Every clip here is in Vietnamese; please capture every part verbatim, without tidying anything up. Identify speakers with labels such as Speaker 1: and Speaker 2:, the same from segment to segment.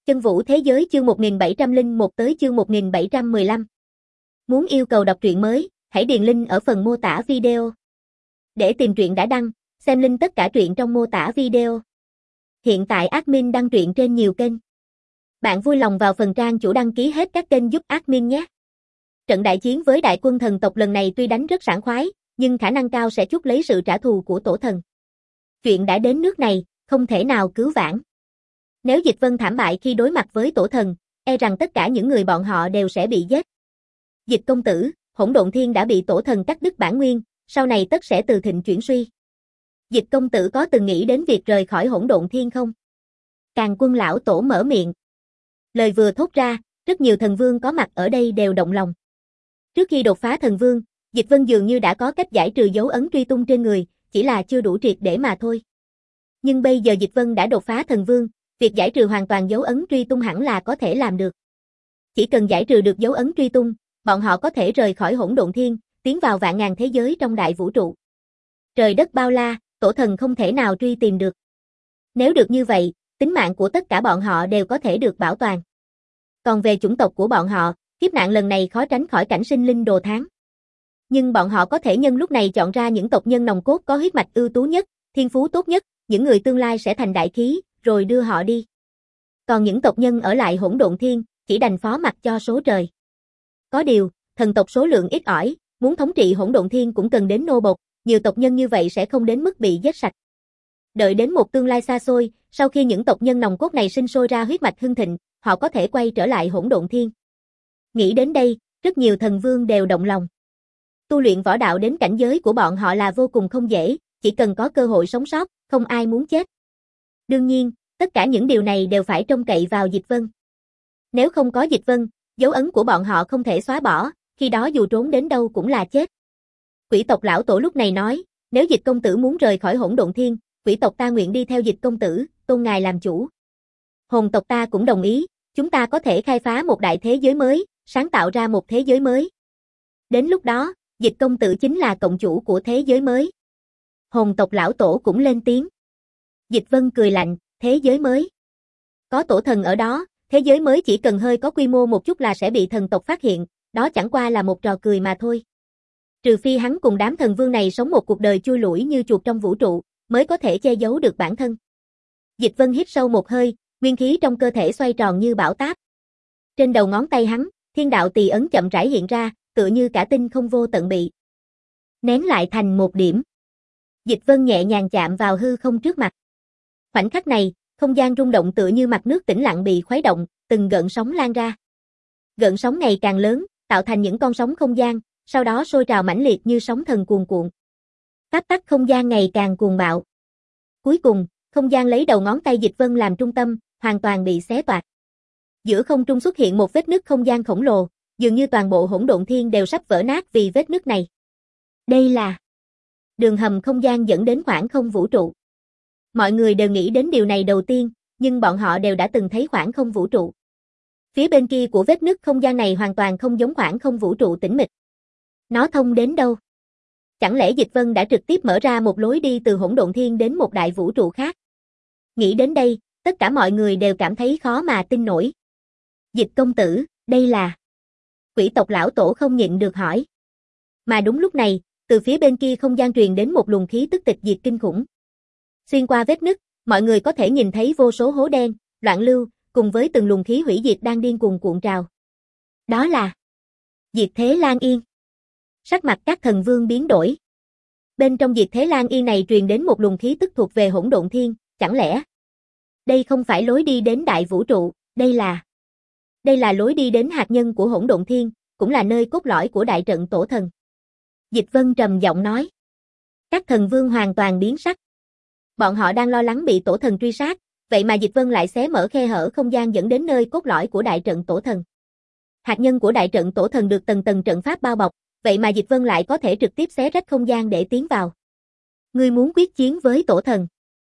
Speaker 1: Chân vũ thế giới chương một nghìn bảy trăm lẻ một tới chương một nghìn bảy trăm mười lăm. Muốn yêu cầu đọc truyện mới, hãy điền link ở phần mô tả video. Để tìm truyện đã đăng, xem link tất cả truyện trong mô tả video. Hiện tại admin đăng truyện trên nhiều kênh. Bạn vui lòng vào phần trang chủ đăng ký hết các kênh giúp admin nhé. Trận đại chiến với đại quân thần tộc lần này tuy đánh rất sảng khoái, nhưng khả năng cao sẽ chuốc lấy sự trả thù của tổ thần. Chuyện đã đến nước này, không thể nào cứu vãn. Nếu Dịch Vân thảm bại khi đối mặt với tổ thần, e rằng tất cả những người bọn họ đều sẽ bị giết. Dịch công tử, Hỗn Độn Thiên đã bị tổ thần cắt đứt bản nguyên, sau này tất sẽ từ thịnh chuyển suy. Dịch công tử có từng nghĩ đến việc rời khỏi Hỗn Độn Thiên không? Càn Quân lão tổ mở miệng. Lời vừa thốt ra, rất nhiều thần vương có mặt ở đây đều động lòng. Trước khi đột phá thần vương, Dịch Vân dường như đã có cách giải trừ dấu ấn truy tung trên người, chỉ là chưa đủ triệt để mà thôi. Nhưng bây giờ Dịch Vân đã đột phá thần vương, việc giải trừ hoàn toàn dấu ấn truy tung hẳn là có thể làm được. Chỉ cần giải trừ được dấu ấn truy tung, bọn họ có thể rời khỏi Hỗn Độn Thiên, tiến vào vạn ngàn thế giới trong đại vũ trụ. Trời đất bao la, tổ thần không thể nào truy tìm được. Nếu được như vậy, tính mạng của tất cả bọn họ đều có thể được bảo toàn. Còn về chủng tộc của bọn họ, kiếp nạn lần này khó tránh khỏi cảnh sinh linh đồ tháng. Nhưng bọn họ có thể nhân lúc này chọn ra những tộc nhân nòng cốt có huyết mạch ưu tú nhất, thiên phú tốt nhất, những người tương lai sẽ thành đại khí, rồi đưa họ đi. Còn những tộc nhân ở lại Hỗn Độn Thiên, chỉ đành phó mặc cho số trời. Có điều, thần tộc số lượng ít ỏi, muốn thống trị Hỗn Độn Thiên cũng cần đến nô bộc, nhiều tộc nhân như vậy sẽ không đến mức bị giết sạch. Đợi đến một tương lai xa xôi, sau khi những tộc nhân nòng cốt này sinh sôi ra huyết mạch hưng thịnh, họ có thể quay trở lại Hỗn Độn Thiên. Nghĩ đến đây, rất nhiều thần vương đều động lòng. Tu luyện võ đạo đến cảnh giới của bọn họ là vô cùng không dễ, chỉ cần có cơ hội sống sót, không ai muốn chết. Đương nhiên, tất cả những điều này đều phải trông cậy vào Dịch Vân. Nếu không có Dịch Vân, dấu ấn của bọn họ không thể xóa bỏ, khi đó dù trốn đến đâu cũng là chết. Quỷ tộc lão tổ lúc này nói, nếu Dịch công tử muốn rời khỏi Hỗn Độn Thiên, quỷ tộc ta nguyện đi theo Dịch công tử, tôn ngài làm chủ. Hồn tộc ta cũng đồng ý, chúng ta có thể khai phá một đại thế giới mới, sáng tạo ra một thế giới mới. Đến lúc đó, Dịch công tử chính là cộng chủ của thế giới mới. Hồn tộc lão tổ cũng lên tiếng. Dịch Vân cười lạnh, thế giới mới. Có tổ thần ở đó, thế giới mới chỉ cần hơi có quy mô một chút là sẽ bị thần tộc phát hiện, đó chẳng qua là một trò cười mà thôi. Trừ phi hắn cùng đám thần vương này sống một cuộc đời chui lủi như chuột trong vũ trụ, mới có thể che giấu được bản thân. Dịch Vân hít sâu một hơi, nguyên khí trong cơ thể xoay tròn như bão táp. Trên đầu ngón tay hắn, thiên đạo tỳ ấn chậm rãi hiện ra, tựa như cả tinh không vô tận bị nén lại thành một điểm. Dịch Vân nhẹ nhàng chạm vào hư không trước mặt. Khoảnh khắc này, không gian rung động tựa như mặt nước tĩnh lặng bị khuấy động, từng gợn sóng lan ra. Gợn sóng ngày càng lớn, tạo thành những con sóng không gian, sau đó sôi trào mãnh liệt như sóng thần cuồn cuộn. Pháp tắc không gian ngày càng cuồng bạo. Cuối cùng, không gian lấy đầu ngón tay Dịch Vân làm trung tâm, hoàn toàn bị xé toạc. Giữa không trung xuất hiện một vết nứt không gian khổng lồ, dường như toàn bộ Hỗn Độn Thiên đều sắp vỡ nát vì vết nứt này. Đây là đường hầm không gian dẫn đến khoảng không vũ trụ. Mọi người đều nghĩ đến điều này đầu tiên, nhưng bọn họ đều đã từng thấy khoảng không vũ trụ. Phía bên kia của vết nứt không gian này hoàn toàn không giống khoảng không vũ trụ tĩnh mịch. Nó thông đến đâu? Chẳng lẽ Dịch Vân đã trực tiếp mở ra một lối đi từ Hỗn Độn Thiên đến một đại vũ trụ khác? Nghĩ đến đây, tất cả mọi người đều cảm thấy khó mà tin nổi. Dịch công tử, đây là... Quỷ tộc lão tổ không nhịn được hỏi. Mà đúng lúc này, từ phía bên kia không gian truyền đến một luồng khí tức tịch diệt kinh khủng. Xuyên qua vết nứt, mọi người có thể nhìn thấy vô số hố đen, loạn lưu, cùng với từng luồng khí hủy diệt đang điên cuồng cuộn trào. Đó là Diệt Thế Lang Yên. Sắc mặt các thần vương biến đổi. Bên trong Diệt Thế Lang Yên này truyền đến một luồng khí tức thuộc về Hỗn Độn Thiên, chẳng lẽ đây không phải lối đi đến đại vũ trụ, đây là Đây là lối đi đến hạt nhân của Hỗn Độn Thiên, cũng là nơi cốt lõi của đại trận tổ thần. Dịch Vân trầm giọng nói. Các thần vương hoàn toàn biến sắc. Bọn họ đang lo lắng bị tổ thần truy sát, vậy mà Dịch Vân lại xé mở khe hở không gian dẫn đến nơi cốt lõi của đại trận tổ thần. Hạt nhân của đại trận tổ thần được tầng tầng trận pháp bao bọc, vậy mà Dịch Vân lại có thể trực tiếp xé rách không gian để tiến vào. Ngươi muốn quyết chiến với tổ thần?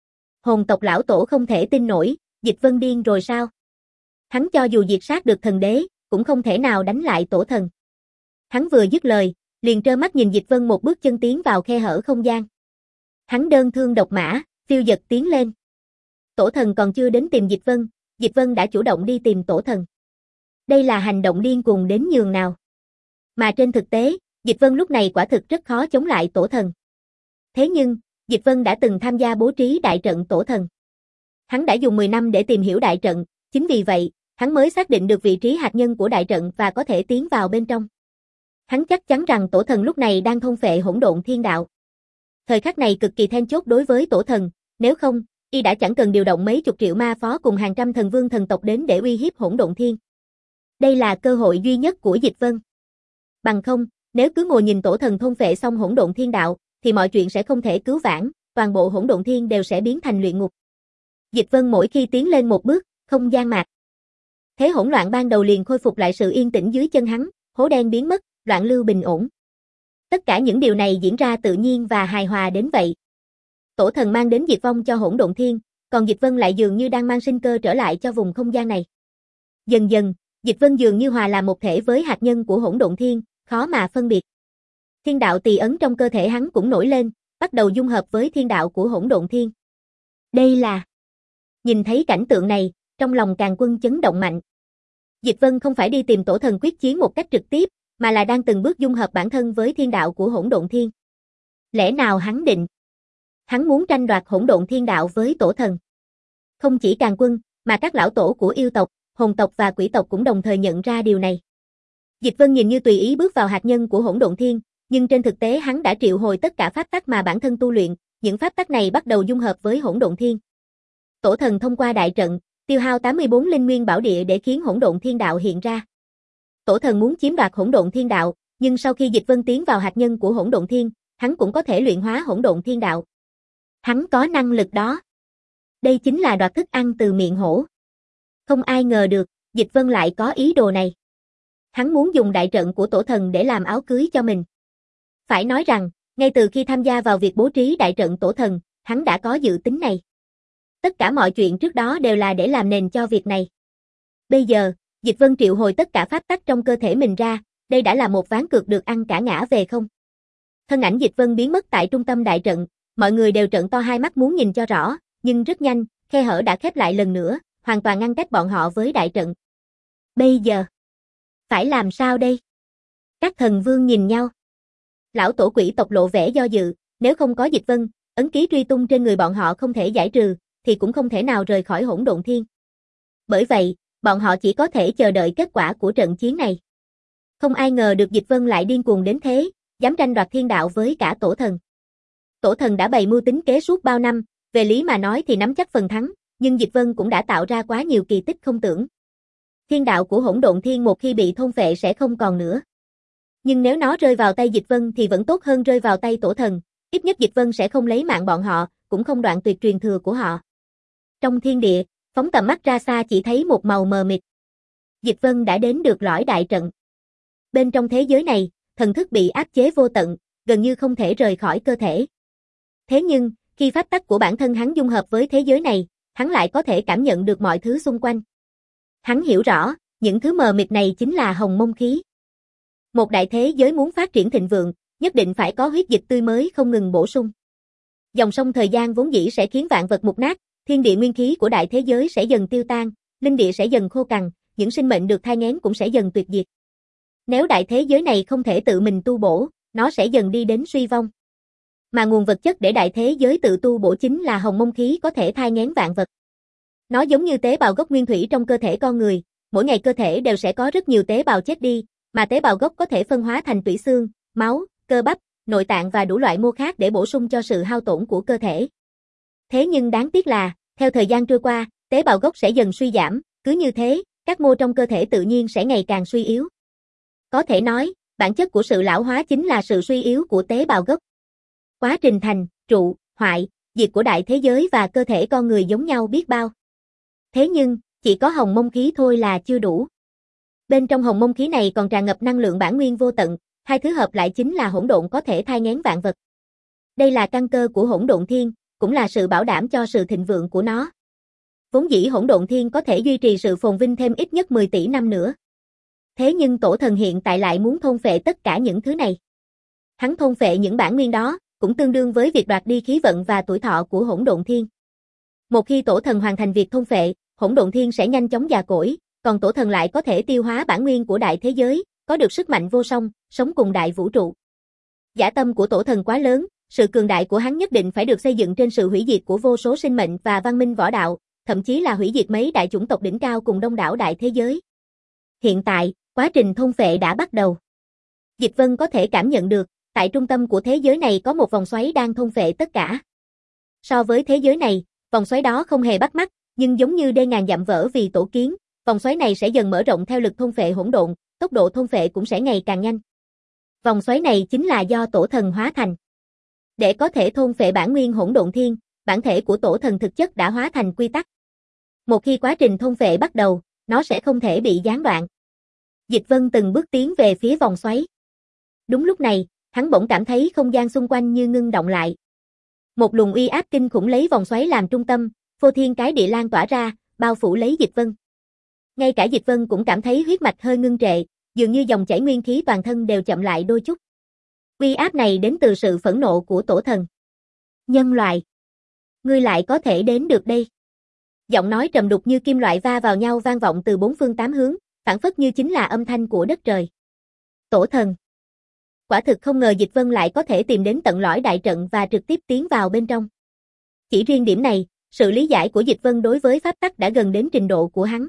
Speaker 1: Hồn tộc lão tổ không thể tin nổi, Dịch Vân điên rồi sao? Hắn cho dù diệt sát được thần đế, cũng không thể nào đánh lại tổ thần. Hắn vừa dứt lời, liền trơ mắt nhìn Dịch Vân một bước chân tiến vào khe hở không gian. Hắn đơn thương độc mã, phiêu dật tiến lên. Tổ thần còn chưa đến tìm Dịch Vân, Dịch Vân đã chủ động đi tìm tổ thần. Đây là hành động điên cuồng đến nhường nào. Mà trên thực tế, Dịch Vân lúc này quả thực rất khó chống lại tổ thần. Thế nhưng, Dịch Vân đã từng tham gia bố trí đại trận tổ thần. Hắn đã dùng mười năm để tìm hiểu đại trận, chính vì vậy, hắn mới xác định được vị trí hạt nhân của đại trận và có thể tiến vào bên trong. Hắn chắc chắn rằng tổ thần lúc này đang thôn phệ hỗn độn thiên đạo. Thời khắc này cực kỳ then chốt đối với tổ thần, nếu không, y đã chẳng cần điều động mấy chục triệu ma phó cùng hàng trăm thần vương thần tộc đến để uy hiếp hỗn độn thiên. Đây là cơ hội duy nhất của Dịch Vân. Bằng không, nếu cứ ngồi nhìn tổ thần thôn phệ xong hỗn độn thiên đạo, thì mọi chuyện sẽ không thể cứu vãn, toàn bộ hỗn độn thiên đều sẽ biến thành luyện ngục. Dịch Vân mỗi khi tiến lên một bước, không gian mạc. Thế hỗn loạn ban đầu liền khôi phục lại sự yên tĩnh dưới chân hắn, hố đen biến mất, loạn lưu bình ổn. Tất cả những điều này diễn ra tự nhiên và hài hòa đến vậy. Tổ thần mang đến diệt vong cho hỗn độn thiên, còn Dịch Vân lại dường như đang mang sinh cơ trở lại cho vùng không gian này. Dần dần, Dịch Vân dường như hòa làm một thể với hạt nhân của hỗn độn thiên, khó mà phân biệt. Thiên đạo tỳ ấn trong cơ thể hắn cũng nổi lên, bắt đầu dung hợp với thiên đạo của hỗn độn thiên. Đây là... Nhìn thấy cảnh tượng này, trong lòng Càn Quân chấn động mạnh. Dịch Vân không phải đi tìm tổ thần quyết chiến một cách trực tiếp, mà là đang từng bước dung hợp bản thân với thiên đạo của hỗn độn thiên. Lẽ nào hắn định? Hắn muốn tranh đoạt hỗn độn thiên đạo với tổ thần. Không chỉ Càn Quân, mà các lão tổ của yêu tộc, hồn tộc và quỷ tộc cũng đồng thời nhận ra điều này. Dịch Vân nhìn như tùy ý bước vào hạt nhân của hỗn độn thiên, nhưng trên thực tế hắn đã triệu hồi tất cả pháp tắc mà bản thân tu luyện, những pháp tắc này bắt đầu dung hợp với hỗn độn thiên. Tổ thần thông qua đại trận, tiêu hao tám mươi bốn linh nguyên bảo địa để khiến hỗn độn thiên đạo hiện ra. Tổ thần muốn chiếm đoạt hỗn độn thiên đạo, nhưng sau khi Dịch Vân tiến vào hạt nhân của hỗn độn thiên, hắn cũng có thể luyện hóa hỗn độn thiên đạo. Hắn có năng lực đó. Đây chính là đoạt thức ăn từ miệng hổ. Không ai ngờ được, Dịch Vân lại có ý đồ này. Hắn muốn dùng đại trận của tổ thần để làm áo cưới cho mình. Phải nói rằng, ngay từ khi tham gia vào việc bố trí đại trận tổ thần, hắn đã có dự tính này. Tất cả mọi chuyện trước đó đều là để làm nền cho việc này. Bây giờ, Dịch Vân triệu hồi tất cả pháp tắc trong cơ thể mình ra, đây đã là một ván cược được ăn cả ngã về không. Thân ảnh Dịch Vân biến mất tại trung tâm đại trận, mọi người đều trợn to hai mắt muốn nhìn cho rõ, nhưng rất nhanh, khe hở đã khép lại lần nữa, hoàn toàn ngăn cách bọn họ với đại trận. Bây giờ, phải làm sao đây? Các thần vương nhìn nhau. Lão tổ quỷ tộc lộ vẻ do dự, nếu không có Dịch Vân, ấn ký truy tung trên người bọn họ không thể giải trừ, thì cũng không thể nào rời khỏi hỗn độn thiên. Bởi vậy, bọn họ chỉ có thể chờ đợi kết quả của trận chiến này. Không ai ngờ được Dịch Vân lại điên cuồng đến thế, dám tranh đoạt thiên đạo với cả tổ thần. Tổ thần đã bày mưu tính kế suốt bao năm, về lý mà nói thì nắm chắc phần thắng, nhưng Dịch Vân cũng đã tạo ra quá nhiều kỳ tích không tưởng. Thiên đạo của hỗn độn thiên một khi bị thôn phệ sẽ không còn nữa. Nhưng nếu nó rơi vào tay Dịch Vân thì vẫn tốt hơn rơi vào tay tổ thần, ít nhất Dịch Vân sẽ không lấy mạng bọn họ, cũng không đoạn tuyệt truyền thừa của họ. Trong thiên địa, phóng tầm mắt ra xa chỉ thấy một màu mờ mịt. Dịch Vân đã đến được lõi đại trận. Bên trong thế giới này, thần thức bị áp chế vô tận, gần như không thể rời khỏi cơ thể. Thế nhưng, khi pháp tắc của bản thân hắn dung hợp với thế giới này, hắn lại có thể cảm nhận được mọi thứ xung quanh. Hắn hiểu rõ, những thứ mờ mịt này chính là hồng mông khí. Một đại thế giới muốn phát triển thịnh vượng, nhất định phải có huyết dịch tươi mới không ngừng bổ sung. Dòng sông thời gian vốn dĩ sẽ khiến vạn vật mục nát, thiên địa nguyên khí của đại thế giới sẽ dần tiêu tan, linh địa sẽ dần khô cằn, những sinh mệnh được thai nghén cũng sẽ dần tuyệt diệt. Nếu đại thế giới này không thể tự mình tu bổ, nó sẽ dần đi đến suy vong. Mà nguồn vật chất để đại thế giới tự tu bổ chính là hồng mông khí có thể thai nghén vạn vật. Nó giống như tế bào gốc nguyên thủy trong cơ thể con người, mỗi ngày cơ thể đều sẽ có rất nhiều tế bào chết đi, mà tế bào gốc có thể phân hóa thành tủy xương, máu, cơ bắp, nội tạng và đủ loại mô khác để bổ sung cho sự hao tổn của cơ thể. Thế nhưng đáng tiếc là, theo thời gian trôi qua, tế bào gốc sẽ dần suy giảm, cứ như thế, các mô trong cơ thể tự nhiên sẽ ngày càng suy yếu. Có thể nói, bản chất của sự lão hóa chính là sự suy yếu của tế bào gốc. Quá trình thành, trụ, hoại, diệt của đại thế giới và cơ thể con người giống nhau biết bao. Thế nhưng, chỉ có hồng mông khí thôi là chưa đủ. Bên trong hồng mông khí này còn tràn ngập năng lượng bản nguyên vô tận, hai thứ hợp lại chính là hỗn độn có thể thai nghén vạn vật. Đây là căn cơ của hỗn độn thiên, cũng là sự bảo đảm cho sự thịnh vượng của nó. Vốn dĩ hỗn độn thiên có thể duy trì sự phồn vinh thêm ít nhất mười tỷ năm nữa. Thế nhưng tổ thần hiện tại lại muốn thôn phệ tất cả những thứ này. Hắn thôn phệ những bản nguyên đó, cũng tương đương với việc đoạt đi khí vận và tuổi thọ của hỗn độn thiên. Một khi tổ thần hoàn thành việc thôn phệ, hỗn độn thiên sẽ nhanh chóng già cỗi, còn tổ thần lại có thể tiêu hóa bản nguyên của đại thế giới, có được sức mạnh vô song, sống cùng đại vũ trụ. Dã tâm của tổ thần quá lớn, sự cường đại của hắn nhất định phải được xây dựng trên sự hủy diệt của vô số sinh mệnh và văn minh võ đạo, thậm chí là hủy diệt mấy đại chủng tộc đỉnh cao cùng đông đảo đại thế giới. Hiện tại, quá trình thôn phệ đã bắt đầu. Dịch Vân có thể cảm nhận được, tại trung tâm của thế giới này có một vòng xoáy đang thôn phệ tất cả. So với thế giới này, vòng xoáy đó không hề bắt mắt, nhưng giống như đê ngàn dặm vỡ vì tổ kiến, vòng xoáy này sẽ dần mở rộng theo lực thôn phệ hỗn độn, tốc độ thôn phệ cũng sẽ ngày càng nhanh. Vòng xoáy này chính là do tổ thần hóa thành. Để có thể thôn phệ bản nguyên hỗn độn thiên, bản thể của tổ thần thực chất đã hóa thành quy tắc. Một khi quá trình thôn phệ bắt đầu, nó sẽ không thể bị gián đoạn. Dịch Vân từng bước tiến về phía vòng xoáy. Đúng lúc này, hắn bỗng cảm thấy không gian xung quanh như ngưng động lại. Một luồng uy áp kinh khủng lấy vòng xoáy làm trung tâm, phô thiên cái địa lan tỏa ra, bao phủ lấy Dịch Vân. Ngay cả Dịch Vân cũng cảm thấy huyết mạch hơi ngưng trệ, dường như dòng chảy nguyên khí toàn thân đều chậm lại đôi chút. Uy áp này đến từ sự phẫn nộ của tổ thần. Nhân loại, ngươi lại có thể đến được đây. Giọng nói trầm đục như kim loại va vào nhau vang vọng từ bốn phương tám hướng, phảng phất như chính là âm thanh của đất trời. Tổ thần. Quả thực không ngờ Dịch Vân lại có thể tìm đến tận lõi đại trận và trực tiếp tiến vào bên trong. Chỉ riêng điểm này, sự lý giải của Dịch Vân đối với pháp tắc đã gần đến trình độ của hắn.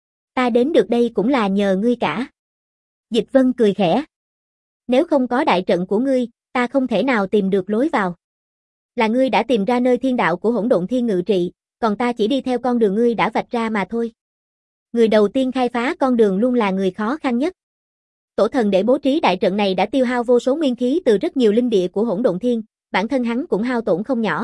Speaker 1: Ta đến được đây cũng là nhờ ngươi cả. Dịch Vân cười khẽ. Nếu không có đại trận của ngươi, ta không thể nào tìm được lối vào. Là ngươi đã tìm ra nơi thiên đạo của hỗn độn thiên ngự trị, còn ta chỉ đi theo con đường ngươi đã vạch ra mà thôi. Người đầu tiên khai phá con đường luôn là người khó khăn nhất. Tổ thần để bố trí đại trận này đã tiêu hao vô số nguyên khí từ rất nhiều linh địa của hỗn độn thiên, bản thân hắn cũng hao tổn không nhỏ.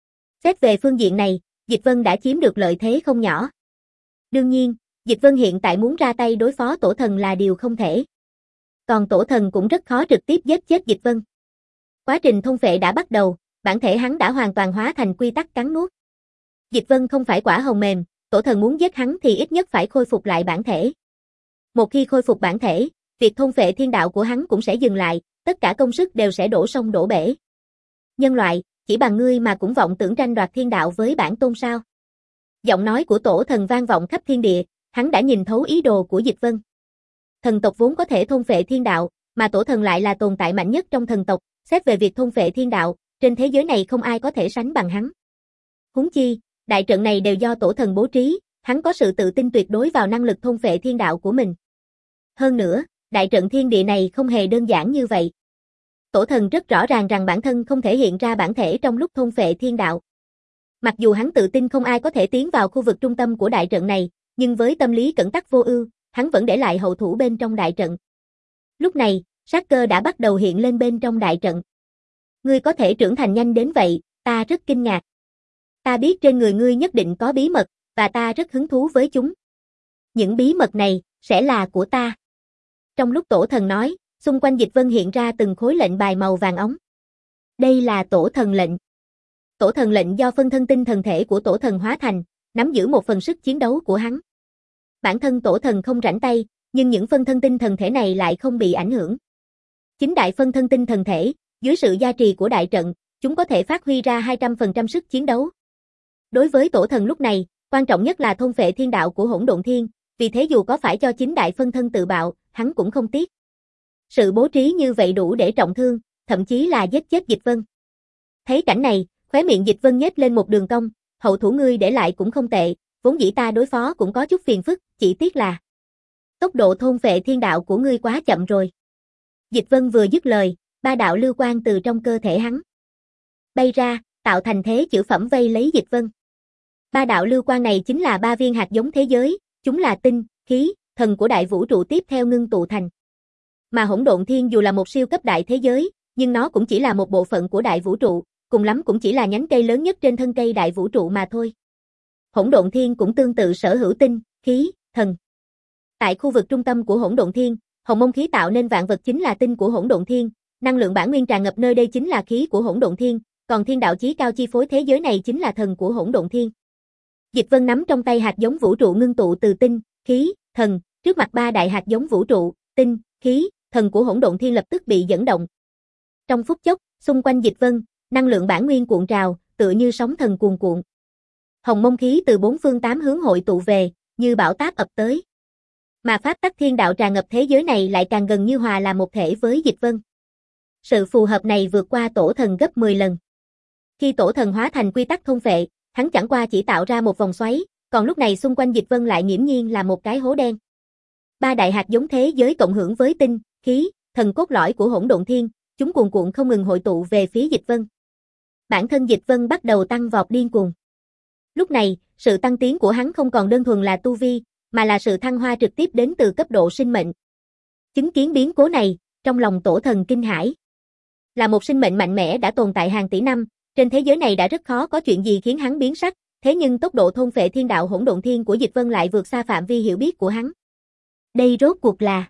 Speaker 1: Xét về phương diện này, Dịch Vân đã chiếm được lợi thế không nhỏ. Đương nhiên, Dịch Vân hiện tại muốn ra tay đối phó tổ thần là điều không thể. Còn tổ thần cũng rất khó trực tiếp giết chết Dịch Vân. Quá trình thôn phệ đã bắt đầu, bản thể hắn đã hoàn toàn hóa thành quy tắc cắn nuốt. Dịch Vân không phải quả hồng mềm, tổ thần muốn giết hắn thì ít nhất phải khôi phục lại bản thể. Một khi khôi phục bản thể, việc thôn phệ thiên đạo của hắn cũng sẽ dừng lại, tất cả công sức đều sẽ đổ sông đổ bể. Nhân loại, chỉ bằng ngươi mà cũng vọng tưởng tranh đoạt thiên đạo với bản tôn sao? Giọng nói của tổ thần vang vọng khắp thiên địa, hắn đã nhìn thấu ý đồ của Dịch Vân. Thần tộc vốn có thể thôn phệ thiên đạo, mà tổ thần lại là tồn tại mạnh nhất trong thần tộc, xét về việc thôn phệ thiên đạo, trên thế giới này không ai có thể sánh bằng hắn. Huống chi, đại trận này đều do tổ thần bố trí, hắn có sự tự tin tuyệt đối vào năng lực thôn phệ thiên đạo của mình. Hơn nữa, đại trận thiên địa này không hề đơn giản như vậy. Tổ thần rất rõ ràng rằng bản thân không thể hiện ra bản thể trong lúc thôn phệ thiên đạo. Mặc dù hắn tự tin không ai có thể tiến vào khu vực trung tâm của đại trận này, nhưng với tâm lý cẩn tắc vô ưu, hắn vẫn để lại hậu thủ bên trong đại trận. Lúc này, sát cơ đã bắt đầu hiện lên bên trong đại trận. Ngươi có thể trưởng thành nhanh đến vậy, ta rất kinh ngạc. Ta biết trên người ngươi nhất định có bí mật, và ta rất hứng thú với chúng. Những bí mật này, sẽ là của ta. Trong lúc tổ thần nói, xung quanh Dịch Vân hiện ra từng khối lệnh bài màu vàng óng. Đây là tổ thần lệnh. Tổ thần lệnh do phân thân tinh thần thể của tổ thần hóa thành, nắm giữ một phần sức chiến đấu của hắn. Bản thân tổ thần không rảnh tay, nhưng những phân thân tinh thần thể này lại không bị ảnh hưởng. Chính đại phân thân tinh thần thể, dưới sự gia trì của đại trận, chúng có thể phát huy ra hai trăm phần trăm sức chiến đấu. Đối với tổ thần lúc này, quan trọng nhất là thôn phệ thiên đạo của hỗn độn thiên, vì thế dù có phải cho chính đại phân thân tự bạo, hắn cũng không tiếc. Sự bố trí như vậy đủ để trọng thương, thậm chí là giết chết Dịch Vân. Thấy cảnh này, khóe miệng Dịch Vân nhếch lên một đường cong, hậu thủ ngươi để lại cũng không tệ, vốn dĩ ta đối phó cũng có chút phiền phức, chỉ tiếc là tốc độ thôn phệ thiên đạo của ngươi quá chậm rồi. Dịch Vân vừa dứt lời, ba đạo lưu quang từ trong cơ thể hắn bay ra, tạo thành thế chữ phẩm vây lấy Dịch Vân. Ba đạo lưu quang này chính là ba viên hạt giống thế giới, chúng là tinh, khí, thần của đại vũ trụ tiếp theo ngưng tụ thành. Mà hỗn độn thiên dù là một siêu cấp đại thế giới, nhưng nó cũng chỉ là một bộ phận của đại vũ trụ, cùng lắm cũng chỉ là nhánh cây lớn nhất trên thân cây đại vũ trụ mà thôi. Hỗn độn thiên cũng tương tự sở hữu tinh, khí, thần. Tại khu vực trung tâm của hỗn độn thiên, hồng mông khí tạo nên vạn vật chính là tinh của hỗn độn thiên, năng lượng bản nguyên tràn ngập nơi đây chính là khí của hỗn độn thiên, còn thiên đạo chí cao chi phối thế giới này chính là thần của hỗn độn thiên. Dịch Vân nắm trong tay hạt giống vũ trụ ngưng tụ từ tinh, khí, thần, trước mặt ba đại hạt giống vũ trụ, tinh, khí, thần của hỗn độn thiên lập tức bị dẫn động. Trong phút chốc, xung quanh Dịch Vân, năng lượng bản nguyên cuộn trào, tựa như sóng thần cuồn cuộn. Hồng mông khí từ bốn phương tám hướng hội tụ về, như bão táp ập tới. Mà pháp tắc thiên đạo tràn ngập thế giới này lại càng gần như hòa là một thể với Dịch Vân. Sự phù hợp này vượt qua tổ thần gấp mười lần. Khi tổ thần hóa thành quy tắc thôn phệ, hắn chẳng qua chỉ tạo ra một vòng xoáy, còn lúc này xung quanh Dịch Vân lại nghiễm nhiên là một cái hố đen. Ba đại hạt giống thế giới cộng hưởng với tinh, khí, thần cốt lõi của hỗn độn thiên, chúng cuồn cuộn không ngừng hội tụ về phía Dịch Vân. Bản thân Dịch Vân bắt đầu tăng vọt điên cuồng. Lúc này, sự tăng tiến của hắn không còn đơn thuần là tu vi, mà là sự thăng hoa trực tiếp đến từ cấp độ sinh mệnh. Chứng kiến biến cố này, trong lòng tổ thần kinh hãi. Là một sinh mệnh mạnh mẽ đã tồn tại hàng tỷ năm, trên thế giới này đã rất khó có chuyện gì khiến hắn biến sắc, thế nhưng tốc độ thôn phệ thiên đạo hỗn độn thiên của Dịch Vân lại vượt xa phạm vi hiểu biết của hắn. Đây rốt cuộc là...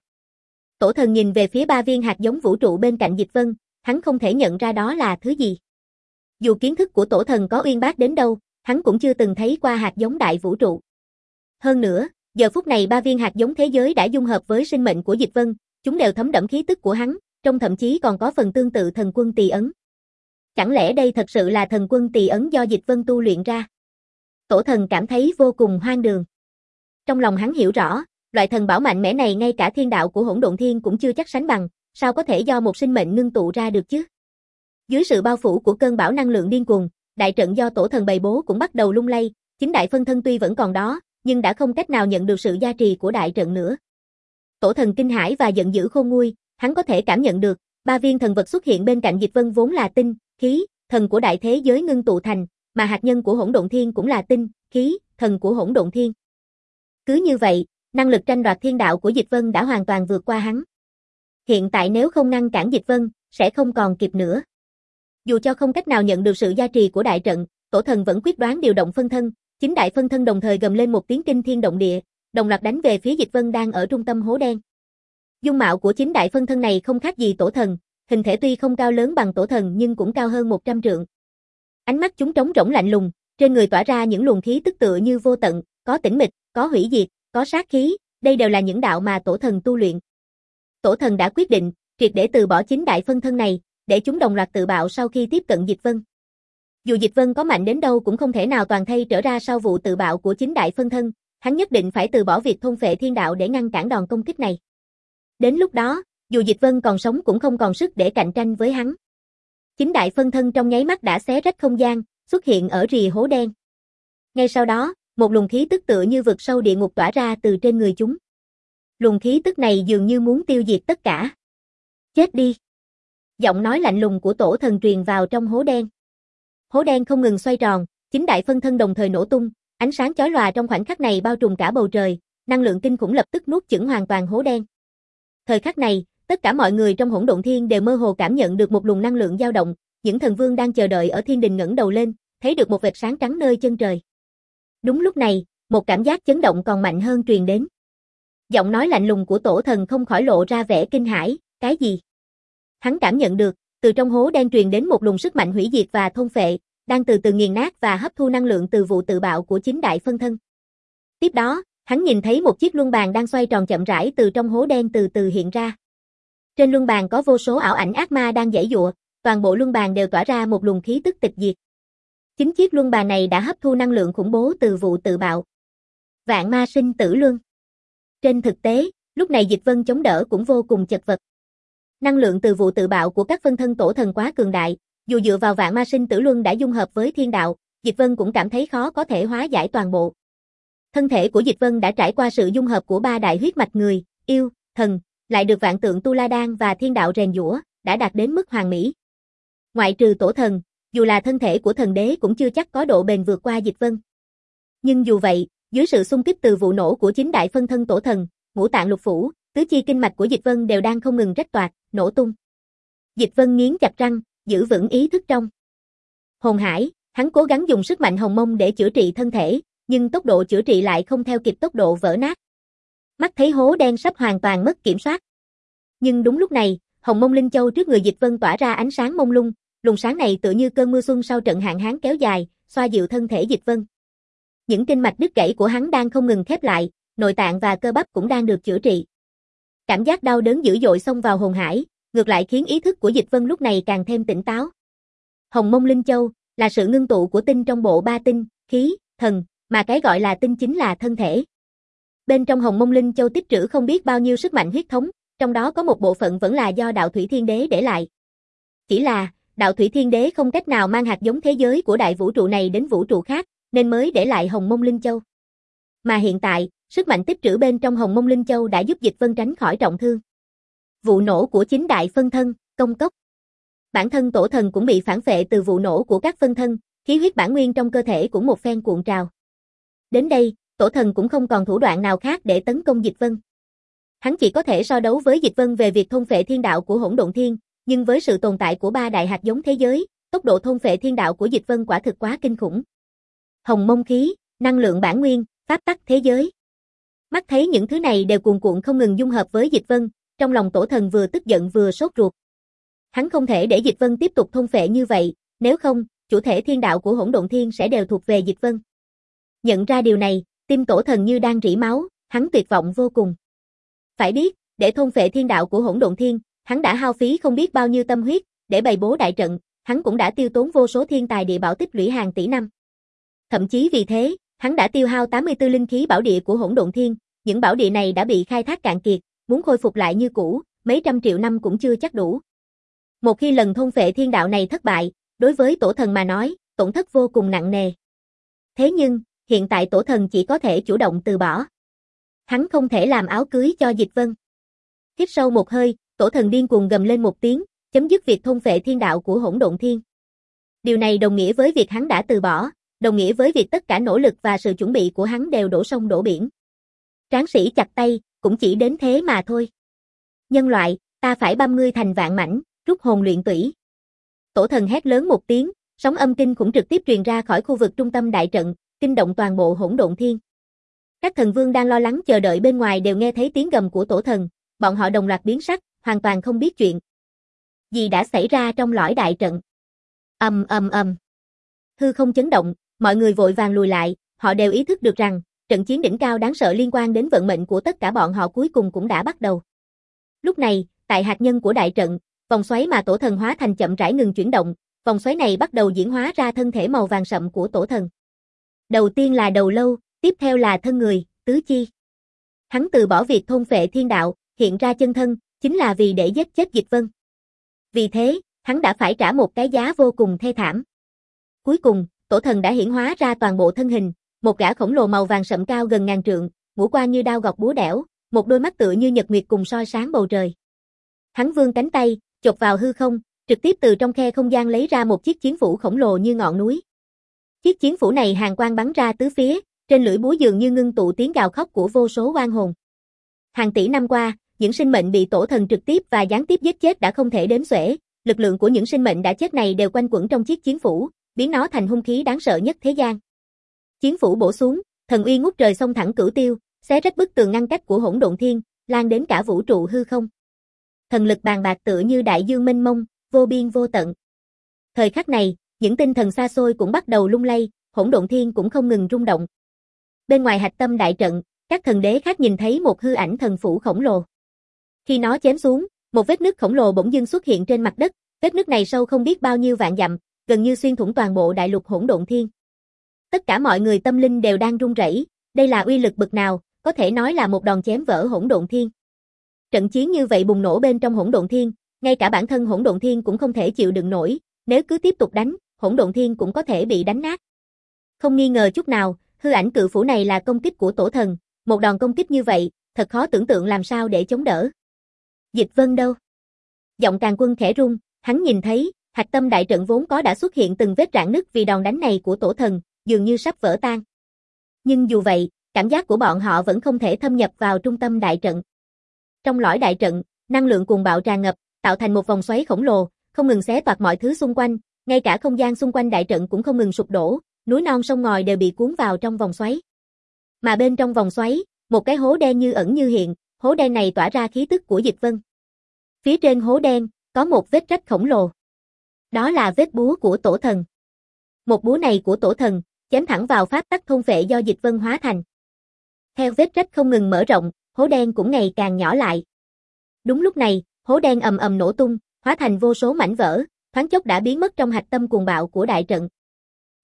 Speaker 1: Tổ thần nhìn về phía ba viên hạt giống vũ trụ bên cạnh Dịch Vân, hắn không thể nhận ra đó là thứ gì. Dù kiến thức của tổ thần có uyên bác đến đâu, hắn cũng chưa từng thấy qua hạt giống đại vũ trụ. Hơn nữa, giờ phút này ba viên hạt giống thế giới đã dung hợp với sinh mệnh của Dịch Vân, chúng đều thấm đẫm khí tức của hắn, trong thậm chí còn có phần tương tự thần quân tỳ ấn. Chẳng lẽ đây thật sự là thần quân tỳ ấn do Dịch Vân tu luyện ra? Tổ thần cảm thấy vô cùng hoang đường. Trong lòng hắn hiểu rõ, loại thần bảo mạnh mẽ này ngay cả thiên đạo của hỗn độn thiên cũng chưa chắc sánh bằng, sao có thể do một sinh mệnh ngưng tụ ra được chứ? Dưới sự bao phủ của cơn bão năng lượng điên cuồng, đại trận do tổ thần bày bố cũng bắt đầu lung lay, chính đại phân thân tuy vẫn còn đó, nhưng đã không cách nào nhận được sự gia trì của đại trận nữa. Tổ thần kinh hãi và giận dữ khôn nguôi, hắn có thể cảm nhận được, ba viên thần vật xuất hiện bên cạnh Dịch Vân vốn là tinh, khí, thần của đại thế giới ngưng tụ thành, mà hạt nhân của hỗn độn thiên cũng là tinh, khí, thần của hỗn độn thiên. Cứ như vậy, năng lực tranh đoạt thiên đạo của Dịch Vân đã hoàn toàn vượt qua hắn. Hiện tại nếu không ngăn cản Dịch Vân, sẽ không còn kịp nữa. Dù cho không cách nào nhận được sự gia trì của đại trận, tổ thần vẫn quyết đoán điều động phân thân, chính đại phân thân đồng thời gầm lên một tiếng kinh thiên động địa, đồng loạt đánh về phía Dịch Vân đang ở trung tâm hố đen. Dung mạo của chính đại phân thân này không khác gì tổ thần, hình thể tuy không cao lớn bằng tổ thần nhưng cũng cao hơn một trăm trượng. Ánh mắt chúng trống rỗng lạnh lùng, trên người tỏa ra những luồng khí tức tựa như vô tận, có tĩnh mịch, có hủy diệt, có sát khí, đây đều là những đạo mà tổ thần tu luyện. Tổ thần đã quyết định, triệt để từ bỏ chính đại phân thân này, để chúng đồng loạt tự bạo sau khi tiếp cận Dịch Vân. Dù Dịch Vân có mạnh đến đâu cũng không thể nào toàn thây trở ra sau vụ tự bạo của chính đại phân thân, hắn nhất định phải từ bỏ việc thôn phệ thiên đạo để ngăn cản đòn công kích này. Đến lúc đó, dù Dịch Vân còn sống cũng không còn sức để cạnh tranh với hắn. Chính đại phân thân trong nháy mắt đã xé rách không gian, xuất hiện ở rìa hố đen. Ngay sau đó, một luồng khí tức tựa như vực sâu địa ngục tỏa ra từ trên người chúng. Luồng khí tức này dường như muốn tiêu diệt tất cả. Chết đi! Giọng nói lạnh lùng của tổ thần truyền vào trong hố đen. Hố đen không ngừng xoay tròn, chính đại phân thân đồng thời nổ tung, ánh sáng chói lòa trong khoảnh khắc này bao trùm cả bầu trời, năng lượng kinh khủng lập tức nuốt chửng hoàn toàn hố đen. Thời khắc này, tất cả mọi người trong hỗn độn thiên đều mơ hồ cảm nhận được một luồng năng lượng dao động, những thần vương đang chờ đợi ở thiên đình ngẩng đầu lên, thấy được một vệt sáng trắng nơi chân trời. Đúng lúc này, một cảm giác chấn động còn mạnh hơn truyền đến. Giọng nói lạnh lùng của tổ thần không khỏi lộ ra vẻ kinh hãi, cái gì? Hắn cảm nhận được, từ trong hố đen truyền đến một luồng sức mạnh hủy diệt và thôn phệ, đang từ từ nghiền nát và hấp thu năng lượng từ vụ tự bạo của chính đại phân thân. Tiếp đó, hắn nhìn thấy một chiếc luân bàn đang xoay tròn chậm rãi từ trong hố đen từ từ hiện ra. Trên luân bàn có vô số ảo ảnh ác ma đang giãy giụa, toàn bộ luân bàn đều tỏa ra một luồng khí tức tịch diệt. Chính chiếc luân bàn này đã hấp thu năng lượng khủng bố từ vụ tự bạo. Vạn ma sinh tử luân. Trên thực tế, lúc này Dịch Vân chống đỡ cũng vô cùng chật vật. Năng lượng từ vụ tự bạo của các phân thân tổ thần quá cường đại, dù dựa vào vạn ma sinh tử luân đã dung hợp với thiên đạo, Dịch Vân cũng cảm thấy khó có thể hóa giải toàn bộ. Thân thể của Dịch Vân đã trải qua sự dung hợp của ba đại huyết mạch người, yêu, thần, lại được vạn tượng tu la đan và thiên đạo rèn giũa, đã đạt đến mức hoàn mỹ. Ngoại trừ tổ thần, dù là thân thể của thần đế cũng chưa chắc có độ bền vượt qua Dịch Vân. Nhưng dù vậy, dưới sự xung kích từ vụ nổ của chính đại phân thân tổ thần, ngũ tạng lục phủ, tứ chi kinh mạch của Dịch Vân đều đang không ngừng rách toạc, nổ tung. Dịch Vân nghiến chặt răng, giữ vững ý thức trong hồn hải, hắn cố gắng dùng sức mạnh hồng mông để chữa trị thân thể, nhưng tốc độ chữa trị lại không theo kịp tốc độ vỡ nát. Mắt thấy hố đen sắp hoàn toàn mất kiểm soát. Nhưng đúng lúc này, hồng mông linh châu trước người Dịch Vân tỏa ra ánh sáng mông lung, luồng sáng này tựa như cơn mưa xuân sau trận hạn hán kéo dài, xoa dịu thân thể Dịch Vân. Những kinh mạch đứt gãy của hắn đang không ngừng khép lại, nội tạng và cơ bắp cũng đang được chữa trị. Cảm giác đau đớn dữ dội xông vào hồn hải, ngược lại khiến ý thức của Dịch Vân lúc này càng thêm tỉnh táo. Hồng mông linh châu là sự ngưng tụ của tinh trong bộ ba tinh, khí, thần, mà cái gọi là tinh chính là thân thể. Bên trong Hồng Mông Linh Châu tích trữ không biết bao nhiêu sức mạnh huyết thống, trong đó có một bộ phận vẫn là do Đạo Thủy Thiên Đế để lại. Chỉ là, Đạo Thủy Thiên Đế không cách nào mang hạt giống thế giới của đại vũ trụ này đến vũ trụ khác, nên mới để lại Hồng Mông Linh Châu. Mà hiện tại, sức mạnh tích trữ bên trong Hồng Mông Linh Châu đã giúp Dịch Vân tránh khỏi trọng thương. Vụ nổ của chính đại phân thân, công cốc. Bản thân tổ thần cũng bị phản phệ từ vụ nổ của các phân thân, khí huyết bản nguyên trong cơ thể cũng một phen cuộn trào. Đến đây, tổ thần cũng không còn thủ đoạn nào khác để tấn công Dịch Vân. Hắn chỉ có thể so đấu với Dịch Vân về việc thôn phệ thiên đạo của Hỗn Độn Thiên, nhưng với sự tồn tại của ba đại hạt giống thế giới, tốc độ thôn phệ thiên đạo của Dịch Vân quả thực quá kinh khủng. Hồng Mông khí, năng lượng bản nguyên, pháp tắc thế giới. Mắt thấy những thứ này đều cuồn cuộn không ngừng dung hợp với Dịch Vân, trong lòng tổ thần vừa tức giận vừa sốt ruột. Hắn không thể để Dịch Vân tiếp tục thôn phệ như vậy, nếu không, chủ thể thiên đạo của Hỗn Độn Thiên sẽ đều thuộc về Dịch Vân. Nhận ra điều này, tim tổ thần như đang rỉ máu, hắn tuyệt vọng vô cùng. Phải biết, để thôn phệ thiên đạo của Hỗn Độn Thiên, hắn đã hao phí không biết bao nhiêu tâm huyết, để bày bố đại trận, hắn cũng đã tiêu tốn vô số thiên tài địa bảo tích lũy hàng tỷ năm. Thậm chí vì thế, hắn đã tiêu hao tám mươi tư linh khí bảo địa của Hỗn Độn Thiên, những bảo địa này đã bị khai thác cạn kiệt, muốn khôi phục lại như cũ, mấy trăm triệu năm cũng chưa chắc đủ. Một khi lần thôn phệ thiên đạo này thất bại, đối với tổ thần mà nói, tổn thất vô cùng nặng nề. Thế nhưng, hiện tại tổ thần chỉ có thể chủ động từ bỏ. Hắn không thể làm áo cưới cho Dịch Vân. Hít sâu một hơi, tổ thần điên cuồng gầm lên một tiếng, chấm dứt việc thôn phệ thiên đạo của Hỗn Độn Thiên. Điều này đồng nghĩa với việc hắn đã từ bỏ, đồng nghĩa với việc tất cả nỗ lực và sự chuẩn bị của hắn đều đổ sông đổ biển. Tráng sĩ chặt tay, cũng chỉ đến thế mà thôi. Nhân loại, ta phải băm ngươi thành vạn mảnh, rút hồn luyện tủy. Tổ thần hét lớn một tiếng, sóng âm kinh khủng trực tiếp truyền ra khỏi khu vực trung tâm đại trận, kinh động toàn bộ Hỗn Độn Thiên. Các thần vương đang lo lắng chờ đợi bên ngoài đều nghe thấy tiếng gầm của tổ thần, bọn họ đồng loạt biến sắc, hoàn toàn không biết chuyện gì đã xảy ra trong lõi đại trận. Ầm ầm ầm. Hư không chấn động, mọi người vội vàng lùi lại, họ đều ý thức được rằng, trận chiến đỉnh cao đáng sợ liên quan đến vận mệnh của tất cả bọn họ cuối cùng cũng đã bắt đầu. Lúc này, tại hạt nhân của đại trận, vòng xoáy mà tổ thần hóa thành chậm rãi ngừng chuyển động, vòng xoáy này bắt đầu diễn hóa ra thân thể màu vàng sậm của tổ thần. Đầu tiên là đầu lâu, tiếp theo là thân người, tứ chi. Hắn từ bỏ việc thôn phệ thiên đạo, hiện ra chân thân, chính là vì để giết chết Dịch Vân. Vì thế, hắn đã phải trả một cái giá vô cùng thê thảm. Cuối cùng, tổ thần đã hiển hóa ra toàn bộ thân hình, một gã khổng lồ màu vàng sậm cao gần ngàn trượng, ngũ quan như đao gọt búa đẽo, một đôi mắt tựa như nhật nguyệt cùng soi sáng bầu trời. Hắn vươn cánh tay, chộp vào hư không, trực tiếp từ trong khe không gian lấy ra một chiếc chiến phủ khổng lồ như ngọn núi. Chiếc chiến phủ này hàn quang bắn ra tứ phía, trên lưỡi búa dường như ngưng tụ tiếng gào khóc của vô số oan hồn. Hàng tỷ năm qua, những sinh mệnh bị tổ thần trực tiếp và gián tiếp giết chết đã không thể đếm xuể, lực lượng của những sinh mệnh đã chết này đều quanh quẩn trong chiếc chiến phủ, biến nó thành hung khí đáng sợ nhất thế gian. Chiến phủ bổ xuống, thần uy ngút trời xông thẳng cửu tiêu, xé rách bức tường ngăn cách của Hỗn Độn Thiên, lan đến cả vũ trụ hư không. Thần lực bàn bạc tựa như đại dương mênh mông, vô biên vô tận. Thời khắc này, những tinh thần xa xôi cũng bắt đầu lung lay, Hỗn Độn Thiên cũng không ngừng rung động. Bên ngoài hạch tâm đại trận, các thần đế khác nhìn thấy một hư ảnh thần phủ khổng lồ. Khi nó chém xuống, một vết nứt khổng lồ bỗng dưng xuất hiện trên mặt đất, vết nứt này sâu không biết bao nhiêu vạn dặm, gần như xuyên thủng toàn bộ đại lục Hỗn Độn Thiên. Tất cả mọi người tâm linh đều đang run rẩy, đây là uy lực bậc nào, có thể nói là một đòn chém vỡ Hỗn Độn Thiên. Trận chiến như vậy bùng nổ bên trong Hỗn Độn Thiên, ngay cả bản thân Hỗn Độn Thiên cũng không thể chịu đựng nổi, nếu cứ tiếp tục đánh, Hỗn Độn Thiên cũng có thể bị đánh nát. Không nghi ngờ chút nào, hư ảnh cự phủ này là công kích của tổ thần, một đòn công kích như vậy, thật khó tưởng tượng làm sao để chống đỡ. Dịch Vân đâu? Giọng Càn Quân khẽ rung, hắn nhìn thấy, hạch tâm đại trận vốn có đã xuất hiện từng vết rạn nứt vì đòn đánh này của tổ thần, dường như sắp vỡ tan. Nhưng dù vậy, cảm giác của bọn họ vẫn không thể thâm nhập vào trung tâm đại trận. Trong lõi đại trận, năng lượng cuồng bạo tràn ngập, tạo thành một vòng xoáy khổng lồ, không ngừng xé toạc mọi thứ xung quanh, ngay cả không gian xung quanh đại trận cũng không ngừng sụp đổ, núi non sông ngòi đều bị cuốn vào trong vòng xoáy. Mà bên trong vòng xoáy, một cái hố đen như ẩn như hiện, hố đen này tỏa ra khí tức của Dịch Vân. Phía trên hố đen, có một vết rách khổng lồ. Đó là vết búa của tổ thần. Một búa này của tổ thần, chém thẳng vào pháp tắc thôn phệ do Dịch Vân hóa thành. Theo vết rách không ngừng mở rộng, hố đen cũng ngày càng nhỏ lại. Đúng lúc này, hố đen ầm ầm nổ tung, hóa thành vô số mảnh vỡ, thoáng chốc đã biến mất trong hạch tâm cuồng bạo của đại trận.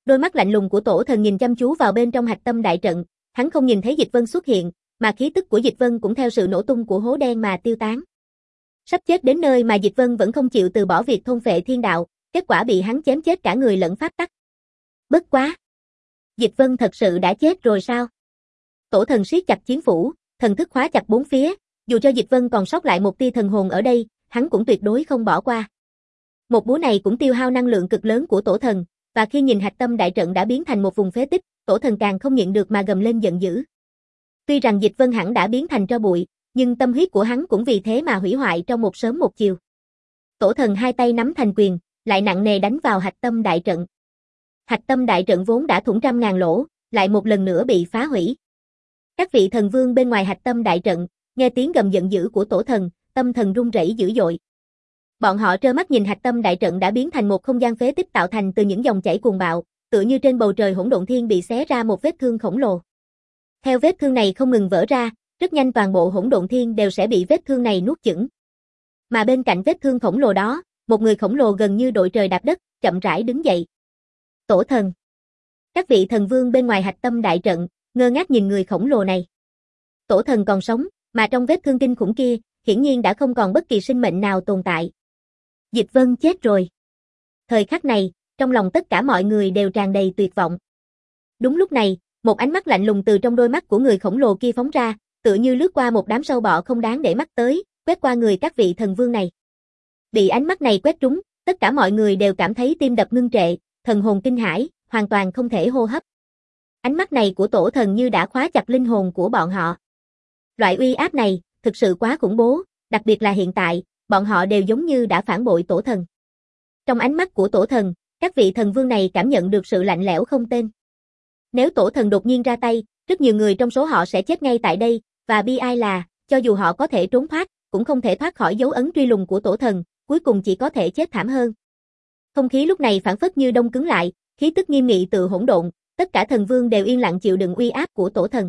Speaker 1: Đôi mắt lạnh lùng của Tổ Thần nhìn chăm chú vào bên trong hạch tâm đại trận, hắn không nhìn thấy Dịch Vân xuất hiện, mà khí tức của Dịch Vân cũng theo sự nổ tung của hố đen mà tiêu tán. Sắp chết đến nơi mà Dịch Vân vẫn không chịu từ bỏ việc thôn phệ thiên đạo, kết quả bị hắn chém chết cả người lẫn pháp tắc. Bất quá! Dịch Vân thật sự đã chết rồi sao? Tổ Thần siết chặt chiến phủ, thần thức khóa chặt bốn phía, dù cho Dịch Vân còn sót lại một tia thần hồn ở đây, hắn cũng tuyệt đối không bỏ qua. Một búa này cũng tiêu hao năng lượng cực lớn của Tổ Thần, và khi nhìn hạch tâm đại trận đã biến thành một vùng phế tích, Tổ Thần càng không nhịn được mà gầm lên giận dữ. Tuy rằng Dịch Vân hẳn đã biến thành tro bụi, nhưng tâm huyết của hắn cũng vì thế mà hủy hoại trong một sớm một chiều. Tổ Thần hai tay nắm thành quyền, lại nặng nề đánh vào hạch tâm đại trận. Hạch tâm đại trận vốn đã thủng trăm ngàn lỗ, lại một lần nữa bị phá hủy. Các vị thần vương bên ngoài hạch tâm đại trận, nghe tiếng gầm giận dữ của Tổ Thần, tâm thần run rẩy dữ dội. Bọn họ trơ mắt nhìn hạch tâm đại trận đã biến thành một không gian phế tích tạo thành từ những dòng chảy cuồng bạo, tựa như trên bầu trời hỗn độn thiên bị xé ra một vết thương khổng lồ. Theo vết thương này không ngừng vỡ ra, rất nhanh toàn bộ hỗn độn thiên đều sẽ bị vết thương này nuốt chửng. Mà bên cạnh vết thương khổng lồ đó, một người khổng lồ gần như đội trời đạp đất, chậm rãi đứng dậy. Tổ Thần. Các vị thần vương bên ngoài hạch tâm đại trận, ngơ ngác nhìn người khổng lồ này. Tổ Thần còn sống, mà trong vết thương kinh khủng kia, hiển nhiên đã không còn bất kỳ sinh mệnh nào tồn tại. Dịch Vân chết rồi. Thời khắc này, trong lòng tất cả mọi người đều tràn đầy tuyệt vọng. Đúng lúc này, một ánh mắt lạnh lùng từ trong đôi mắt của người khổng lồ kia phóng ra, tựa như lướt qua một đám sâu bọ không đáng để mắt tới, quét qua người các vị thần vương này. Bị ánh mắt này quét trúng, tất cả mọi người đều cảm thấy tim đập ngưng trệ, thần hồn kinh hãi, hoàn toàn không thể hô hấp. Ánh mắt này của Tổ Thần như đã khóa chặt linh hồn của bọn họ. Loại uy áp này, thực sự quá khủng bố, đặc biệt là hiện tại, bọn họ đều giống như đã phản bội Tổ Thần. Trong ánh mắt của Tổ Thần, các vị thần vương này cảm nhận được sự lạnh lẽo không tên. Nếu Tổ Thần đột nhiên ra tay, rất nhiều người trong số họ sẽ chết ngay tại đây, và bi ai là, cho dù họ có thể trốn thoát, cũng không thể thoát khỏi dấu ấn truy lùng của Tổ Thần, cuối cùng chỉ có thể chết thảm hơn. Không khí lúc này phảng phất như đông cứng lại, khí tức nghiêm nghị tự hỗn độn, tất cả thần vương đều yên lặng chịu đựng uy áp của Tổ Thần.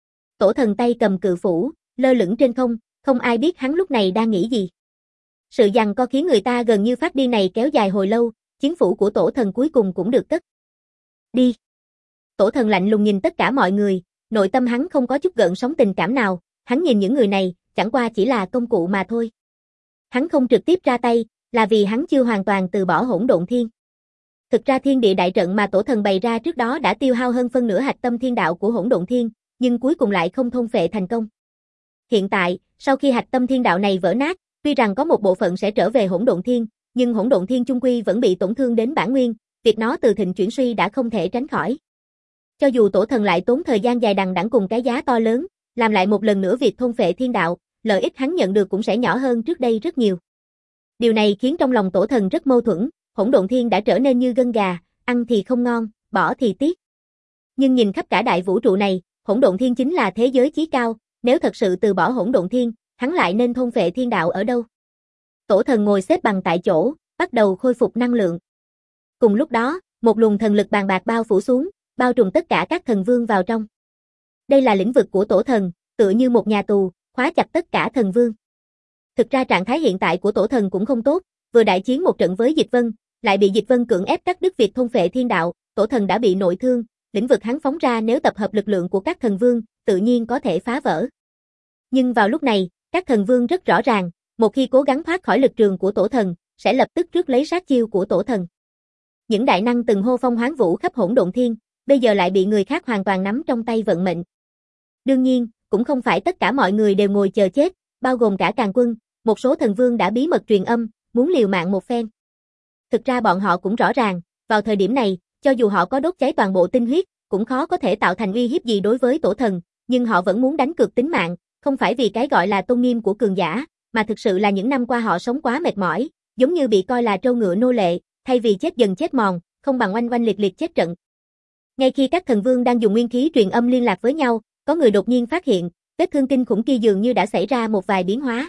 Speaker 1: Tổ Thần tay cầm cự phủ, lơ lửng trên không, không ai biết hắn lúc này đang nghĩ gì. Sự giằng co khiến người ta gần như phát điên này kéo dài hồi lâu, chiến phủ của Tổ Thần cuối cùng cũng được cất. Đi. Tổ Thần lạnh lùng nhìn tất cả mọi người, nội tâm hắn không có chút gợn sóng tình cảm nào, hắn nhìn những người này, chẳng qua chỉ là công cụ mà thôi. Hắn không trực tiếp ra tay, là vì hắn chưa hoàn toàn từ bỏ hỗn độn thiên. Thực ra thiên địa đại trận mà Tổ Thần bày ra trước đó đã tiêu hao hơn phân nửa hạch tâm thiên đạo của hỗn độn thiên, nhưng cuối cùng lại không thôn phệ thành công. Hiện tại, sau khi hạch tâm thiên đạo này vỡ nát, tuy rằng có một bộ phận sẽ trở về hỗn độn thiên, nhưng hỗn độn thiên chung quy vẫn bị tổn thương đến bản nguyên, việc nó từ thịnh chuyển suy đã không thể tránh khỏi. Cho dù Tổ Thần lại tốn thời gian dài đằng đẵng cùng cái giá to lớn, làm lại một lần nữa việc thôn phệ thiên đạo, lợi ích hắn nhận được cũng sẽ nhỏ hơn trước đây rất nhiều. Điều này khiến trong lòng Tổ Thần rất mâu thuẫn, hỗn độn thiên đã trở nên như gân gà, ăn thì không ngon, bỏ thì tiếc. Nhưng nhìn khắp cả đại vũ trụ này, hỗn độn thiên chính là thế giới chí cao, nếu thật sự từ bỏ hỗn độn thiên, hắn lại nên thôn phệ thiên đạo ở đâu? Tổ Thần ngồi xếp bằng tại chỗ, bắt đầu khôi phục năng lượng. Cùng lúc đó, một luồng thần lực bàn bạc bao phủ xuống, bao trùm tất cả các thần vương vào trong. Đây là lĩnh vực của Tổ Thần, tựa như một nhà tù, khóa chặt tất cả thần vương. Thực ra trạng thái hiện tại của Tổ Thần cũng không tốt, vừa đại chiến một trận với Dịch Vân, lại bị Dịch Vân cưỡng ép cắt đứt việc thôn phệ thiên đạo, Tổ Thần đã bị nội thương, lĩnh vực hắn phóng ra nếu tập hợp lực lượng của các thần vương, tự nhiên có thể phá vỡ. Nhưng vào lúc này, các thần vương rất rõ ràng, một khi cố gắng thoát khỏi lực trường của Tổ Thần, sẽ lập tức rước lấy sát chiêu của Tổ Thần. Những đại năng từng hô phong hoán vũ khắp hỗn độn thiên, bây giờ lại bị người khác hoàn toàn nắm trong tay vận mệnh. Đương nhiên, cũng không phải tất cả mọi người đều ngồi chờ chết, bao gồm cả Càn Quân, một số thần vương đã bí mật truyền âm, muốn liều mạng một phen. Thực ra bọn họ cũng rõ ràng, vào thời điểm này, cho dù họ có đốt cháy toàn bộ tinh huyết, cũng khó có thể tạo thành uy hiếp gì đối với Tổ Thần, nhưng họ vẫn muốn đánh cược tính mạng, không phải vì cái gọi là tôn nghiêm của cường giả, mà thực sự là những năm qua họ sống quá mệt mỏi, giống như bị coi là trâu ngựa nô lệ, thay vì chết dần chết mòn, không bằng oanh oanh liệt liệt chết trận. Ngay khi các thần vương đang dùng nguyên khí truyền âm liên lạc với nhau, có người đột nhiên phát hiện, vết thương kinh khủng kia dường như đã xảy ra một vài biến hóa.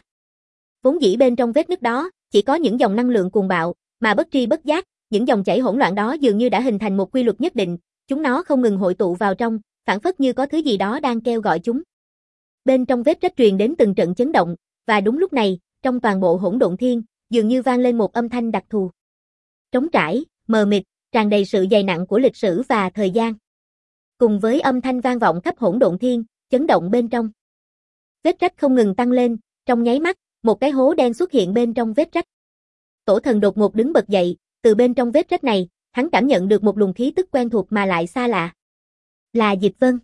Speaker 1: Vốn dĩ bên trong vết nứt đó, chỉ có những dòng năng lượng cuồng bạo, mà bất tri bất giác, những dòng chảy hỗn loạn đó dường như đã hình thành một quy luật nhất định, chúng nó không ngừng hội tụ vào trong, phản phất như có thứ gì đó đang kêu gọi chúng. Bên trong vết rách truyền đến từng trận chấn động, và đúng lúc này, trong toàn bộ hỗn độn thiên, dường như vang lên một âm thanh đặc thù. Trống trải, mờ mịt, tràn đầy sự dày nặng của lịch sử và thời gian. Cùng với âm thanh vang vọng khắp hỗn độn thiên, chấn động bên trong. Vết rách không ngừng tăng lên, trong nháy mắt, một cái hố đen xuất hiện bên trong vết rách. Tổ thần đột ngột đứng bật dậy, từ bên trong vết rách này, hắn cảm nhận được một luồng khí tức quen thuộc mà lại xa lạ. Là Dịch Vân.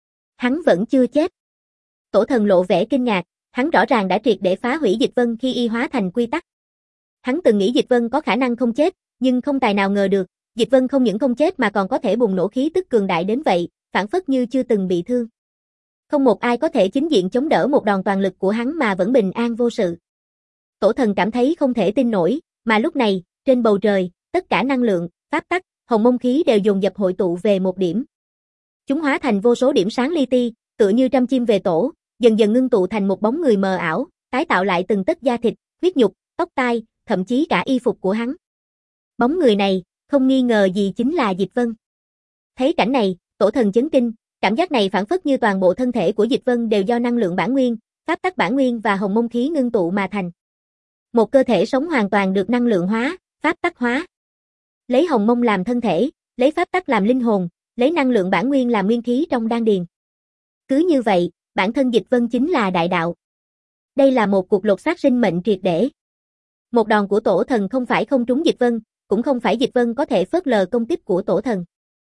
Speaker 1: Hắn vẫn chưa chết. Tổ thần lộ vẻ kinh ngạc, hắn rõ ràng đã triệt để phá hủy Dịch Vân khi y hóa thành quy tắc. Hắn từng nghĩ Dịch Vân có khả năng không chết, nhưng không tài nào ngờ được, Dịch Vân không những không chết mà còn có thể bùng nổ khí tức cường đại đến vậy, phản phất như chưa từng bị thương. Không một ai có thể chính diện chống đỡ một đòn toàn lực của hắn mà vẫn bình an vô sự. Tổ thần cảm thấy không thể tin nổi, mà lúc này, trên bầu trời, tất cả năng lượng, pháp tắc, hồng mông khí đều dồn dập hội tụ về một điểm. Chúng hóa thành vô số điểm sáng li ti, tựa như trăm chim về tổ, dần dần ngưng tụ thành một bóng người mờ ảo, tái tạo lại từng tấc da thịt, huyết nhục, tóc tai, thậm chí cả y phục của hắn. Bóng người này, không nghi ngờ gì chính là Dịch Vân. Thấy cảnh này, tổ thần chấn kinh, cảm giác này phản phất như toàn bộ thân thể của Dịch Vân đều do năng lượng bản nguyên, pháp tắc bản nguyên và hồng mông khí ngưng tụ mà thành. Một cơ thể sống hoàn toàn được năng lượng hóa, pháp tắc hóa. Lấy hồng mông làm thân thể, lấy pháp tắc làm linh hồn, lấy năng lượng bản nguyên làm nguyên khí trong đan điền. Cứ như vậy, bản thân Dịch Vân chính là đại đạo. Đây là một cuộc lột xác sinh mệnh triệt để. Một đòn của tổ thần không phải không trúng Dịch Vân, cũng không phải Dịch Vân có thể phớt lờ công kích của tổ thần.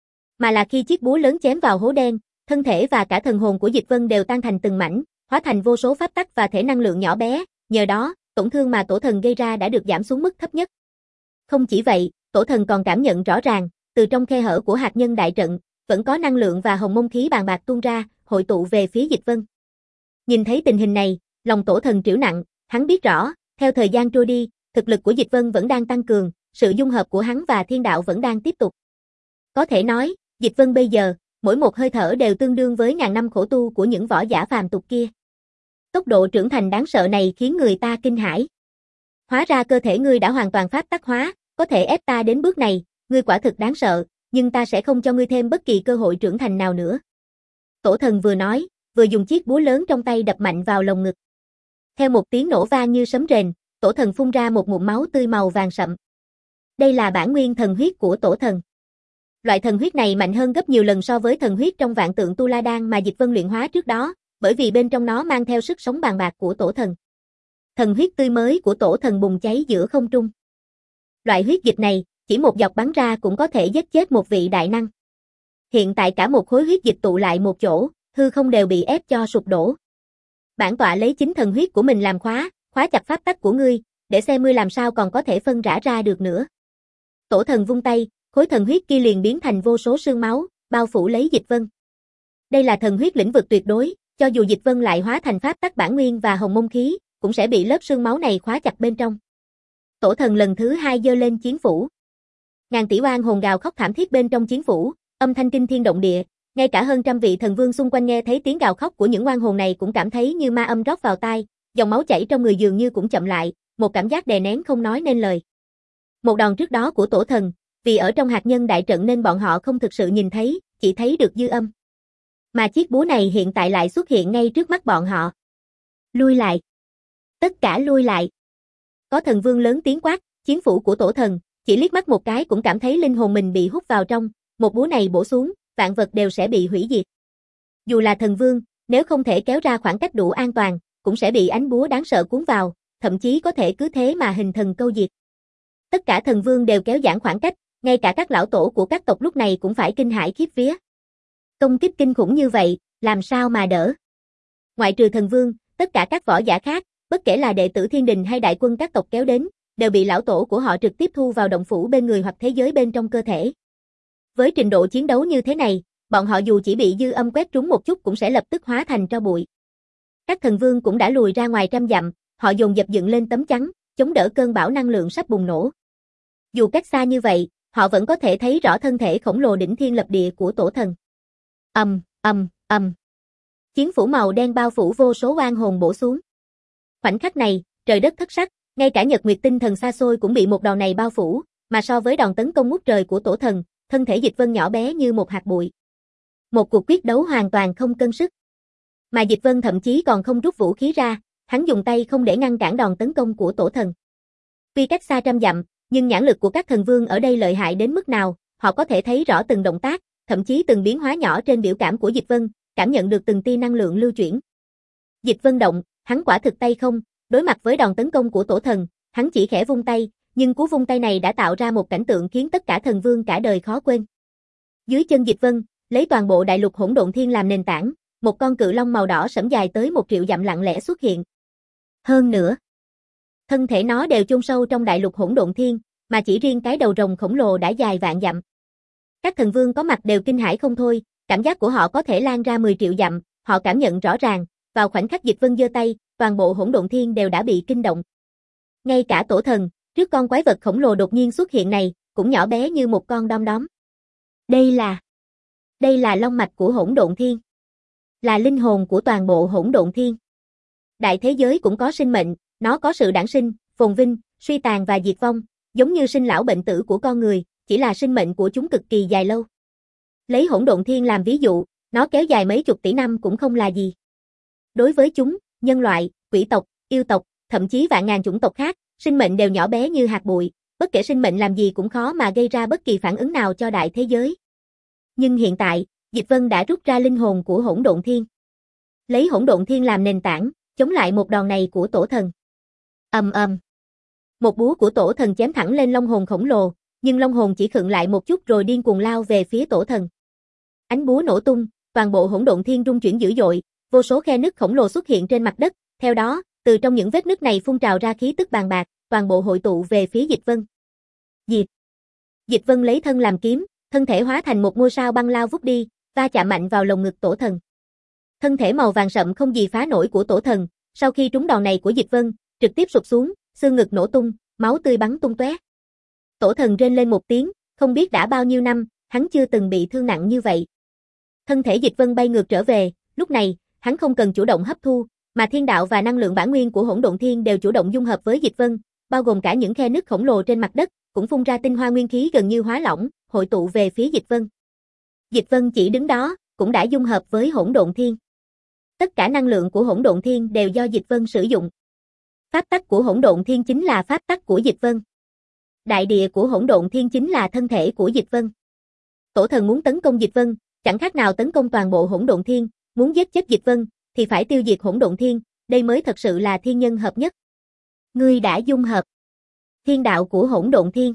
Speaker 1: Mà là khi chiếc búa lớn chém vào hố đen, thân thể và cả thần hồn của Dịch Vân đều tan thành từng mảnh, hóa thành vô số pháp tắc và thể năng lượng nhỏ bé, nhờ đó, tổn thương mà tổ thần gây ra đã được giảm xuống mức thấp nhất. Không chỉ vậy, tổ thần còn cảm nhận rõ ràng, từ trong khe hở của hạt nhân đại trận, vẫn có năng lượng và hồng mông khí bàn bạc tuôn ra, hội tụ về phía Dịch Vân. Nhìn thấy tình hình này, lòng tổ thần trĩu nặng, hắn biết rõ, theo thời gian trôi đi, thực lực của Dịch Vân vẫn đang tăng cường, sự dung hợp của hắn và thiên đạo vẫn đang tiếp tục. Có thể nói, Dịch Vân bây giờ, mỗi một hơi thở đều tương đương với ngàn năm khổ tu của những võ giả phàm tục kia. Tốc độ trưởng thành đáng sợ này khiến người ta kinh hãi. Hóa ra cơ thể ngươi đã hoàn toàn pháp tắc hóa, có thể ép ta đến bước này, ngươi quả thực đáng sợ, nhưng ta sẽ không cho ngươi thêm bất kỳ cơ hội trưởng thành nào nữa. Tổ thần vừa nói, vừa dùng chiếc búa lớn trong tay đập mạnh vào lồng ngực. Theo một tiếng nổ vang như sấm rền, tổ thần phun ra một ngụm máu tươi màu vàng sậm. Đây là bản nguyên thần huyết của tổ thần. Loại thần huyết này mạnh hơn gấp nhiều lần so với thần huyết trong vạn tượng tu la đan mà Dịch Vân luyện hóa trước đó, bởi vì bên trong nó mang theo sức sống bàn bạc của tổ thần. Thần huyết tươi mới của tổ thần bùng cháy giữa không trung. Loại huyết dịch này, chỉ một giọt bắn ra cũng có thể giết chết một vị đại năng. Hiện tại cả một khối huyết dịch tụ lại một chỗ, hư không đều bị ép cho sụp đổ. Bản tọa lấy chính thần huyết của mình làm khóa, khóa chặt pháp tắc của ngươi, để xem ngươi làm sao còn có thể phân rã ra được nữa. Tổ thần vung tay, khối thần huyết kia liền biến thành vô số sương máu, bao phủ lấy Dịch Vân. Đây là thần huyết lĩnh vực tuyệt đối, cho dù Dịch Vân lại hóa thành pháp tắc bản nguyên và hồng mông khí, cũng sẽ bị lớp sương máu này khóa chặt bên trong. Tổ thần lần thứ hai giơ lên chiến phủ. Ngàn tỷ oan hồn gào khóc thảm thiết bên trong chiến phủ, âm thanh kinh thiên động địa, ngay cả hơn trăm vị thần vương xung quanh nghe thấy tiếng gào khóc của những oan hồn này cũng cảm thấy như ma âm rót vào tai, dòng máu chảy trong người dường như cũng chậm lại, một cảm giác đè nén không nói nên lời. Một đòn trước đó của tổ thần, vì ở trong hạt nhân đại trận nên bọn họ không thực sự nhìn thấy, chỉ thấy được dư âm. Mà chiếc búa này hiện tại lại xuất hiện ngay trước mắt bọn họ. Lui lại. Tất cả lui lại. Có thần vương lớn tiếng quát, chiến phủ của tổ thần, chỉ liếc mắt một cái cũng cảm thấy linh hồn mình bị hút vào trong, một búa này bổ xuống, vạn vật đều sẽ bị hủy diệt. Dù là thần vương, nếu không thể kéo ra khoảng cách đủ an toàn, cũng sẽ bị ánh búa đáng sợ cuốn vào, thậm chí có thể cứ thế mà hình thần câu diệt. Tất cả thần vương đều kéo giãn khoảng cách, ngay cả các lão tổ của các tộc lúc này cũng phải kinh hãi khiếp vía. Công kích kinh khủng như vậy, làm sao mà đỡ? Ngoại trừ thần vương, tất cả các võ giả khác, bất kể là đệ tử thiên đình hay đại quân các tộc kéo đến, đều bị lão tổ của họ trực tiếp thu vào động phủ bên người hoặc thế giới bên trong cơ thể. Với trình độ chiến đấu như thế này, bọn họ dù chỉ bị dư âm quét trúng một chút cũng sẽ lập tức hóa thành tro bụi. Các thần vương cũng đã lùi ra ngoài trăm dặm, họ dồn dập dựng lên tấm chắn, chống đỡ cơn bão năng lượng sắp bùng nổ. Dù cách xa như vậy, họ vẫn có thể thấy rõ thân thể khổng lồ đỉnh thiên lập địa của tổ thần. Ầm, ầm, ầm. Chiến phủ màu đen bao phủ vô số oan hồn bổ xuống. Khoảnh khắc này, trời đất thất sắc, ngay cả nhật nguyệt tinh thần xa xôi cũng bị một đòn này bao phủ, mà so với đòn tấn công ngút trời của tổ thần, thân thể Dịch Vân nhỏ bé như một hạt bụi. Một cuộc quyết đấu hoàn toàn không cân sức. Mà Dịch Vân thậm chí còn không rút vũ khí ra, hắn dùng tay không để ngăn cản đòn tấn công của tổ thần. Tuy cách xa trăm dặm, nhưng nhãn lực của các thần vương ở đây lợi hại đến mức nào, họ có thể thấy rõ từng động tác, thậm chí từng biến hóa nhỏ trên biểu cảm của Dịch Vân, cảm nhận được từng tia năng lượng lưu chuyển. Dịch Vân động, hắn quả thực tay không, đối mặt với đòn tấn công của tổ thần, hắn chỉ khẽ vung tay, nhưng cú vung tay này đã tạo ra một cảnh tượng khiến tất cả thần vương cả đời khó quên. Dưới chân Dịch Vân, lấy toàn bộ đại lục hỗn độn thiên làm nền tảng, một con cự long màu đỏ sẫm dài tới một triệu dặm lặng lẽ xuất hiện. Hơn nữa, thân thể nó đều chôn sâu trong đại lục hỗn độn thiên, mà chỉ riêng cái đầu rồng khổng lồ đã dài vạn dặm. Các thần vương có mặt đều kinh hãi không thôi, cảm giác của họ có thể lan ra mười triệu dặm, họ cảm nhận rõ ràng, vào khoảnh khắc Dịch Vân giơ tay, toàn bộ hỗn độn thiên đều đã bị kinh động. Ngay cả tổ thần, trước con quái vật khổng lồ đột nhiên xuất hiện này, cũng nhỏ bé như một con đom đóm. Đây là... Đây là long mạch của hỗn độn thiên. Là linh hồn của toàn bộ hỗn độn thiên. Đại thế giới cũng có sinh mệnh, nó có sự đản sinh, phồn vinh, suy tàn và diệt vong, giống như sinh lão bệnh tử của con người, chỉ là sinh mệnh của chúng cực kỳ dài lâu. Lấy hỗn độn thiên làm ví dụ, nó kéo dài mấy chục tỷ năm cũng không là gì. Đối với chúng, nhân loại, quỷ tộc, yêu tộc, thậm chí vạn ngàn chủng tộc khác, sinh mệnh đều nhỏ bé như hạt bụi, bất kể sinh mệnh làm gì cũng khó mà gây ra bất kỳ phản ứng nào cho đại thế giới. Nhưng hiện tại, Dịch Vân đã rút ra linh hồn của hỗn độn thiên. Lấy hỗn độn thiên làm nền tảng, chống lại một đòn này của tổ thần. Ầm ầm. Một búa của tổ thần chém thẳng lên long hồn khổng lồ, nhưng long hồn chỉ khựng lại một chút rồi điên cuồng lao về phía tổ thần. Ánh búa nổ tung, toàn bộ hỗn độn thiên rung chuyển dữ dội, vô số khe nứt khổng lồ xuất hiện trên mặt đất, theo đó, từ trong những vết nứt này phun trào ra khí tức bàn bạc, toàn bộ hội tụ về phía Dịch Vân. Diệt. Dịch Vân lấy thân làm kiếm, thân thể hóa thành một ngôi sao băng lao vút đi, va chạm mạnh vào lồng ngực tổ thần. Thân thể màu vàng sậm không gì phá nổi của tổ thần, sau khi trúng đòn này của Dịch Vân, trực tiếp sụp xuống, xương ngực nổ tung, máu tươi bắn tung tóe. Tổ thần rên lên một tiếng, không biết đã bao nhiêu năm, hắn chưa từng bị thương nặng như vậy. Thân thể Dịch Vân bay ngược trở về, lúc này, hắn không cần chủ động hấp thu, mà thiên đạo và năng lượng bản nguyên của hỗn độn thiên đều chủ động dung hợp với Dịch Vân, bao gồm cả những khe nứt khổng lồ trên mặt đất, cũng phun ra tinh hoa nguyên khí gần như hóa lỏng, hội tụ về phía Dịch Vân. Dịch Vân chỉ đứng đó, cũng đã dung hợp với hỗn độn thiên. Tất cả năng lượng của hỗn độn thiên đều do Dịch Vân sử dụng. Pháp tắc của hỗn độn thiên chính là pháp tắc của Dịch Vân. Đại địa của hỗn độn thiên chính là thân thể của Dịch Vân. Tổ thần muốn tấn công Dịch Vân, chẳng khác nào tấn công toàn bộ hỗn độn thiên, muốn giết chết Dịch Vân, thì phải tiêu diệt hỗn độn thiên, đây mới thật sự là thiên nhân hợp nhất. Ngươi đã dung hợp thiên đạo của hỗn độn thiên.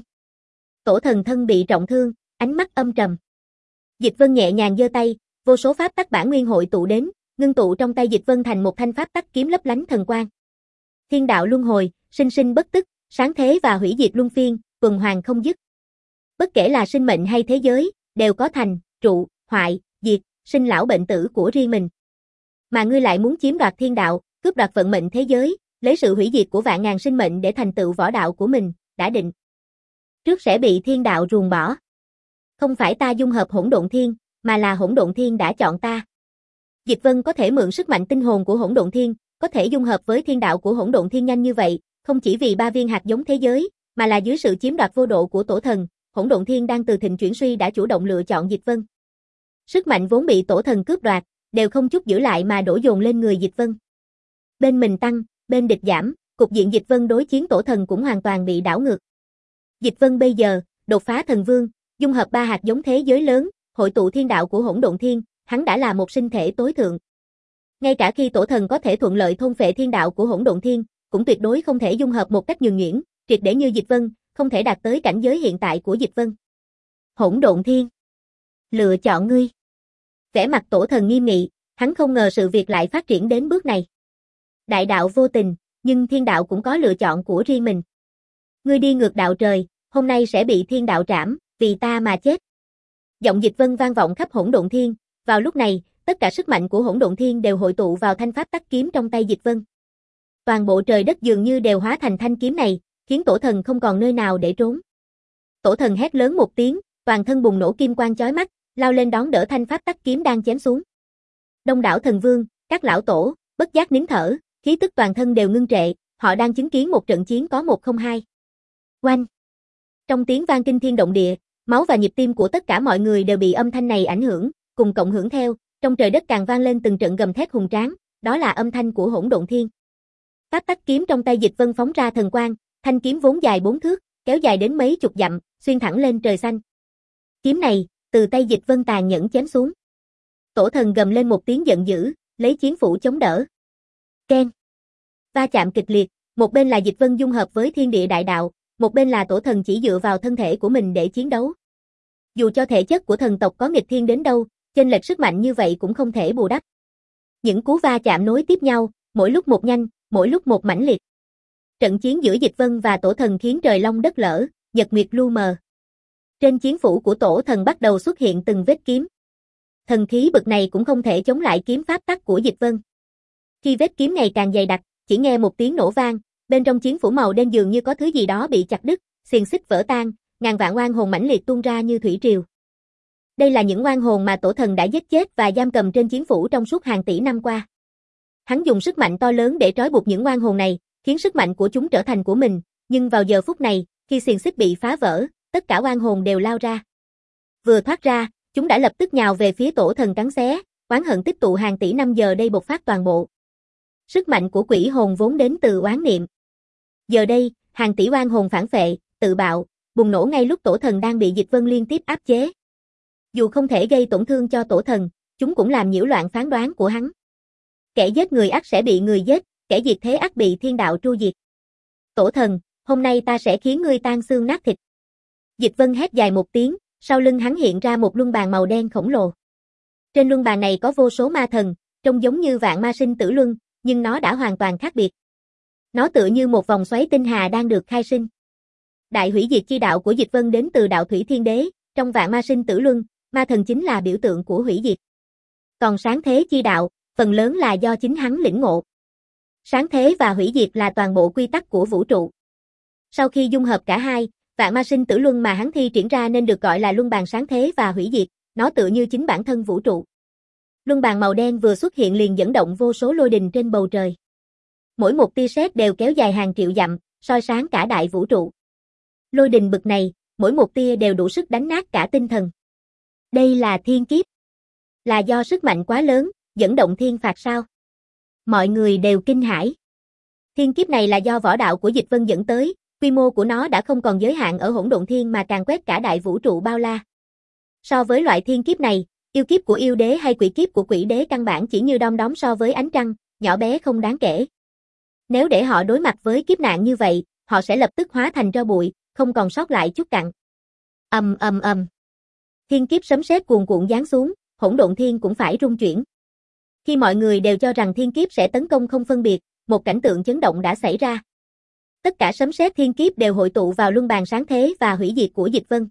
Speaker 1: Tổ thần thân bị trọng thương, ánh mắt âm trầm. Dịch Vân nhẹ nhàng giơ tay, vô số pháp tắc bản nguyên hội tụ đến, ngưng tụ trong tay Dịch Vân thành một thanh pháp tắc kiếm lấp lánh thần quang. Thiên đạo luân hồi, sinh sinh bất tức, sáng thế và hủy diệt luân phiên, tuần hoàn không dứt. Bất kể là sinh mệnh hay thế giới, đều có thành, trụ, hoại, diệt, sinh lão bệnh tử của riêng mình. Mà ngươi lại muốn chiếm đoạt thiên đạo, cướp đoạt vận mệnh thế giới, lấy sự hủy diệt của vạn ngàn sinh mệnh để thành tựu võ đạo của mình, đã định trước sẽ bị thiên đạo ruồng bỏ. Không phải ta dung hợp hỗn độn thiên, mà là hỗn độn thiên đã chọn ta. Dịch Vân có thể mượn sức mạnh tinh hồn của hỗn độn thiên, có thể dung hợp với thiên đạo của hỗn độn thiên nhanh như vậy, không chỉ vì ba viên hạt giống thế giới, mà là dưới sự chiếm đoạt vô độ của tổ thần, hỗn độn thiên đang từ thịnh chuyển suy đã chủ động lựa chọn Dịch Vân. Sức mạnh vốn bị tổ thần cướp đoạt, đều không chút giữ lại mà đổ dồn lên người Dịch Vân. Bên mình tăng, bên địch giảm, cục diện Dịch Vân đối chiến tổ thần cũng hoàn toàn bị đảo ngược. Dịch Vân bây giờ, đột phá thần vương, dung hợp ba hạt giống thế giới lớn, hội tụ thiên đạo của hỗn độn thiên, hắn đã là một sinh thể tối thượng. Ngay cả khi tổ thần có thể thuận lợi thôn phệ thiên đạo của hỗn độn thiên, cũng tuyệt đối không thể dung hợp một cách nhuần nhuyễn, triệt để như Dịch Vân, không thể đạt tới cảnh giới hiện tại của Dịch Vân. Hỗn độn thiên, lựa chọn ngươi. Vẻ mặt tổ thần nghiêm nghị, hắn không ngờ sự việc lại phát triển đến bước này. Đại đạo vô tình, nhưng thiên đạo cũng có lựa chọn của riêng mình. Ngươi đi ngược đạo trời, hôm nay sẽ bị thiên đạo trảm, vì ta mà chết. Giọng Dịch Vân vang vọng khắp hỗn độn thiên, vào lúc này, tất cả sức mạnh của hỗn độn thiên đều hội tụ vào thanh pháp tắc kiếm trong tay Dịch Vân. Toàn bộ trời đất dường như đều hóa thành thanh kiếm này, khiến tổ thần không còn nơi nào để trốn. Tổ thần hét lớn một tiếng, toàn thân bùng nổ kim quang chói mắt, lao lên đón đỡ thanh pháp tắc kiếm đang chém xuống. Đông đảo thần vương, các lão tổ, bất giác nín thở, khí tức toàn thân đều ngưng trệ, họ đang chứng kiến một trận chiến có một không hai. Oanh! Trong tiếng vang kinh thiên động địa, máu và nhịp tim của tất cả mọi người đều bị âm thanh này ảnh hưởng, cùng cộng hưởng theo, trong trời đất càng vang lên từng trận gầm thét hùng tráng, đó là âm thanh của hỗn độn thiên. Pháp tắc kiếm trong tay Dịch Vân phóng ra thần quang, thanh kiếm vốn dài bốn thước, kéo dài đến mấy chục dặm, xuyên thẳng lên trời xanh. Kiếm này, từ tay Dịch Vân tàn nhẫn chém xuống. Tổ thần gầm lên một tiếng giận dữ, lấy chiến phủ chống đỡ. Keng. Va chạm kịch liệt, một bên là Dịch Vân dung hợp với thiên địa đại đạo, một bên là tổ thần chỉ dựa vào thân thể của mình để chiến đấu. Dù cho thể chất của thần tộc có nghịch thiên đến đâu, chênh lệch sức mạnh như vậy cũng không thể bù đắp. Những cú va chạm nối tiếp nhau, mỗi lúc một nhanh, mỗi lúc một mãnh liệt. Trận chiến giữa Dịch Vân và tổ thần khiến trời long đất lở, nhật nguyệt lu mờ. Trên chiến phủ của tổ thần bắt đầu xuất hiện từng vết kiếm. Thần khí bực này cũng không thể chống lại kiếm pháp tắc của Dịch Vân. Khi vết kiếm ngày càng dày đặc, chỉ nghe một tiếng nổ vang, bên trong chiến phủ màu đen dường như có thứ gì đó bị chặt đứt, xiềng xích vỡ tan, ngàn vạn oan hồn mãnh liệt tuôn ra như thủy triều. Đây là những oan hồn mà tổ thần đã giết chết và giam cầm trên chiến phủ trong suốt hàng tỷ năm qua. Hắn dùng sức mạnh to lớn để trói buộc những oan hồn này, khiến sức mạnh của chúng trở thành của mình, nhưng vào giờ phút này, khi xiềng xích bị phá vỡ, tất cả oan hồn đều lao ra. Vừa thoát ra, chúng đã lập tức nhào về phía tổ thần cắn xé, oán hận tích tụ hàng tỷ năm giờ đây bộc phát toàn bộ. Sức mạnh của quỷ hồn vốn đến từ oán niệm. Giờ đây, hàng tỷ oan hồn phản phệ, tự bạo, bùng nổ ngay lúc tổ thần đang bị Dịch Vân liên tiếp áp chế. Dù không thể gây tổn thương cho tổ thần, chúng cũng làm nhiễu loạn phán đoán của hắn. Kẻ giết người ắt sẽ bị người giết, kẻ diệt thế ắt bị thiên đạo tru diệt. Tổ thần, hôm nay ta sẽ khiến ngươi tan xương nát thịt. Dịch Vân hét dài một tiếng, sau lưng hắn hiện ra một luân bàn màu đen khổng lồ. Trên luân bàn này có vô số ma thần, trông giống như vạn ma sinh tử luân, nhưng nó đã hoàn toàn khác biệt. Nó tựa như một vòng xoáy tinh hà đang được khai sinh. Đại hủy diệt chi đạo của Dịch Vân đến từ đạo thủy thiên đế, trong vạn ma sinh tử luân, ma thần chính là biểu tượng của hủy diệt. Còn sáng thế chi đạo, phần lớn là do chính hắn lĩnh ngộ. Sáng thế và hủy diệt là toàn bộ quy tắc của vũ trụ. Sau khi dung hợp cả hai, vạn ma sinh tử luân mà hắn thi triển ra nên được gọi là luân bàn sáng thế và hủy diệt, nó tựa như chính bản thân vũ trụ. Luân bàn màu đen vừa xuất hiện liền dẫn động vô số lôi đình trên bầu trời. Mỗi một tia sét đều kéo dài hàng triệu dặm, soi sáng cả đại vũ trụ. Lôi đình bực này, mỗi một tia đều đủ sức đánh nát cả tinh thần. Đây là thiên kiếp. Là do sức mạnh quá lớn, dẫn động thiên phạt sao? Mọi người đều kinh hãi. Thiên kiếp này là do võ đạo của Dịch Vân dẫn tới, quy mô của nó đã không còn giới hạn ở hỗn độn thiên mà càng quét cả đại vũ trụ bao la. So với loại thiên kiếp này, yêu kiếp của yêu đế hay quỷ kiếp của quỷ đế căn bản chỉ như đom đóm so với ánh trăng, nhỏ bé không đáng kể. Nếu để họ đối mặt với kiếp nạn như vậy, họ sẽ lập tức hóa thành tro bụi, không còn sót lại chút cặn. Ầm ầm ầm. Thiên kiếp sấm sét cuồn cuộn giáng xuống, hỗn độn thiên cũng phải rung chuyển. Khi mọi người đều cho rằng thiên kiếp sẽ tấn công không phân biệt, một cảnh tượng chấn động đã xảy ra. Tất cả sấm sét thiên kiếp đều hội tụ vào luân bàn sáng thế và hủy diệt của Dịch Vân.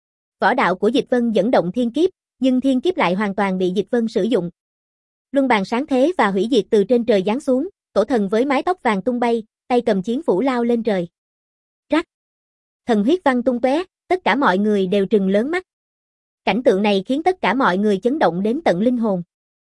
Speaker 1: Võ đạo của Dịch Vân dẫn động thiên kiếp, nhưng thiên kiếp lại hoàn toàn bị Dịch Vân sử dụng. Luân bàn sáng thế và hủy diệt từ trên trời giáng xuống, tổ thần với mái tóc vàng tung bay, tay cầm chiến phủ lao lên trời. Rắc. Thần huyết văng tung tóe, tất cả mọi người đều trừng lớn mắt. Cảnh tượng này khiến tất cả mọi người chấn động đến tận linh hồn.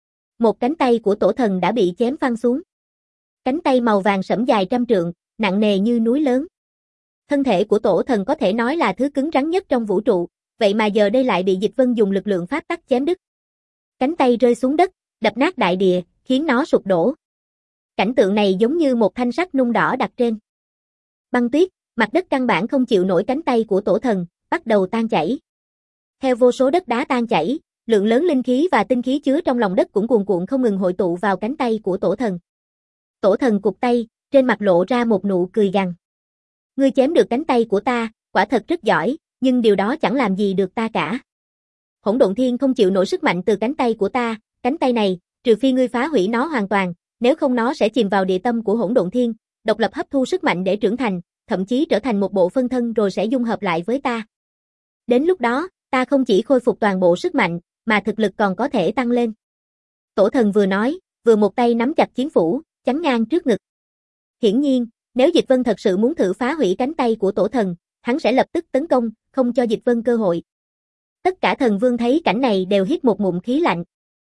Speaker 1: Một cánh tay của tổ thần đã bị chém phăng xuống. Cánh tay màu vàng sẫm dài trăm trượng, nặng nề như núi lớn. Thân thể của tổ thần có thể nói là thứ cứng rắn nhất trong vũ trụ, vậy mà giờ đây lại bị Dịch Vân dùng lực lượng pháp tắc chém đứt. Cánh tay rơi xuống đất, đập nát đại địa, khiến nó sụp đổ. Cảnh tượng này giống như một thanh sắt nung đỏ đặt trên băng tuyết, mặt đất căn bản không chịu nổi cánh tay của tổ thần, bắt đầu tan chảy. Theo vô số đất đá tan chảy, lượng lớn linh khí và tinh khí chứa trong lòng đất cũng cuồn cuộn không ngừng hội tụ vào cánh tay của tổ thần. Tổ thần cụp tay, trên mặt lộ ra một nụ cười gằn. Ngươi chém được cánh tay của ta, quả thật rất giỏi, nhưng điều đó chẳng làm gì được ta cả. Hỗn độn thiên không chịu nổi sức mạnh từ cánh tay của ta, cánh tay này, trừ phi ngươi phá hủy nó hoàn toàn, nếu không nó sẽ chìm vào địa tâm của hỗn độn thiên, độc lập hấp thu sức mạnh để trưởng thành, thậm chí trở thành một bộ phân thân rồi sẽ dung hợp lại với ta. Đến lúc đó, ta không chỉ khôi phục toàn bộ sức mạnh, mà thực lực còn có thể tăng lên. Tổ thần vừa nói, vừa một tay nắm chặt chiến phủ, chắn ngang trước ngực. Hiển nhiên, nếu Dịch Vân thật sự muốn thử phá hủy cánh tay của tổ thần, hắn sẽ lập tức tấn công, không cho Dịch Vân cơ hội. Tất cả thần vương thấy cảnh này đều hít một ngụm khí lạnh.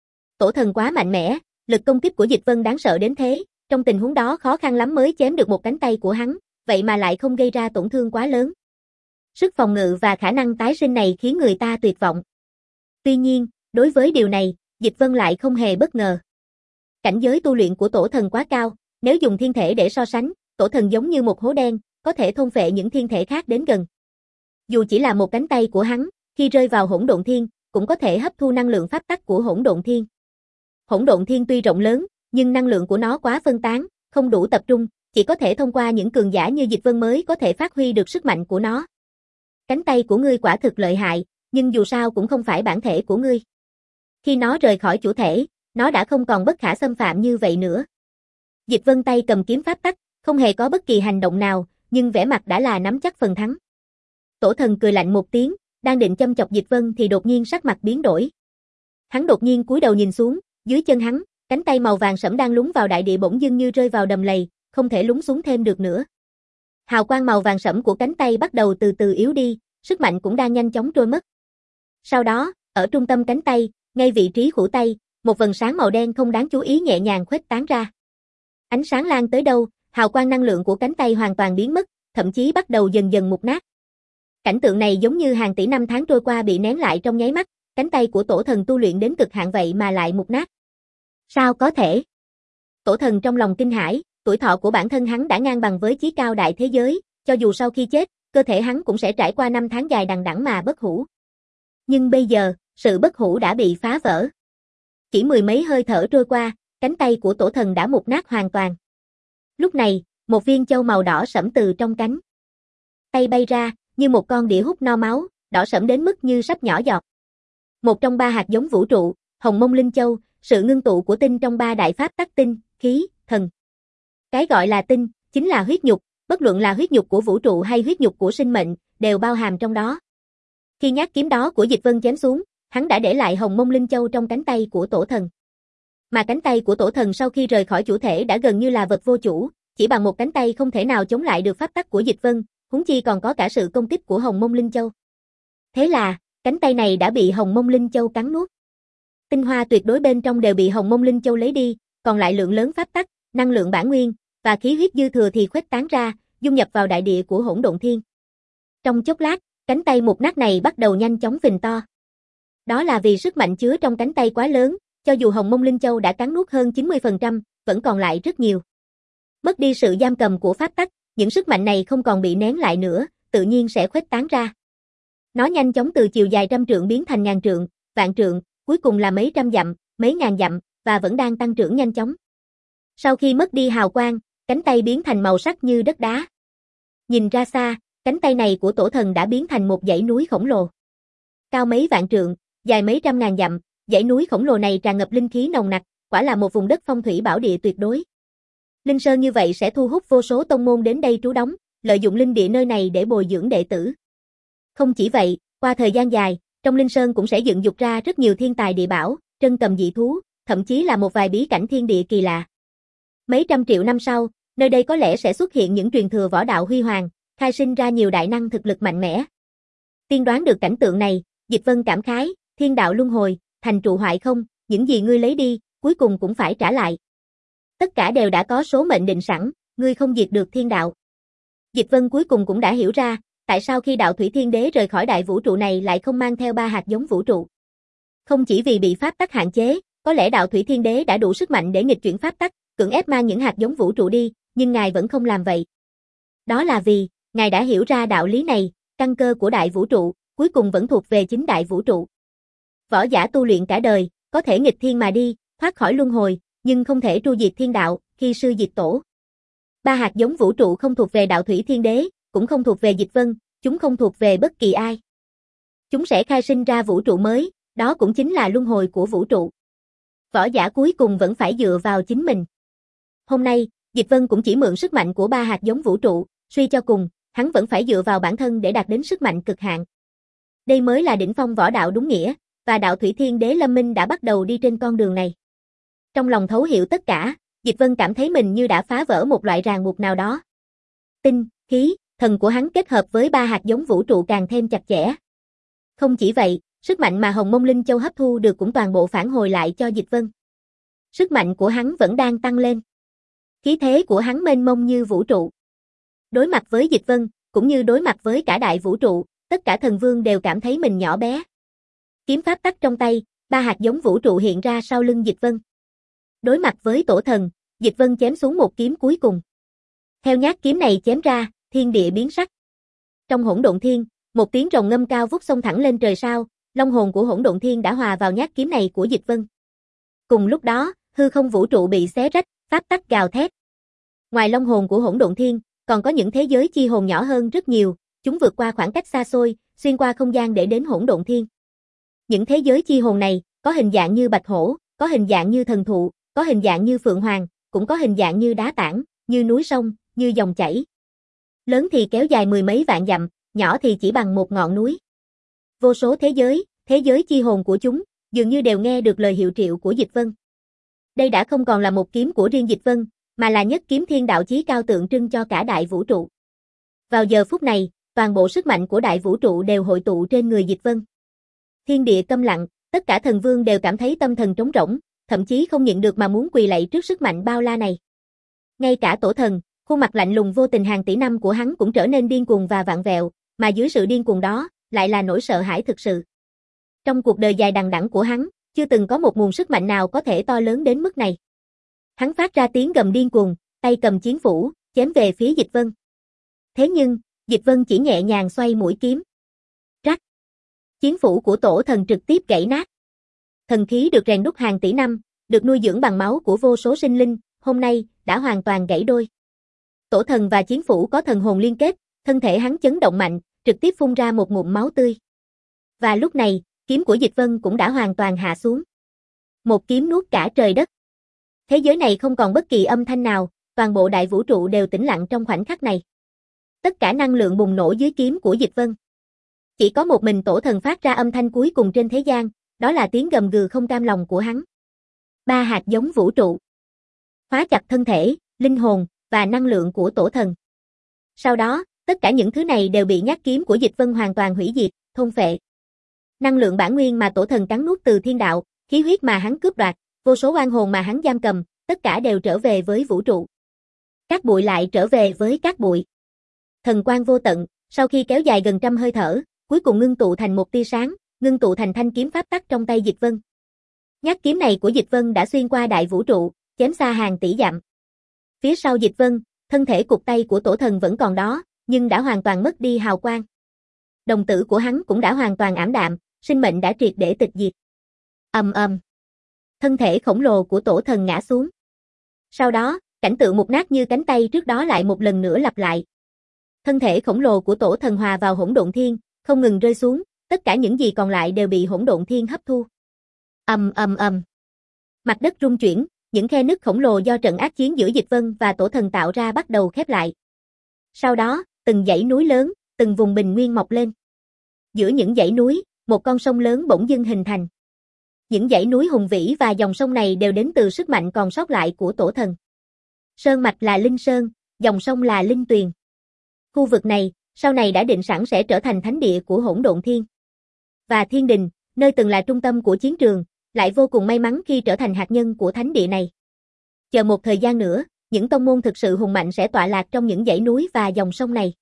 Speaker 1: Tổ thần quá mạnh mẽ, lực công kích của Dịch Vân đáng sợ đến thế, trong tình huống đó khó khăn lắm mới chém được một cánh tay của hắn, vậy mà lại không gây ra tổn thương quá lớn. Sức phòng ngự và khả năng tái sinh này khiến người ta tuyệt vọng. Tuy nhiên, đối với điều này, Dịch Vân lại không hề bất ngờ. Cảnh giới tu luyện của tổ thần quá cao, nếu dùng thiên thể để so sánh, tổ thần giống như một hố đen, có thể thôn phệ những thiên thể khác đến gần. Dù chỉ là một cánh tay của hắn, khi rơi vào hỗn độn thiên, cũng có thể hấp thu năng lượng pháp tắc của hỗn độn thiên. Hỗn độn thiên tuy rộng lớn, nhưng năng lượng của nó quá phân tán, không đủ tập trung, chỉ có thể thông qua những cường giả như Dịch Vân mới có thể phát huy được sức mạnh của nó. Cánh tay của ngươi quả thực lợi hại, nhưng dù sao cũng không phải bản thể của ngươi. Khi nó rời khỏi chủ thể, nó đã không còn bất khả xâm phạm như vậy nữa. Dịch Vân tay cầm kiếm pháp tắc, không hề có bất kỳ hành động nào, nhưng vẻ mặt đã là nắm chắc phần thắng. Tổ thần cười lạnh một tiếng, đang định châm chọc Dịch Vân thì đột nhiên sắc mặt biến đổi. Hắn đột nhiên cúi đầu nhìn xuống, dưới chân hắn, cánh tay màu vàng sẫm đang lún vào đại địa bỗng dưng như rơi vào đầm lầy, không thể lún xuống thêm được nữa. Hào quang màu vàng sẫm của cánh tay bắt đầu từ từ yếu đi, sức mạnh cũng đang nhanh chóng trôi mất. Sau đó, ở trung tâm cánh tay, ngay vị trí khuỷu tay, một vầng sáng màu đen không đáng chú ý nhẹ nhàng khuếch tán ra. Ánh sáng lan tới đâu, hào quang năng lượng của cánh tay hoàn toàn biến mất, thậm chí bắt đầu dần dần mục nát. Cảnh tượng này giống như hàng tỷ năm tháng trôi qua bị nén lại trong nháy mắt, cánh tay của tổ thần tu luyện đến cực hạn vậy mà lại mục nát. Sao có thể? Tổ thần trong lòng kinh hãi, tuổi thọ của bản thân hắn đã ngang bằng với chí cao đại thế giới, cho dù sau khi chết, cơ thể hắn cũng sẽ trải qua năm tháng dài đằng đẵng mà bất hủ. Nhưng bây giờ, sự bất hủ đã bị phá vỡ. Chỉ mười mấy hơi thở trôi qua, cánh tay của tổ thần đã mục nát hoàn toàn. Lúc này, một viên châu màu đỏ sẫm từ trong cánh tay bay ra, như một con đĩa hút no máu, đỏ sẫm đến mức như sắp nhỏ giọt. Một trong ba hạt giống vũ trụ, Hồng Mông Linh Châu, sự ngưng tụ của tinh trong ba đại pháp tắc tinh, khí, thần. Cái gọi là tinh, chính là huyết nhục, bất luận là huyết nhục của vũ trụ hay huyết nhục của sinh mệnh, đều bao hàm trong đó. Khi nhát kiếm đó của Dịch Vân chém xuống, hắn đã để lại Hồng Mông Linh Châu trong cánh tay của tổ thần. Mà cánh tay của tổ thần sau khi rời khỏi chủ thể đã gần như là vật vô chủ, chỉ bằng một cánh tay không thể nào chống lại được pháp tắc của Dịch Vân, huống chi còn có cả sự công kích của Hồng Mông Linh Châu. Thế là, cánh tay này đã bị Hồng Mông Linh Châu cắn nuốt. Tinh hoa tuyệt đối bên trong đều bị Hồng Mông Linh Châu lấy đi, còn lại lượng lớn pháp tắc, năng lượng bản nguyên và khí huyết dư thừa thì khuếch tán ra, dung nhập vào đại địa của hỗn độn thiên. Trong chốc lát, cánh tay mục nát này bắt đầu nhanh chóng phình to. Đó là vì sức mạnh chứa trong cánh tay quá lớn, cho dù Hồng Mông Linh Châu đã cắn nuốt hơn chín mươi phần trăm, vẫn còn lại rất nhiều. Mất đi sự giam cầm của pháp tắc, những sức mạnh này không còn bị nén lại nữa, tự nhiên sẽ khuếch tán ra. Nó nhanh chóng từ chiều dài trăm trượng biến thành ngàn trượng, vạn trượng, cuối cùng là mấy trăm dặm, mấy ngàn dặm, và vẫn đang tăng trưởng nhanh chóng. Sau khi mất đi hào quang, cánh tay biến thành màu sắc như đất đá. Nhìn ra xa, cánh tay này của tổ thần đã biến thành một dãy núi khổng lồ. Cao mấy vạn trượng, dài mấy trăm ngàn dặm, dãy núi khổng lồ này tràn ngập linh khí nồng nặc, quả là một vùng đất phong thủy bảo địa tuyệt đối. Linh sơn như vậy sẽ thu hút vô số tông môn đến đây trú đóng, lợi dụng linh địa nơi này để bồi dưỡng đệ tử. Không chỉ vậy, qua thời gian dài, trong linh sơn cũng sẽ dựng dục ra rất nhiều thiên tài địa bảo, trân cầm dị thú, thậm chí là một vài bí cảnh thiên địa kỳ lạ. Mấy trăm triệu năm sau, nơi đây có lẽ sẽ xuất hiện những truyền thừa võ đạo huy hoàng, khai sinh ra nhiều đại năng thực lực mạnh mẽ. Tiên đoán được cảnh tượng này, Dịch Vân cảm khái, thiên đạo luân hồi, thành trụ hoại không, những gì ngươi lấy đi, cuối cùng cũng phải trả lại. Tất cả đều đã có số mệnh định sẵn, ngươi không diệt được thiên đạo. Dịch Vân cuối cùng cũng đã hiểu ra, tại sao khi đạo thủy thiên đế rời khỏi đại vũ trụ này lại không mang theo ba hạt giống vũ trụ. Không chỉ vì bị pháp tắc hạn chế, có lẽ đạo thủy thiên đế đã đủ sức mạnh để nghịch chuyển pháp tắc, cưỡng ép mang những hạt giống vũ trụ đi, nhưng ngài vẫn không làm vậy. Đó là vì, ngài đã hiểu ra đạo lý này, căn cơ của đại vũ trụ, cuối cùng vẫn thuộc về chính đại vũ trụ. Võ giả tu luyện cả đời, có thể nghịch thiên mà đi, thoát khỏi luân hồi, nhưng không thể tru diệt thiên đạo, khi sư diệt tổ. Ba hạt giống vũ trụ không thuộc về đạo thủy thiên đế, cũng không thuộc về Dịch Vân, chúng không thuộc về bất kỳ ai. Chúng sẽ khai sinh ra vũ trụ mới, đó cũng chính là luân hồi của vũ trụ. Võ giả cuối cùng vẫn phải dựa vào chính mình. Hôm nay, Dịch Vân cũng chỉ mượn sức mạnh của ba hạt giống vũ trụ, suy cho cùng, hắn vẫn phải dựa vào bản thân để đạt đến sức mạnh cực hạn. Đây mới là đỉnh phong võ đạo đúng nghĩa, và đạo thủy thiên đế Lâm Minh đã bắt đầu đi trên con đường này. Trong lòng thấu hiểu tất cả, Dịch Vân cảm thấy mình như đã phá vỡ một loại ràng buộc nào đó. Tinh, khí, thần của hắn kết hợp với ba hạt giống vũ trụ càng thêm chặt chẽ. Không chỉ vậy, sức mạnh mà Hồng Mông Linh Châu hấp thu được cũng toàn bộ phản hồi lại cho Dịch Vân. Sức mạnh của hắn vẫn đang tăng lên. Khí thế của hắn mênh mông như vũ trụ. Đối mặt với Dịch Vân, cũng như đối mặt với cả đại vũ trụ, tất cả thần vương đều cảm thấy mình nhỏ bé. Kiếm pháp tắc trong tay, ba hạt giống vũ trụ hiện ra sau lưng Dịch Vân. Đối mặt với tổ thần, Dịch Vân chém xuống một kiếm cuối cùng. Theo nhát kiếm này chém ra, thiên địa biến sắc. Trong hỗn độn thiên, Một tiếng rồng ngâm cao vút xông thẳng lên trời sao, long hồn của Hỗn Độn Thiên đã hòa vào nhát kiếm này của Dịch Vân. Cùng lúc đó, hư không vũ trụ bị xé rách, pháp tắc gào thét. Ngoài long hồn của Hỗn Độn Thiên, còn có những thế giới chi hồn nhỏ hơn rất nhiều, chúng vượt qua khoảng cách xa xôi, xuyên qua không gian để đến Hỗn Độn Thiên. Những thế giới chi hồn này, có hình dạng như bạch hổ, có hình dạng như thần thụ, có hình dạng như phượng hoàng, cũng có hình dạng như đá tảng, như núi sông, như dòng chảy. Lớn thì kéo dài mười mấy vạn dặm, nhỏ thì chỉ bằng một ngọn núi. Vô số thế giới, thế giới chi hồn của chúng, dường như đều nghe được lời hiệu triệu của Dịch Vân. Đây đã không còn là một kiếm của riêng Dịch Vân, mà là nhất kiếm thiên đạo chí cao tượng trưng cho cả đại vũ trụ. Vào giờ phút này, toàn bộ sức mạnh của đại vũ trụ đều hội tụ trên người Dịch Vân. Thiên địa câm lặng, tất cả thần vương đều cảm thấy tâm thần trống rỗng, thậm chí không nhịn được mà muốn quỳ lạy trước sức mạnh bao la này. Ngay cả Tổ Thần, khuôn mặt lạnh lùng vô tình hàng tỷ năm của hắn cũng trở nên điên cuồng và vặn vẹo, mà dưới sự điên cuồng đó, lại là nỗi sợ hãi thực sự. Trong cuộc đời dài đằng đẵng của hắn, chưa từng có một nguồn sức mạnh nào có thể to lớn đến mức này. Hắn phát ra tiếng gầm điên cuồng, tay cầm chiến phủ, chém về phía Dịch Vân. Thế nhưng, Dịch Vân chỉ nhẹ nhàng xoay mũi kiếm. Rắc. Chiến phủ của Tổ Thần trực tiếp gãy nát. Thần khí được rèn đúc hàng tỷ năm, được nuôi dưỡng bằng máu của vô số sinh linh, hôm nay đã hoàn toàn gãy đôi. Tổ Thần và chiến phủ có thần hồn liên kết, thân thể hắn chấn động mạnh, trực tiếp phun ra một ngụm máu tươi. Và lúc này, kiếm của Dịch Vân cũng đã hoàn toàn hạ xuống. Một kiếm nuốt cả trời đất. Thế giới này không còn bất kỳ âm thanh nào, toàn bộ đại vũ trụ đều tĩnh lặng trong khoảnh khắc này. Tất cả năng lượng bùng nổ dưới kiếm của Dịch Vân. Chỉ có một mình Tổ Thần phát ra âm thanh cuối cùng trên thế gian, đó là tiếng gầm gừ không cam lòng của hắn. Ba hạt giống vũ trụ. Khóa chặt thân thể, linh hồn, và năng lượng của Tổ Thần. Sau đó, tất cả những thứ này đều bị nhát kiếm của Dịch Vân hoàn toàn hủy diệt, thôn phệ. Năng lượng bản nguyên mà Tổ Thần cắn nuốt từ thiên đạo, khí huyết mà hắn cướp đoạt, vô số oan hồn mà hắn giam cầm, tất cả đều trở về với vũ trụ. Các bụi lại trở về với các bụi. Thần quang vô tận, sau khi kéo dài gần trăm hơi thở, cuối cùng ngưng tụ thành một tia sáng, ngưng tụ thành thanh kiếm pháp tắc trong tay Dịch Vân. Nhát kiếm này của Dịch Vân đã xuyên qua đại vũ trụ, chém xa hàng tỷ dặm. Phía sau Dịch Vân, thân thể cụt tay của Tổ Thần vẫn còn đó, nhưng đã hoàn toàn mất đi hào quang. Đồng tử của hắn cũng đã hoàn toàn ảm đạm, sinh mệnh đã triệt để tịch diệt. Ầm ầm. Thân thể khổng lồ của Tổ Thần ngã xuống. Sau đó, cảnh tượng mục nát như cánh tay trước đó lại một lần nữa lặp lại. Thân thể khổng lồ của Tổ Thần hòa vào Hỗn Độn Thiên, không ngừng rơi xuống, tất cả những gì còn lại đều bị Hỗn Độn Thiên hấp thu. Ầm ầm ầm. Mặt đất rung chuyển, những khe nứt khổng lồ do trận ác chiến giữa Dịch Vân và Tổ Thần tạo ra bắt đầu khép lại. Sau đó, từng dãy núi lớn, từng vùng bình nguyên mọc lên. Giữa những dãy núi, một con sông lớn bỗng dưng hình thành. Những dãy núi hùng vĩ và dòng sông này đều đến từ sức mạnh còn sót lại của Tổ Thần. Sơn mạch là Linh Sơn, dòng sông là Linh Tuyền. Khu vực này, sau này đã định sẵn sẽ trở thành thánh địa của Hỗn Độn Thiên. Và Thiên Đình, nơi từng là trung tâm của chiến trường, lại vô cùng may mắn khi trở thành hạt nhân của thánh địa này. Chờ một thời gian nữa, những tông môn thực sự hùng mạnh sẽ tọa lạc trong những dãy núi và dòng sông này.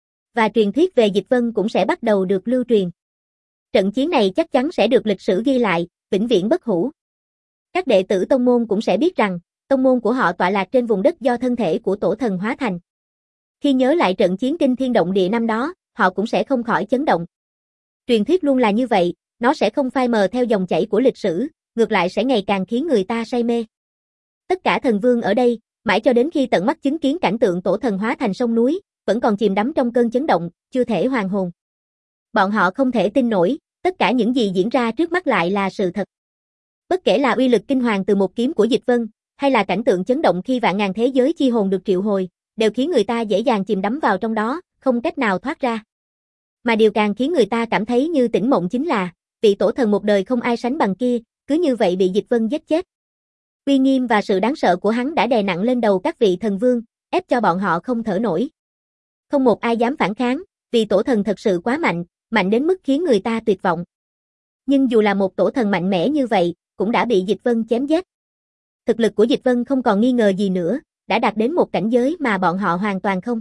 Speaker 1: Và truyền thuyết về Dịch Vân cũng sẽ bắt đầu được lưu truyền. Trận chiến này chắc chắn sẽ được lịch sử ghi lại, vĩnh viễn bất hủ. Các đệ tử tông môn cũng sẽ biết rằng, tông môn của họ tọa lạc trên vùng đất do thân thể của Tổ Thần hóa thành. Khi nhớ lại trận chiến kinh thiên động địa năm đó, họ cũng sẽ không khỏi chấn động. Truyền thuyết luôn là như vậy, nó sẽ không phai mờ theo dòng chảy của lịch sử, ngược lại sẽ ngày càng khiến người ta say mê. Tất cả thần vương ở đây, mãi cho đến khi tận mắt chứng kiến cảnh tượng Tổ Thần hóa thành sông núi, vẫn còn chìm đắm trong cơn chấn động, chưa thể hoàn hồn. Bọn họ không thể tin nổi, tất cả những gì diễn ra trước mắt lại là sự thật. Bất kể là uy lực kinh hoàng từ một kiếm của Dịch Vân, hay là cảnh tượng chấn động khi vạn ngàn thế giới chi hồn được triệu hồi, đều khiến người ta dễ dàng chìm đắm vào trong đó, không cách nào thoát ra. Mà điều càng khiến người ta cảm thấy như tỉnh mộng chính là, vị Tổ Thần một đời không ai sánh bằng kia, cứ như vậy bị Dịch Vân giết chết. Uy nghiêm và sự đáng sợ của hắn đã đè nặng lên đầu các vị thần vương, ép cho bọn họ không thở nổi. Không một ai dám phản kháng, vì Tổ Thần thật sự quá mạnh, mạnh đến mức khiến người ta tuyệt vọng. Nhưng dù là một Tổ Thần mạnh mẽ như vậy, cũng đã bị Dịch Vân chém giết. Thực lực của Dịch Vân không còn nghi ngờ gì nữa, đã đạt đến một cảnh giới mà bọn họ hoàn toàn không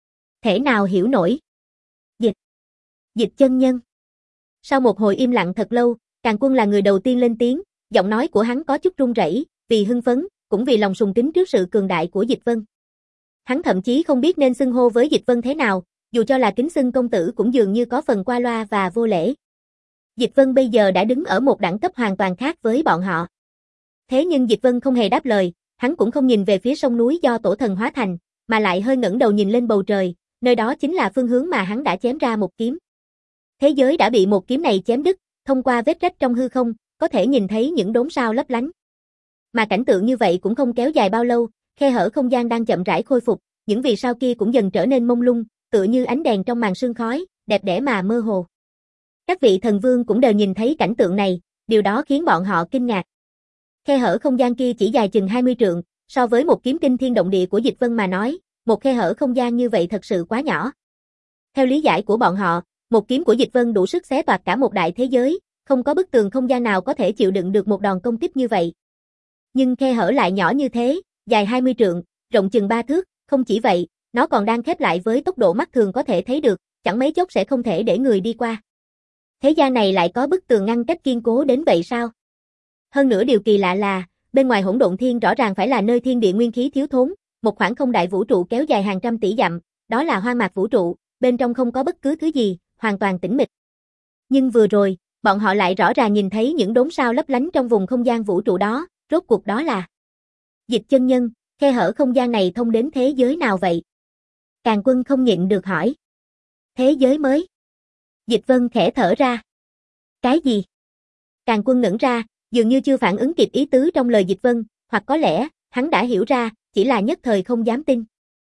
Speaker 1: thể nào hiểu nổi. Dịch. Dịch chân nhân. Sau một hồi im lặng thật lâu, Càn Quân là người đầu tiên lên tiếng, giọng nói của hắn có chút run rẩy, vì hưng phấn, cũng vì lòng sùng kính trước sự cường đại của Dịch Vân. Hắn thậm chí không biết nên xưng hô với Dịch Vân thế nào, dù cho là kính xưng công tử cũng dường như có phần qua loa và vô lễ. Dịch Vân bây giờ đã đứng ở một đẳng cấp hoàn toàn khác với bọn họ. Thế nhưng Dịch Vân không hề đáp lời, hắn cũng không nhìn về phía sông núi do tổ thần hóa thành, mà lại hơi ngẩng đầu nhìn lên bầu trời, nơi đó chính là phương hướng mà hắn đã chém ra một kiếm. Thế giới đã bị một kiếm này chém đứt, thông qua vết rách trong hư không, có thể nhìn thấy những đốm sao lấp lánh. Mà cảnh tượng như vậy cũng không kéo dài bao lâu, khe hở không gian đang chậm rãi khôi phục, những vì sao kia cũng dần trở nên mông lung, tựa như ánh đèn trong màn sương khói, đẹp đẽ mà mơ hồ. Các vị thần vương cũng đều nhìn thấy cảnh tượng này, điều đó khiến bọn họ kinh ngạc. Khe hở không gian kia chỉ dài chừng hai mươi trượng, so với một kiếm kinh thiên động địa của Dịch Vân mà nói, một khe hở không gian như vậy thật sự quá nhỏ. Theo lý giải của bọn họ, một kiếm của Dịch Vân đủ sức xé toạc cả một đại thế giới, không có bức tường không gian nào có thể chịu đựng được một đòn công kích như vậy. Nhưng khe hở lại nhỏ như thế, dài hai mươi trượng, rộng chừng ba thước, không chỉ vậy, nó còn đang khép lại với tốc độ mắt thường có thể thấy được, chẳng mấy chốc sẽ không thể để người đi qua. Thế gian này lại có bức tường ngăn cách kiên cố đến vậy sao? Hơn nữa điều kỳ lạ là, bên ngoài hỗn độn thiên rõ ràng phải là nơi thiên địa nguyên khí thiếu thốn, một khoảng không đại vũ trụ kéo dài hàng trăm tỷ dặm, đó là hoang mạc vũ trụ, bên trong không có bất cứ thứ gì, hoàn toàn tĩnh mịch. Nhưng vừa rồi, bọn họ lại rõ ràng nhìn thấy những đốm sao lấp lánh trong vùng không gian vũ trụ đó, rốt cuộc đó là Dịch chân nhân, khe hở không gian này thông đến thế giới nào vậy? Càn Quân không nhịn được hỏi. Thế giới mới. Dịch Vân khẽ thở ra. Cái gì? Càn Quân ngẩn ra, dường như chưa phản ứng kịp ý tứ trong lời Dịch Vân, hoặc có lẽ, hắn đã hiểu ra, chỉ là nhất thời không dám tin.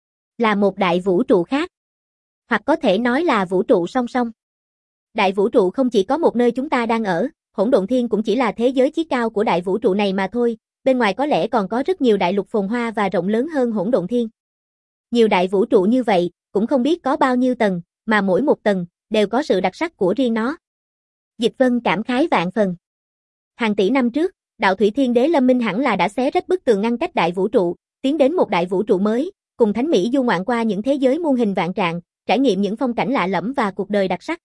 Speaker 1: Là một đại vũ trụ khác. Hoặc có thể nói là vũ trụ song song. Đại vũ trụ không chỉ có một nơi chúng ta đang ở, hỗn độn thiên cũng chỉ là thế giới chí cao của đại vũ trụ này mà thôi, bên ngoài có lẽ còn có rất nhiều đại lục phồn hoa và rộng lớn hơn hỗn độn thiên. Nhiều đại vũ trụ như vậy, cũng không biết có bao nhiêu tầng, mà mỗi một tầng, đều có sự đặc sắc của riêng nó. Dịch Vân cảm khái vạn phần. Hàng tỷ năm trước, đạo thủy thiên đế lâm minh hẳn là đã xé rách bức tường ngăn cách đại vũ trụ, tiến đến một đại vũ trụ mới, cùng thánh mỹ du ngoạn qua những thế giới muôn hình vạn trạng, trải nghiệm những phong cảnh lạ lẫm và cuộc đời đặc sắc.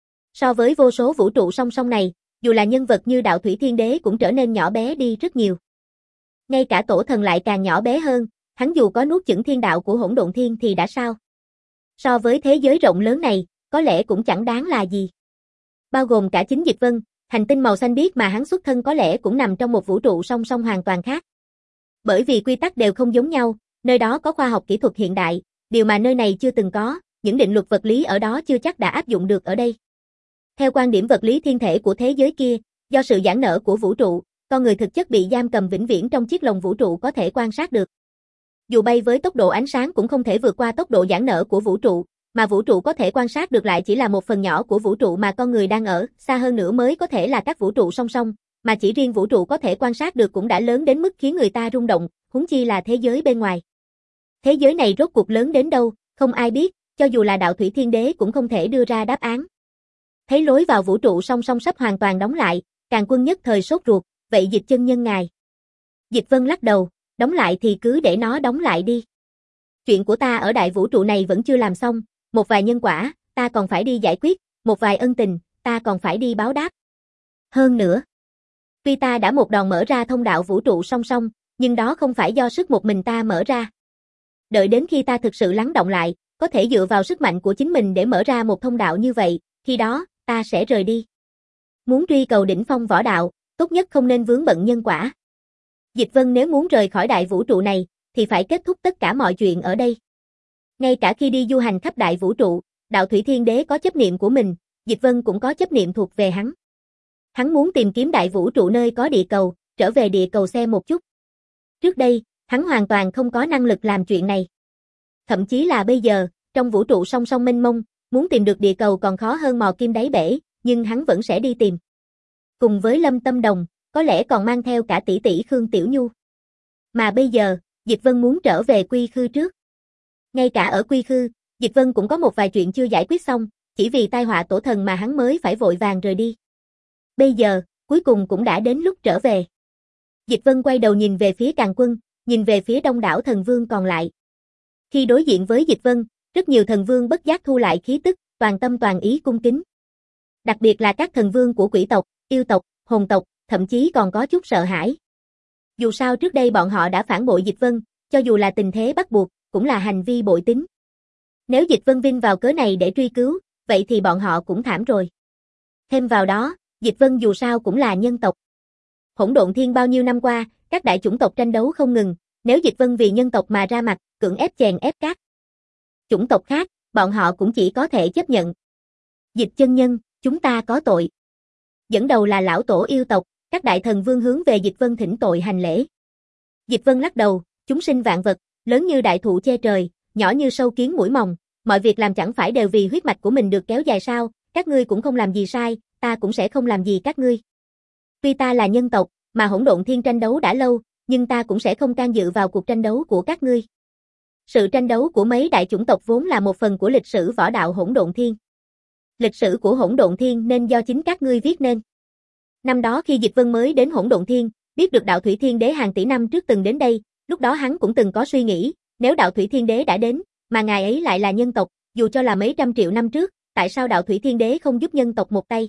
Speaker 1: So với vô số vũ trụ song song này, dù là nhân vật như đạo thủy thiên đế cũng trở nên nhỏ bé đi rất nhiều. Ngay cả tổ thần lại càng nhỏ bé hơn, hắn dù có nuốt chửng thiên đạo của hỗn độn thiên thì đã sao? So với thế giới rộng lớn này, có lẽ cũng chẳng đáng là gì. Bao gồm cả chính Dịch Vân, hành tinh màu xanh biếc mà hắn xuất thân có lẽ cũng nằm trong một vũ trụ song song hoàn toàn khác. Bởi vì quy tắc đều không giống nhau, nơi đó có khoa học kỹ thuật hiện đại, điều mà nơi này chưa từng có, những định luật vật lý ở đó chưa chắc đã áp dụng được ở đây. Theo quan điểm vật lý thiên thể của thế giới kia, do sự giãn nở của vũ trụ, con người thực chất bị giam cầm vĩnh viễn trong chiếc lồng vũ trụ có thể quan sát được. Dù bay với tốc độ ánh sáng cũng không thể vượt qua tốc độ giãn nở của vũ trụ, mà vũ trụ có thể quan sát được lại chỉ là một phần nhỏ của vũ trụ mà con người đang ở, xa hơn nữa mới có thể là các vũ trụ song song, mà chỉ riêng vũ trụ có thể quan sát được cũng đã lớn đến mức khiến người ta rung động, huống chi là thế giới bên ngoài. Thế giới này rốt cuộc lớn đến đâu, không ai biết, cho dù là đạo thủy thiên đế cũng không thể đưa ra đáp án. Thấy lối vào vũ trụ song song sắp hoàn toàn đóng lại, Càn Quân nhất thời sốt ruột, vậy Dịch chân nhân ngài. Dịch Vân lắc đầu, đóng lại thì cứ để nó đóng lại đi. Chuyện của ta ở đại vũ trụ này vẫn chưa làm xong, một vài nhân quả, ta còn phải đi giải quyết, một vài ân tình, ta còn phải đi báo đáp. Hơn nữa, tuy ta đã một đòn mở ra thông đạo vũ trụ song song, nhưng đó không phải do sức một mình ta mở ra. Đợi đến khi ta thực sự lắng động lại, có thể dựa vào sức mạnh của chính mình để mở ra một thông đạo như vậy, khi đó, ta sẽ rời đi. Muốn truy cầu đỉnh phong võ đạo, tốt nhất không nên vướng bận nhân quả. Dịch Vân nếu muốn rời khỏi đại vũ trụ này, thì phải kết thúc tất cả mọi chuyện ở đây. Ngay cả khi đi du hành khắp đại vũ trụ, đạo thủy thiên đế có chấp niệm của mình, Dịch Vân cũng có chấp niệm thuộc về hắn. Hắn muốn tìm kiếm đại vũ trụ nơi có địa cầu, trở về địa cầu xem một chút. Trước đây, hắn hoàn toàn không có năng lực làm chuyện này. Thậm chí là bây giờ, trong vũ trụ song song mênh mông, muốn tìm được địa cầu còn khó hơn mò kim đáy bể, nhưng hắn vẫn sẽ đi tìm. Cùng với Lâm Tâm Đồng, có lẽ còn mang theo cả tỷ tỷ Khương Tiểu Nhu. Mà bây giờ, Dịch Vân muốn trở về Quy Khư trước. Ngay cả ở Quy Khư, Dịch Vân cũng có một vài chuyện chưa giải quyết xong, chỉ vì tai họa tổ thần mà hắn mới phải vội vàng rời đi. Bây giờ, cuối cùng cũng đã đến lúc trở về. Dịch Vân quay đầu nhìn về phía Càn Quân, nhìn về phía đông đảo thần vương còn lại. Khi đối diện với Dịch Vân, rất nhiều thần vương bất giác thu lại khí tức, toàn tâm toàn ý cung kính. Đặc biệt là các thần vương của quỷ tộc, yêu tộc, hồn tộc, thậm chí còn có chút sợ hãi. Dù sao trước đây bọn họ đã phản bội Dịch Vân, cho dù là tình thế bắt buộc, cũng là hành vi bội tín. Nếu Dịch Vân Vinh vào cớ này để truy cứu, vậy thì bọn họ cũng thảm rồi. Thêm vào đó, Dịch Vân dù sao cũng là nhân tộc. Hỗn Độn Thiên bao nhiêu năm qua, các đại chủng tộc tranh đấu không ngừng, nếu Dịch Vân vì nhân tộc mà ra mặt, cưỡng ép chèn ép các chủng tộc khác, bọn họ cũng chỉ có thể chấp nhận. Dịch chân nhân, chúng ta có tội. Dẫn đầu là lão tổ yêu tộc, các đại thần vương hướng về Dịch Vân thỉnh tội hành lễ. Dịch Vân lắc đầu, chúng sinh vạn vật, lớn như đại thụ che trời, nhỏ như sâu kiến mũi mòng, mọi việc làm chẳng phải đều vì huyết mạch của mình được kéo dài sao, các ngươi cũng không làm gì sai, ta cũng sẽ không làm gì các ngươi. Tuy ta là nhân tộc, mà Hỗn Độn Thiên tranh đấu đã lâu, nhưng ta cũng sẽ không can dự vào cuộc tranh đấu của các ngươi. Sự tranh đấu của mấy đại chủng tộc vốn là một phần của lịch sử võ đạo Hỗn Độn Thiên. Lịch sử của Hỗn Độn Thiên nên do chính các ngươi viết nên. Năm đó khi Dịch Vân mới đến Hỗn Độn Thiên, biết được Đạo Thủy Thiên Đế hàng tỷ năm trước từng đến đây, lúc đó hắn cũng từng có suy nghĩ, nếu Đạo Thủy Thiên Đế đã đến, mà ngài ấy lại là nhân tộc, dù cho là mấy trăm triệu năm trước, tại sao Đạo Thủy Thiên Đế không giúp nhân tộc một tay?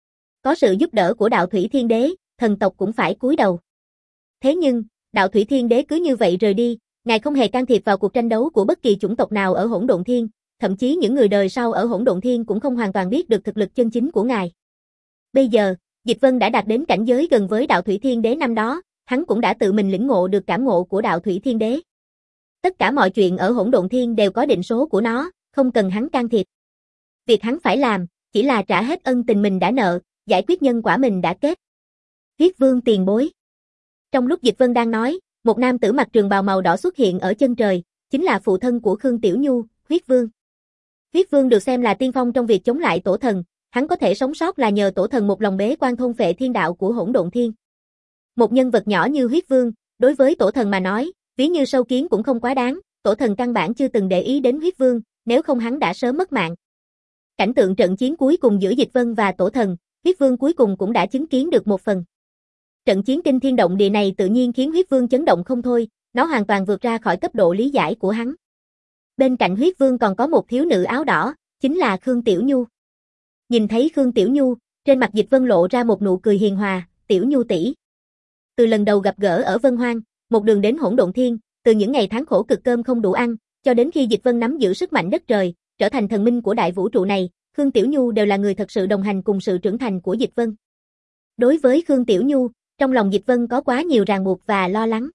Speaker 1: Có sự giúp đỡ của Đạo Thủy Thiên Đế, thần tộc cũng phải cúi đầu. Thế nhưng, Đạo Thủy Thiên Đế cứ như vậy rời đi, ngài không hề can thiệp vào cuộc tranh đấu của bất kỳ chủng tộc nào ở Hỗn Độn Thiên, thậm chí những người đời sau ở Hỗn Độn Thiên cũng không hoàn toàn biết được thực lực chân chính của ngài. Bây giờ, Dịch Vân đã đạt đến cảnh giới gần với Đạo Thủy Thiên Đế năm đó, hắn cũng đã tự mình lĩnh ngộ được cảm ngộ của Đạo Thủy Thiên Đế. Tất cả mọi chuyện ở Hỗn Độn Thiên đều có định số của nó, không cần hắn can thiệp. Việc hắn phải làm, chỉ là trả hết ân tình mình đã nợ, giải quyết nhân quả mình đã kết. Huyết Vương tiền bối. Trong lúc Dịch Vân đang nói, một nam tử mặc trường bào màu đỏ xuất hiện ở chân trời, chính là phụ thân của Khương Tiểu Nhu, Huyết Vương. Huyết Vương được xem là tiên phong trong việc chống lại tổ thần, hắn có thể sống sót là nhờ tổ thần một lòng bế quan thôn phệ thiên đạo của Hỗn Độn Thiên. Một nhân vật nhỏ như Huyết Vương, đối với tổ thần mà nói, ví như sâu kiến cũng không quá đáng, tổ thần căn bản chưa từng để ý đến Huyết Vương, nếu không hắn đã sớm mất mạng. Cảnh tượng trận chiến cuối cùng giữa Dịch Vân và tổ thần, Huyết Vương cuối cùng cũng đã chứng kiến được một phần. Trận chiến kinh thiên động địa này tự nhiên khiến Huyết Vương chấn động không thôi, nó hoàn toàn vượt ra khỏi cấp độ lý giải của hắn. Bên cạnh Huyết Vương còn có một thiếu nữ áo đỏ, chính là Khương Tiểu Nhu. Nhìn thấy Khương Tiểu Nhu, trên mặt Dịch Vân lộ ra một nụ cười hiền hòa, "Tiểu Nhu tỷ." Từ lần đầu gặp gỡ ở Vân Hoang, một đường đến Hỗn Độn Thiên, từ những ngày tháng khổ cực cơm không đủ ăn, cho đến khi Dịch Vân nắm giữ sức mạnh đất trời, trở thành thần minh của đại vũ trụ này, Khương Tiểu Nhu đều là người thật sự đồng hành cùng sự trưởng thành của Dịch Vân. Đối với Khương Tiểu Nhu, trong lòng Dịch Vân có quá nhiều ràng buộc và lo lắng.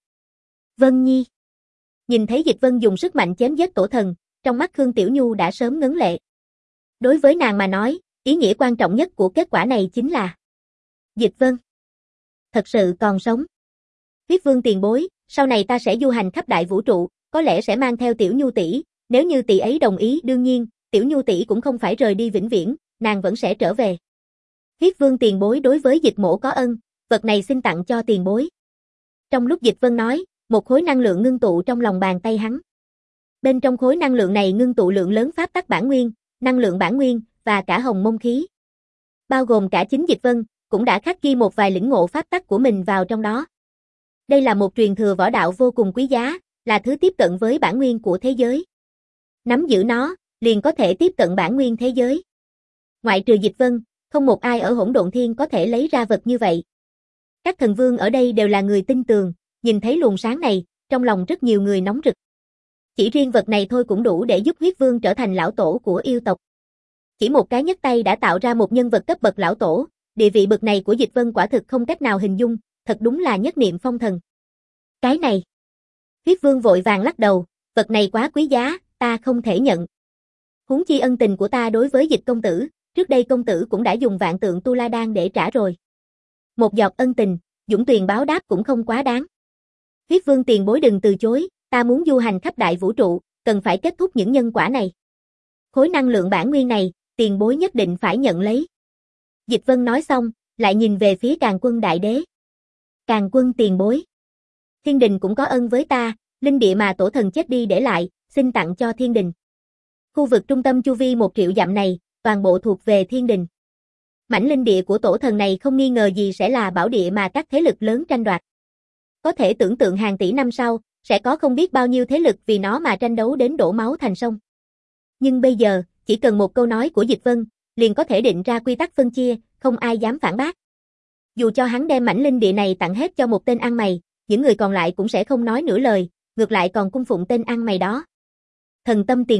Speaker 1: Vân Nhi. Nhìn thấy Dịch Vân dùng sức mạnh chém giết tổ thần, trong mắt Khương Tiểu Nhu đã sớm ngấn lệ. Đối với nàng mà nói, ý nghĩa quan trọng nhất của kết quả này chính là Dịch Vân thật sự còn sống. Huyết Vương tiền bối, sau này ta sẽ du hành khắp đại vũ trụ, có lẽ sẽ mang theo Tiểu Nhu tỷ, nếu như tỷ ấy đồng ý, đương nhiên, Tiểu Nhu tỷ cũng không phải rời đi vĩnh viễn, nàng vẫn sẽ trở về. Huyết Vương tiền bối đối với Dịch mỗ có ân, vật này xin tặng cho tiền bối. Trong lúc Dịch Vân nói, một khối năng lượng ngưng tụ trong lòng bàn tay hắn. Bên trong khối năng lượng này ngưng tụ lượng lớn pháp tắc bản nguyên, năng lượng bản nguyên và cả hồng mông khí. Bao gồm cả chính Dịch Vân, cũng đã khắc ghi một vài lĩnh ngộ pháp tắc của mình vào trong đó. Đây là một truyền thừa võ đạo vô cùng quý giá, là thứ tiếp cận với bản nguyên của thế giới. Nắm giữ nó, liền có thể tiếp cận bản nguyên thế giới. Ngoại trừ Dịch Vân, không một ai ở Hỗn Độn Thiên có thể lấy ra vật như vậy. Các thần vương ở đây đều là người tin tường, nhìn thấy luồng sáng này, trong lòng rất nhiều người nóng rực. Chỉ riêng vật này thôi cũng đủ để giúp Huyết Vương trở thành lão tổ của yêu tộc. Chỉ một cái nhấc tay đã tạo ra một nhân vật cấp bậc lão tổ, địa vị bậc này của Dịch Vân quả thực không cách nào hình dung, thật đúng là nhất niệm phong thần. Cái này. Huyết Vương vội vàng lắc đầu, vật này quá quý giá, ta không thể nhận. Huống chi ân tình của ta đối với Dịch công tử, trước đây công tử cũng đã dùng vạn tượng tu la đan để trả rồi. Một giọt ân tình, dũng tuyền báo đáp cũng không quá đáng. Huyết Vương tiền bối đừng từ chối, ta muốn du hành khắp đại vũ trụ, cần phải kết thúc những nhân quả này. Khối năng lượng bản nguyên này, tiền bối nhất định phải nhận lấy. Dịch Vân nói xong, lại nhìn về phía Càn Quân đại đế. Càn Quân tiền bối. Thiên đình cũng có ân với ta, linh địa mà tổ thần chết đi để lại, xin tặng cho thiên đình. Khu vực trung tâm chu vi một triệu dặm này, toàn bộ thuộc về thiên đình. Mảnh linh địa của tổ thần này không nghi ngờ gì sẽ là bảo địa mà các thế lực lớn tranh đoạt. Có thể tưởng tượng hàng tỷ năm sau, sẽ có không biết bao nhiêu thế lực vì nó mà tranh đấu đến đổ máu thành sông. Nhưng bây giờ, chỉ cần một câu nói của Dịch Vân, liền có thể định ra quy tắc phân chia, không ai dám phản bác. Dù cho hắn đem mảnh linh địa này tặng hết cho một tên ăn mày, những người còn lại cũng sẽ không nói nửa lời, ngược lại còn cung phụng tên ăn mày đó. Thần tâm tiền bối,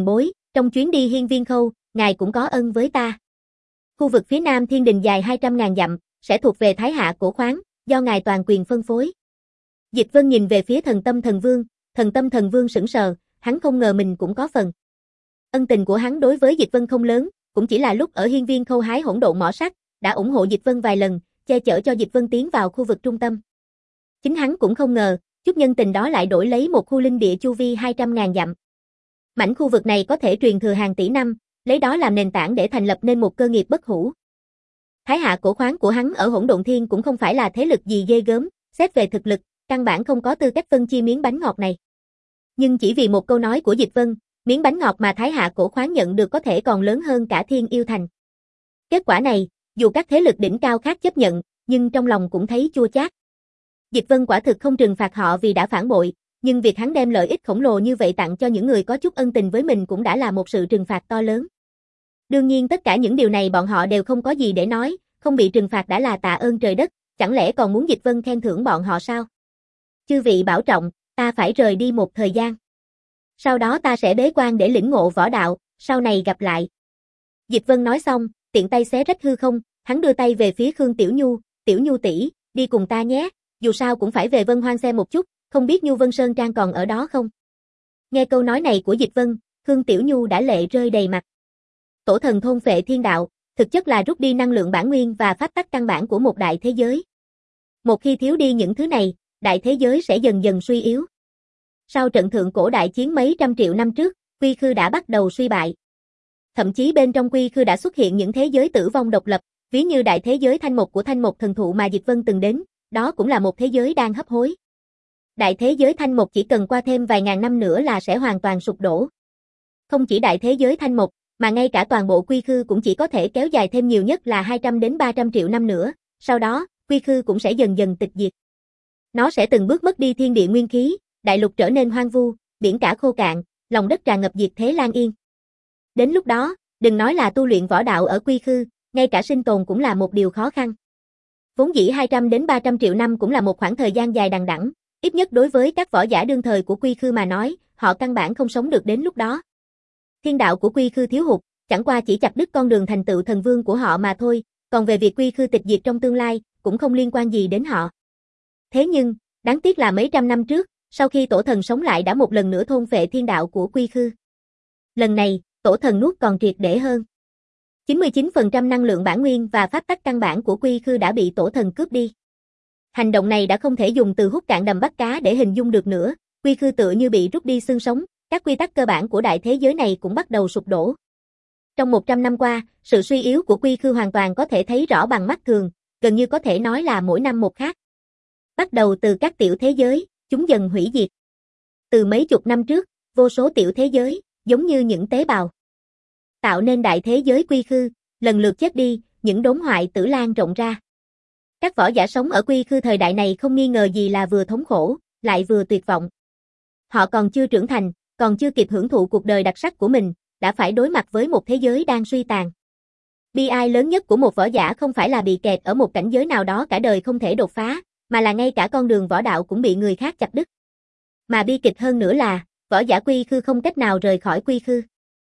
Speaker 1: Trong chuyến đi hiên viên khâu, ngài cũng có ân với ta. Khu vực phía nam thiên đình dài hai trăm ngàn dặm, sẽ thuộc về Thái Hạ Cổ Khoáng, do ngài toàn quyền phân phối. Dịch Vân nhìn về phía Thần Tâm Thần Vương, Thần Tâm Thần Vương sững sờ, hắn không ngờ mình cũng có phần. Ân tình của hắn đối với Dịch Vân không lớn, cũng chỉ là lúc ở hiên viên khâu hái hỗn độn mỏ sắt, đã ủng hộ Dịch Vân vài lần, che chở cho Dịch Vân tiến vào khu vực trung tâm. Chính hắn cũng không ngờ, chút nhân tình đó lại đổi lấy một khu linh địa chu vi hai trăm ngàn dặm. Mảnh khu vực này có thể truyền thừa hàng tỷ năm, lấy đó làm nền tảng để thành lập nên một cơ nghiệp bất hủ. Thái Hạ Cổ Khoáng của hắn ở Hỗn Độn Thiên cũng không phải là thế lực gì ghê gớm, xét về thực lực, căn bản không có tư cách phân chia miếng bánh ngọt này. Nhưng chỉ vì một câu nói của Dịch Vân, miếng bánh ngọt mà Thái Hạ Cổ Khoáng nhận được có thể còn lớn hơn cả Thiên Yêu Thành. Kết quả này, dù các thế lực đỉnh cao khác chấp nhận, nhưng trong lòng cũng thấy chua chát. Dịch Vân quả thực không trừng phạt họ vì đã phản bội, nhưng việc hắn đem lợi ích khổng lồ như vậy tặng cho những người có chút ân tình với mình cũng đã là một sự trừng phạt to lớn. Đương nhiên tất cả những điều này bọn họ đều không có gì để nói, không bị trừng phạt đã là tạ ơn trời đất, chẳng lẽ còn muốn Dịch Vân khen thưởng bọn họ sao? Chư vị bảo trọng, ta phải rời đi một thời gian. Sau đó ta sẽ bế quan để lĩnh ngộ võ đạo, sau này gặp lại. Dịch Vân nói xong, tiện tay xé rách hư không, hắn đưa tay về phía Khương Tiểu Nhu, Tiểu Nhu tỷ, đi cùng ta nhé, dù sao cũng phải về Vân Hoang xem một chút, không biết Nhu Vân Sơn Trang còn ở đó không? Nghe câu nói này của Dịch Vân, Khương Tiểu Nhu đã lệ rơi đầy mặt. Tổ thần thôn phệ thiên đạo, thực chất là rút đi năng lượng bản nguyên và pháp tắc căn bản của một đại thế giới. Một khi thiếu đi những thứ này, đại thế giới sẽ dần dần suy yếu. Sau trận thượng cổ đại chiến mấy trăm triệu năm trước, Quy Khư đã bắt đầu suy bại. Thậm chí bên trong Quy Khư đã xuất hiện những thế giới tử vong độc lập, ví như đại thế giới Thanh Mộc của Thanh Mộc thần thụ mà Dịch Vân từng đến, đó cũng là một thế giới đang hấp hối. Đại thế giới Thanh Mộc chỉ cần qua thêm vài ngàn năm nữa là sẽ hoàn toàn sụp đổ. Không chỉ đại thế giới Thanh Mộc, mà ngay cả toàn bộ Quy Khư cũng chỉ có thể kéo dài thêm nhiều nhất là hai trăm đến ba trăm triệu năm nữa, sau đó, Quy Khư cũng sẽ dần dần tịch diệt. Nó sẽ từng bước mất đi thiên địa nguyên khí, đại lục trở nên hoang vu, biển cả khô cạn, lòng đất tràn ngập diệt thế lan yên. Đến lúc đó, đừng nói là tu luyện võ đạo ở Quy Khư, ngay cả sinh tồn cũng là một điều khó khăn. Vốn dĩ hai trăm đến ba trăm triệu năm cũng là một khoảng thời gian dài đằng đẵng, ít nhất đối với các võ giả đương thời của Quy Khư mà nói, họ căn bản không sống được đến lúc đó. Thiên đạo của Quy Khư thiếu hụt, chẳng qua chỉ chặt đứt con đường thành tựu thần vương của họ mà thôi, còn về việc Quy Khư tịch diệt trong tương lai, cũng không liên quan gì đến họ. Thế nhưng, đáng tiếc là mấy trăm năm trước, sau khi tổ thần sống lại đã một lần nữa thôn phệ thiên đạo của Quy Khư. Lần này, tổ thần nuốt còn triệt để hơn. chín mươi chín phần trăm năng lượng bản nguyên và pháp tắc căn bản của Quy Khư đã bị tổ thần cướp đi. Hành động này đã không thể dùng từ hút cạn đầm bắt cá để hình dung được nữa, Quy Khư tựa như bị rút đi xương sống, các quy tắc cơ bản của đại thế giới này cũng bắt đầu sụp đổ. Trong một trăm năm qua, sự suy yếu của Quy Khư hoàn toàn có thể thấy rõ bằng mắt thường, gần như có thể nói là mỗi năm một khác. Bắt đầu từ các tiểu thế giới, chúng dần hủy diệt. Từ mấy chục năm trước, vô số tiểu thế giới, giống như những tế bào, tạo nên đại thế giới Quy Khư, lần lượt chết đi, những đốn hoại tử lan rộng ra. Các võ giả sống ở Quy Khư thời đại này không nghi ngờ gì là vừa thống khổ, lại vừa tuyệt vọng. Họ còn chưa trưởng thành, còn chưa kịp hưởng thụ cuộc đời đặc sắc của mình, đã phải đối mặt với một thế giới đang suy tàn. Bi ai lớn nhất của một võ giả không phải là bị kẹt ở một cảnh giới nào đó cả đời không thể đột phá, mà là ngay cả con đường võ đạo cũng bị người khác chặt đứt. Mà bi kịch hơn nữa là, võ giả Quy Khư không cách nào rời khỏi Quy Khư.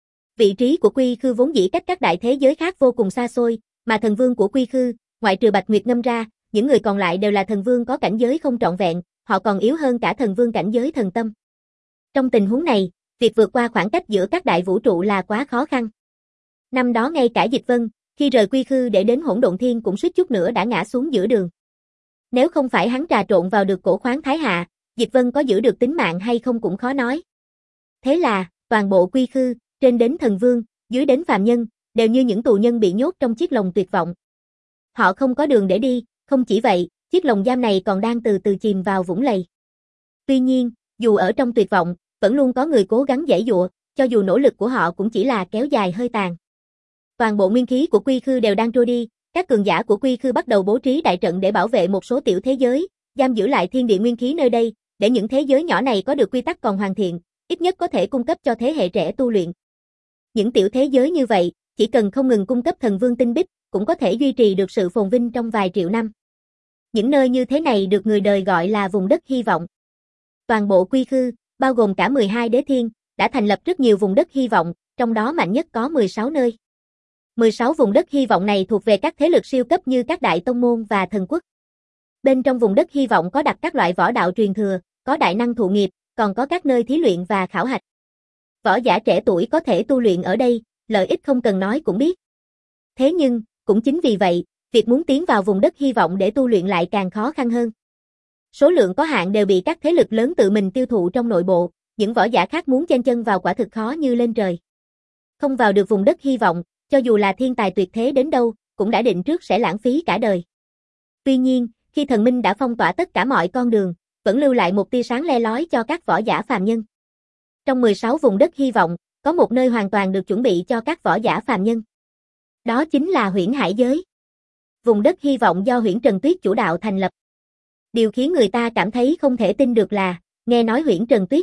Speaker 1: Vị trí của Quy Khư vốn dĩ cách các đại thế giới khác vô cùng xa xôi, mà thần vương của Quy Khư, ngoại trừ Bạch Nguyệt Ngâm ra, những người còn lại đều là thần vương có cảnh giới không trọn vẹn, họ còn yếu hơn cả thần vương cảnh giới thần tâm. Trong tình huống này, việc vượt qua khoảng cách giữa các đại vũ trụ là quá khó khăn. Năm đó ngay cả Dịch Vân, khi rời Quy Khư để đến Hỗn Độn Thiên cũng suýt chút nữa đã ngã xuống giữa đường. Nếu không phải hắn trà trộn vào được cổ khoáng Thái Hạ, Dịch Vân có giữ được tính mạng hay không cũng khó nói. Thế là, toàn bộ Quy Khư, trên đến thần vương, dưới đến phàm nhân, đều như những tù nhân bị nhốt trong chiếc lồng tuyệt vọng. Họ không có đường để đi, không chỉ vậy, chiếc lồng giam này còn đang từ từ chìm vào vũng lầy. Tuy nhiên, dù ở trong tuyệt vọng, vẫn luôn có người cố gắng giãy giụa, cho dù nỗ lực của họ cũng chỉ là kéo dài hơi tàn. Toàn bộ nguyên khí của Quy Khư đều đang trôi đi, các cường giả của Quy Khư bắt đầu bố trí đại trận để bảo vệ một số tiểu thế giới, giam giữ lại thiên địa nguyên khí nơi đây, để những thế giới nhỏ này có được quy tắc còn hoàn thiện, ít nhất có thể cung cấp cho thế hệ trẻ tu luyện. Những tiểu thế giới như vậy, chỉ cần không ngừng cung cấp thần vương tinh bích, cũng có thể duy trì được sự phồn vinh trong vài triệu năm. Những nơi như thế này được người đời gọi là vùng đất hy vọng. Toàn bộ Quy Khư, bao gồm cả mười hai đế thiên, đã thành lập rất nhiều vùng đất hy vọng, trong đó mạnh nhất có mười sáu nơi. mười sáu vùng đất hy vọng này thuộc về các thế lực siêu cấp như các đại tông môn và thần quốc. Bên trong vùng đất hy vọng có đặt các loại võ đạo truyền thừa, có đại năng thụ nghiệp, còn có các nơi thí luyện và khảo hạch. Võ giả trẻ tuổi có thể tu luyện ở đây, lợi ích không cần nói cũng biết. Thế nhưng, cũng chính vì vậy, việc muốn tiến vào vùng đất hy vọng để tu luyện lại càng khó khăn hơn. Số lượng có hạn đều bị các thế lực lớn tự mình tiêu thụ trong nội bộ, những võ giả khác muốn chen chân vào quả thực khó như lên trời. Không vào được vùng đất hy vọng, cho dù là thiên tài tuyệt thế đến đâu, cũng đã định trước sẽ lãng phí cả đời. Tuy nhiên, khi thần minh đã phong tỏa tất cả mọi con đường, vẫn lưu lại một tia sáng le lói cho các võ giả phàm nhân. Trong mười sáu vùng đất hy vọng, có một nơi hoàn toàn được chuẩn bị cho các võ giả phàm nhân. Đó chính là Huyễn Hải Giới. Vùng đất hy vọng do Huyễn Trần Tuyết chủ đạo thành lập. Điều khiến người ta cảm thấy không thể tin được là, nghe nói Huyễn Trần Tuyết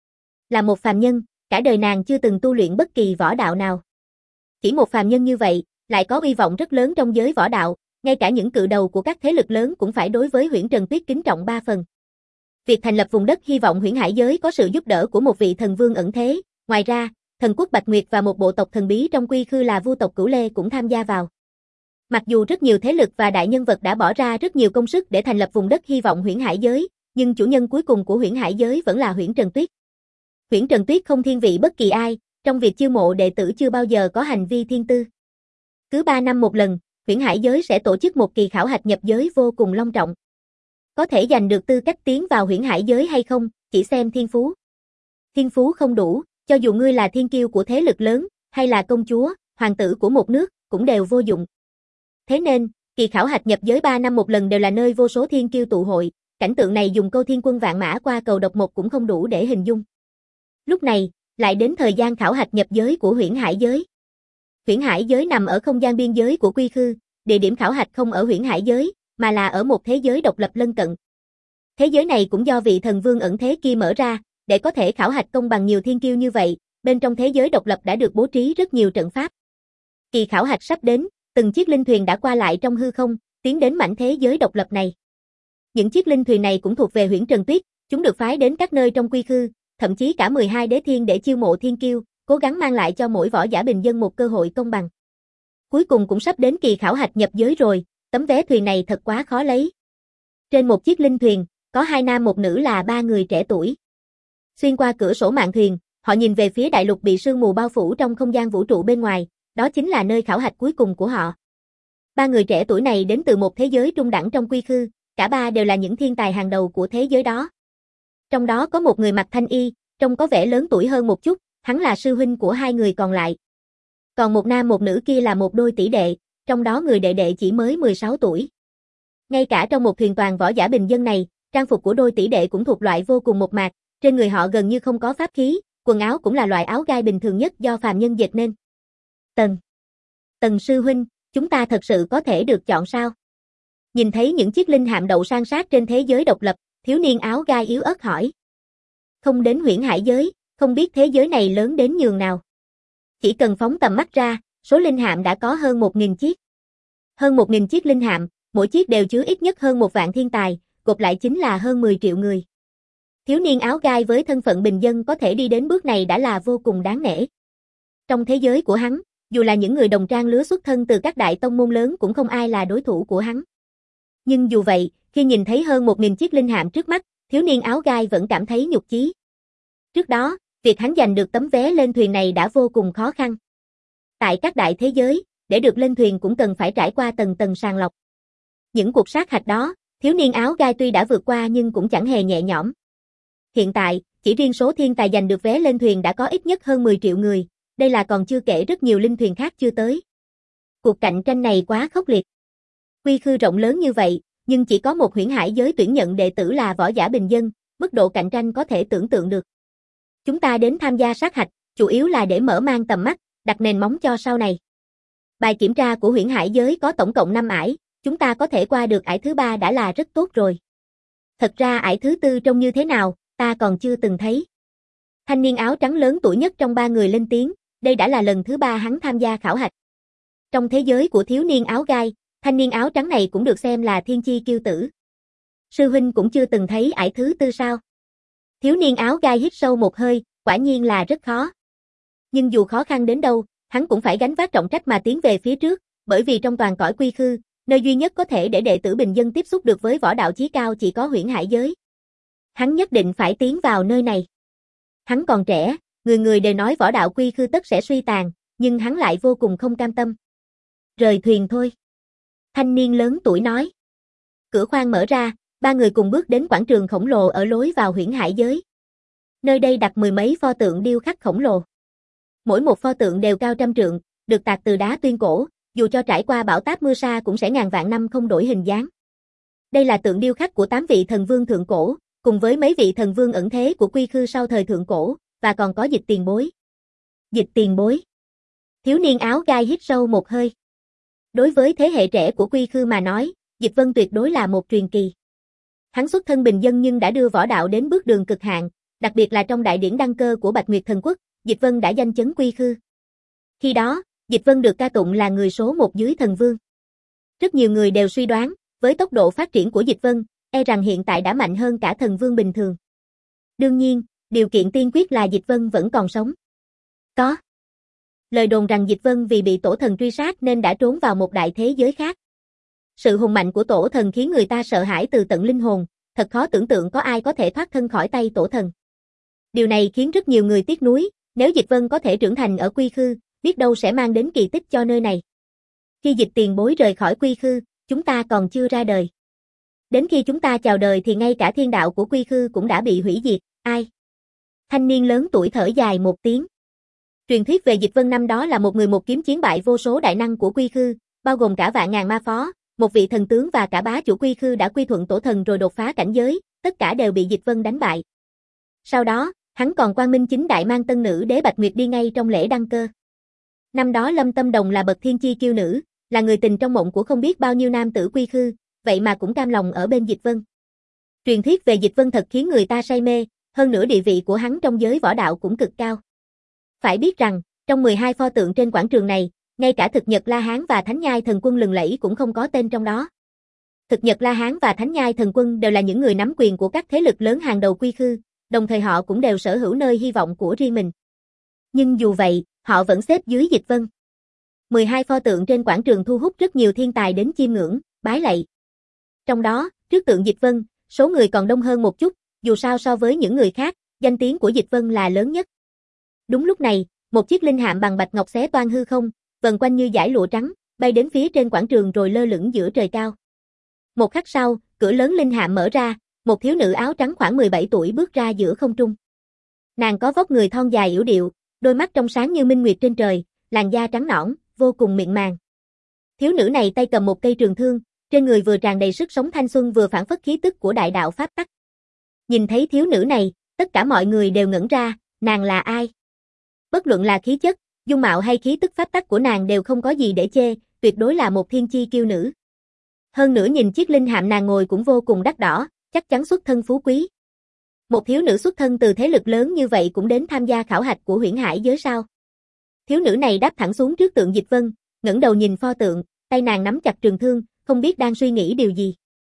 Speaker 1: là một phàm nhân, cả đời nàng chưa từng tu luyện bất kỳ võ đạo nào. Chỉ một phàm nhân như vậy, lại có uy vọng rất lớn trong giới võ đạo, ngay cả những cự đầu của các thế lực lớn cũng phải đối với Huyễn Trần Tuyết kính trọng ba phần. Việc thành lập vùng đất hy vọng Huyễn Hải Giới có sự giúp đỡ của một vị thần vương ẩn thế, ngoài ra, thần quốc Bạch Nguyệt và một bộ tộc thần bí trong quy khư là Vu tộc Cửu Lê cũng tham gia vào. Mặc dù rất nhiều thế lực và đại nhân vật đã bỏ ra rất nhiều công sức để thành lập vùng đất hy vọng Huyễn Hải Giới, nhưng chủ nhân cuối cùng của Huyễn Hải Giới vẫn là Huyễn Trần Tuyết. Huyễn Trần Tuyết không thiên vị bất kỳ ai, trong việc chiêu mộ đệ tử chưa bao giờ có hành vi thiên tư. Cứ ba năm một lần, Huyễn Hải Giới sẽ tổ chức một kỳ khảo hạch nhập giới vô cùng long trọng. Có thể giành được tư cách tiến vào Huyễn Hải Giới hay không, chỉ xem thiên phú. Thiên phú không đủ, cho dù ngươi là thiên kiêu của thế lực lớn, hay là công chúa, hoàng tử của một nước, cũng đều vô dụng. Thế nên, kỳ khảo hạch nhập giới ba năm một lần đều là nơi vô số thiên kiêu tụ hội, cảnh tượng này dùng câu thiên quân vạn mã qua cầu độc một cũng không đủ để hình dung. Lúc này, lại đến thời gian khảo hạch nhập giới của Huyễn Hải Giới. Huyễn Hải Giới nằm ở không gian biên giới của quy khư, địa điểm khảo hạch không ở Huyễn Hải Giới, mà là ở một thế giới độc lập lân cận. Thế giới này cũng do vị thần vương ẩn thế kia mở ra, để có thể khảo hạch công bằng nhiều thiên kiêu như vậy, bên trong thế giới độc lập đã được bố trí rất nhiều trận pháp. Kỳ khảo hạch sắp đến, từng chiếc linh thuyền đã qua lại trong hư không, tiến đến mảnh thế giới độc lập này. Những chiếc linh thuyền này cũng thuộc về Huyễn Trần Tuyết, chúng được phái đến các nơi trong quy khư, thậm chí cả mười hai đế thiên để chiêu mộ thiên kiêu, cố gắng mang lại cho mỗi võ giả bình dân một cơ hội công bằng. Cuối cùng cũng sắp đến kỳ khảo hạch nhập giới rồi, tấm vé thuyền này thật quá khó lấy. Trên một chiếc linh thuyền, có hai nam một nữ là ba người trẻ tuổi. Xuyên qua cửa sổ mạn thuyền, họ nhìn về phía đại lục bị sương mù bao phủ trong không gian vũ trụ bên ngoài, đó chính là nơi khảo hạch cuối cùng của họ. Ba người trẻ tuổi này đến từ một thế giới trung đẳng trong quy khư, cả ba đều là những thiên tài hàng đầu của thế giới đó. Trong đó có một người mặc thanh y, trông có vẻ lớn tuổi hơn một chút, hắn là sư huynh của hai người còn lại. Còn một nam một nữ kia là một đôi tỷ đệ, trong đó người đệ đệ chỉ mới mười sáu tuổi. Ngay cả trong một thuyền toàn võ giả bình dân này, trang phục của đôi tỷ đệ cũng thuộc loại vô cùng mộc mạc, trên người họ gần như không có pháp khí, quần áo cũng là loại áo gai bình thường nhất do phàm nhân dệt nên. Tần. Tần sư huynh, chúng ta thật sự có thể được chọn sao? Nhìn thấy những chiếc linh hạm đậu san sát trên thế giới độc lập, thiếu niên áo gai yếu ớt hỏi. Không đến Huyễn Hải Giới, không biết thế giới này lớn đến nhường nào. Chỉ cần phóng tầm mắt ra, số linh hạm đã có hơn một nghìn chiếc. Hơn một nghìn chiếc linh hạm, mỗi chiếc đều chứa ít nhất hơn một vạn thiên tài, gộp lại chính là hơn mười triệu người. Thiếu niên áo gai với thân phận bình dân có thể đi đến bước này đã là vô cùng đáng nể. Trong thế giới của hắn, dù là những người đồng trang lứa xuất thân từ các đại tông môn lớn cũng không ai là đối thủ của hắn. Nhưng dù vậy, khi nhìn thấy hơn một nghìn chiếc linh hạm trước mắt, thiếu niên áo gai vẫn cảm thấy nhục chí. Trước đó, việc hắn giành được tấm vé lên thuyền này đã vô cùng khó khăn. Tại các đại thế giới, để được lên thuyền cũng cần phải trải qua tầng tầng sàng lọc. Những cuộc sát hạch đó, thiếu niên áo gai tuy đã vượt qua nhưng cũng chẳng hề nhẹ nhõm. Hiện tại, chỉ riêng số thiên tài giành được vé lên thuyền đã có ít nhất hơn mười triệu người, đây là còn chưa kể rất nhiều linh thuyền khác chưa tới. Cuộc cạnh tranh này quá khốc liệt. Quy khư rộng lớn như vậy, nhưng chỉ có một Huyễn Hải Giới tuyển nhận đệ tử là võ giả bình dân, mức độ cạnh tranh có thể tưởng tượng được. Chúng ta đến tham gia sát hạch, chủ yếu là để mở mang tầm mắt, đặt nền móng cho sau này. Bài kiểm tra của Huyễn Hải Giới có tổng cộng năm ải, chúng ta có thể qua được ải thứ ba đã là rất tốt rồi. Thật ra ải thứ tư trông như thế nào, ta còn chưa từng thấy. Thanh niên áo trắng lớn tuổi nhất trong ba người lên tiếng, đây đã là lần thứ ba hắn tham gia khảo hạch. Trong thế giới của thiếu niên áo gai, thanh niên áo trắng này cũng được xem là thiên chi kiêu tử. Sư huynh cũng chưa từng thấy ải thứ tư sao? Thiếu niên áo gai hít sâu một hơi, Quả nhiên là rất khó. Nhưng dù khó khăn đến đâu, hắn cũng phải gánh vác trọng trách mà tiến về phía trước, bởi vì trong toàn cõi quy khư, nơi duy nhất có thể để đệ tử bình dân tiếp xúc được với võ đạo chí cao chỉ có huyễn hải giới. Hắn nhất định phải tiến vào nơi này. Hắn còn trẻ, người người đều nói võ đạo quy khư tất sẽ suy tàn, nhưng hắn lại vô cùng không cam tâm. Rời thuyền thôi. Thanh niên lớn tuổi nói. Cửa khoang mở ra, ba người cùng bước đến quảng trường khổng lồ ở lối vào huyễn hải giới. Nơi đây đặt mười mấy pho tượng điêu khắc khổng lồ. Mỗi một pho tượng đều cao trăm trượng, được tạc từ đá tuyên cổ, dù cho trải qua bão táp mưa sa cũng sẽ ngàn vạn năm không đổi hình dáng. Đây là tượng điêu khắc của tám vị thần vương thượng cổ, cùng với mấy vị thần vương ẩn thế của quy khư sau thời thượng cổ, và còn có Dịch tiền bối. Dịch tiền bối. Thiếu niên áo gai hít sâu một hơi. Đối với thế hệ trẻ của quy khư mà nói, Dịch Vân tuyệt đối là một truyền kỳ. Hắn xuất thân bình dân nhưng đã đưa võ đạo đến bước đường cực hạn, đặc biệt là trong đại điển đăng cơ của Bạch Nguyệt Thần Quốc, Dịch Vân đã danh chấn quy khư. Khi đó, Dịch Vân được ca tụng là người số một dưới thần vương. Rất nhiều người đều suy đoán, với tốc độ phát triển của Dịch Vân, e rằng hiện tại đã mạnh hơn cả thần vương bình thường. Đương nhiên, điều kiện tiên quyết là Dịch Vân vẫn còn sống. Có. Lời đồn rằng Dịch Vân vì bị tổ thần truy sát nên đã trốn vào một đại thế giới khác. Sự hùng mạnh của tổ thần khiến người ta sợ hãi từ tận linh hồn, thật khó tưởng tượng có ai có thể thoát thân khỏi tay tổ thần. Điều này khiến rất nhiều người tiếc nuối, nếu Dịch Vân có thể trưởng thành ở quy khư, biết đâu sẽ mang đến kỳ tích cho nơi này. Khi Dịch tiền bối rời khỏi quy khư, chúng ta còn chưa ra đời. Đến khi chúng ta chào đời thì ngay cả thiên đạo của quy khư cũng đã bị hủy diệt, ai? Thanh niên lớn tuổi thở dài một tiếng. Truyền thuyết về Dịch Vân năm đó là một người một kiếm chiến bại vô số đại năng của quy khư, bao gồm cả vạn ngàn ma phó, một vị thần tướng và cả bá chủ quy khư đã quy thuận tổ thần rồi đột phá cảnh giới, tất cả đều bị Dịch Vân đánh bại. Sau đó, hắn còn quang minh chính đại mang tân nữ đế Bạch Nguyệt đi ngay trong lễ đăng cơ. Năm đó Lâm Tâm Đồng là bậc thiên chi kiêu nữ, là người tình trong mộng của không biết bao nhiêu nam tử quy khư, vậy mà cũng cam lòng ở bên Dịch Vân. Truyền thuyết về Dịch Vân thật khiến người ta say mê, hơn nữa địa vị của hắn trong giới võ đạo cũng cực cao. Phải biết rằng, trong mười hai pho tượng trên quảng trường này, ngay cả Thực Nhật La Hán và Thánh Nhai Thần Quân lừng lẫy cũng không có tên trong đó. Thực Nhật La Hán và Thánh Nhai Thần Quân đều là những người nắm quyền của các thế lực lớn hàng đầu quy khư, đồng thời họ cũng đều sở hữu nơi hy vọng của riêng mình. Nhưng dù vậy, họ vẫn xếp dưới Dịch Vân. mười hai pho tượng trên quảng trường thu hút rất nhiều thiên tài đến chiêm ngưỡng, bái lạy. Trong đó, trước tượng Dịch Vân, số người còn đông hơn một chút, dù sao so với những người khác, danh tiếng của Dịch Vân là lớn nhất. Đúng lúc này, một chiếc linh hạm bằng bạch ngọc xé toang hư không, vần quanh như dải lụa trắng, bay đến phía trên quảng trường rồi lơ lửng giữa trời cao. Một khắc sau, cửa lớn linh hạm mở ra, một thiếu nữ áo trắng khoảng mười bảy tuổi bước ra giữa không trung. Nàng có vóc người thon dài yểu điệu, đôi mắt trong sáng như minh nguyệt trên trời, làn da trắng nõn, vô cùng mịn màng. Thiếu nữ này tay cầm một cây trường thương, trên người vừa tràn đầy sức sống thanh xuân vừa phảng phất khí tức của đại đạo pháp tắc. Nhìn thấy thiếu nữ này, tất cả mọi người đều ngẩn ra, nàng là ai? Bất luận là khí chất, dung mạo hay khí tức pháp tắc của nàng đều không có gì để chê, tuyệt đối là một thiên chi kiêu nữ. Hơn nữa nhìn chiếc linh hạm nàng ngồi cũng vô cùng đắt đỏ, chắc chắn xuất thân phú quý. Một thiếu nữ xuất thân từ thế lực lớn như vậy cũng đến tham gia khảo hạch của huyễn hải giới sao? Thiếu nữ này đáp thẳng xuống trước tượng Dịch Vân, ngẩng đầu nhìn pho tượng, tay nàng nắm chặt trường thương, không biết đang suy nghĩ điều gì.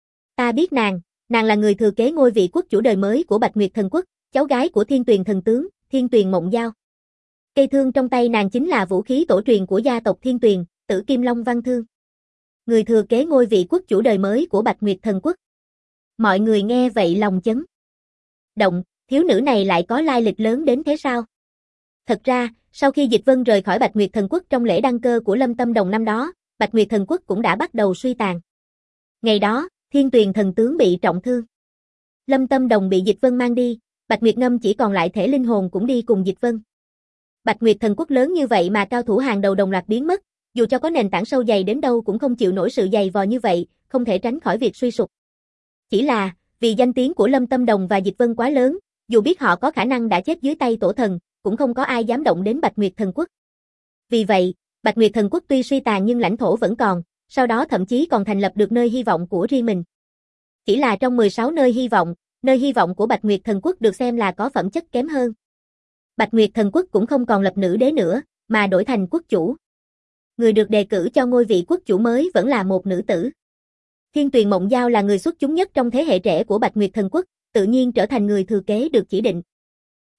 Speaker 1: Ta biết nàng, nàng là người thừa kế ngôi vị quốc chủ đời mới của Bạch Nguyệt Thần Quốc, cháu gái của Thiên Tuyền Thần Tướng, Thiên Tuyền Mộng Giao. Cây thương trong tay nàng chính là vũ khí tổ truyền của gia tộc Thiên Tuyền, Tử Kim Long Văn Thương. Người thừa kế ngôi vị quốc chủ đời mới của Bạch Nguyệt Thần Quốc. Mọi người nghe vậy lòng chấn động, thiếu nữ này lại có lai lịch lớn đến thế sao? Thật ra, sau khi Dịch Vân rời khỏi Bạch Nguyệt Thần Quốc trong lễ đăng cơ của Lâm Tâm Đồng năm đó, Bạch Nguyệt Thần Quốc cũng đã bắt đầu suy tàn. Ngày đó, Thiên Tuyền Thần Tướng bị trọng thương. Lâm Tâm Đồng bị Dịch Vân mang đi, Bạch Nguyệt Ngâm chỉ còn lại thể linh hồn cũng đi cùng Dịch Vân. Bạch Nguyệt Thần Quốc lớn như vậy mà cao thủ hàng đầu đồng loạt biến mất, dù cho có nền tảng sâu dày đến đâu cũng không chịu nổi sự dày vò như vậy, không thể tránh khỏi việc suy sụp. Chỉ là, vì danh tiếng của Lâm Tâm Đồng và Dịch Vân quá lớn, dù biết họ có khả năng đã chết dưới tay tổ thần, cũng không có ai dám động đến Bạch Nguyệt Thần Quốc. Vì vậy, Bạch Nguyệt Thần Quốc tuy suy tàn nhưng lãnh thổ vẫn còn, sau đó thậm chí còn thành lập được nơi hy vọng của riêng mình. Chỉ là trong mười sáu nơi hy vọng, nơi hy vọng của Bạch Nguyệt Thần Quốc được xem là có phẩm chất kém hơn. Bạch Nguyệt Thần Quốc cũng không còn lập nữ đế nữa, mà đổi thành quốc chủ. Người được đề cử cho ngôi vị quốc chủ mới vẫn là một nữ tử. Thiên Tuyền Mộng Giao là người xuất chúng nhất trong thế hệ trẻ của Bạch Nguyệt Thần Quốc, tự nhiên trở thành người thừa kế được chỉ định.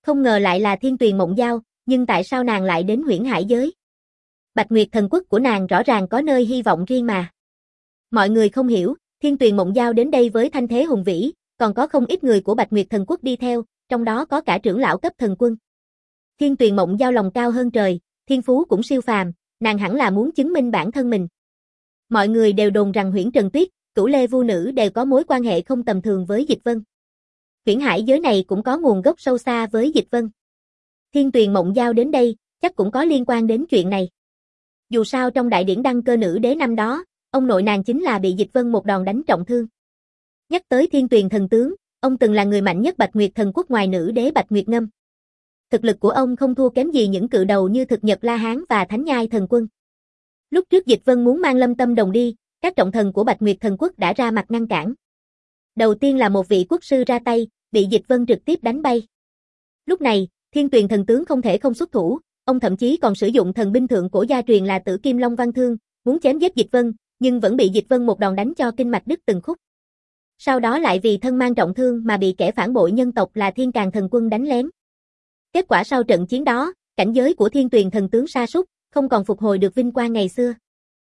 Speaker 1: Không ngờ lại là Thiên Tuyền Mộng Giao, nhưng tại sao nàng lại đến Huyễn Hải giới? Bạch Nguyệt Thần Quốc của nàng rõ ràng có nơi hy vọng riêng mà. Mọi người không hiểu, Thiên Tuyền Mộng Giao đến đây với thanh thế hùng vĩ, còn có không ít người của Bạch Nguyệt Thần Quốc đi theo, trong đó có cả trưởng lão cấp thần quân. Thiên Tuyền Mộng Giao lòng cao hơn trời, thiên phú cũng siêu phàm, nàng hẳn là muốn chứng minh bản thân mình. Mọi người đều đồn rằng Huyễn Trần Tuyết, Cửu Lê Vu Nữ đều có mối quan hệ không tầm thường với Dịch Vân. Huyễn Hải giới này cũng có nguồn gốc sâu xa với Dịch Vân. Thiên Tuyền Mộng Giao đến đây, chắc cũng có liên quan đến chuyện này. Dù sao trong đại điển đăng cơ nữ đế năm đó, ông nội nàng chính là bị Dịch Vân một đòn đánh trọng thương. Nhắc tới Thiên Tuyền thần tướng, ông từng là người mạnh nhất Bạch Nguyệt Thần Quốc ngoài nữ đế Bạch Nguyệt Ngâm. Thực lực của ông không thua kém gì những cự đầu như Thực Nhật La Hán và Thánh Nhai Thần Quân. Lúc trước Dịch Vân muốn mang Lâm Tâm Đồng đi, các trọng thần của Bạch Nguyệt Thần Quốc đã ra mặt ngăn cản. Đầu tiên là một vị quốc sư ra tay, bị Dịch Vân trực tiếp đánh bay. Lúc này, Thiên Tuyền thần tướng không thể không xuất thủ, ông thậm chí còn sử dụng thần binh thượng cổ gia truyền là Tử Kim Long Văn Thương, muốn chém giết Dịch Vân, nhưng vẫn bị Dịch Vân một đòn đánh cho kinh mạch đứt từng khúc. Sau đó lại vì thân mang trọng thương mà bị kẻ phản bội nhân tộc là Thiên Càn Thần Quân đánh lén. Kết quả sau trận chiến đó, cảnh giới của Thiên Tuyền thần tướng sa sút, không còn phục hồi được vinh quang ngày xưa.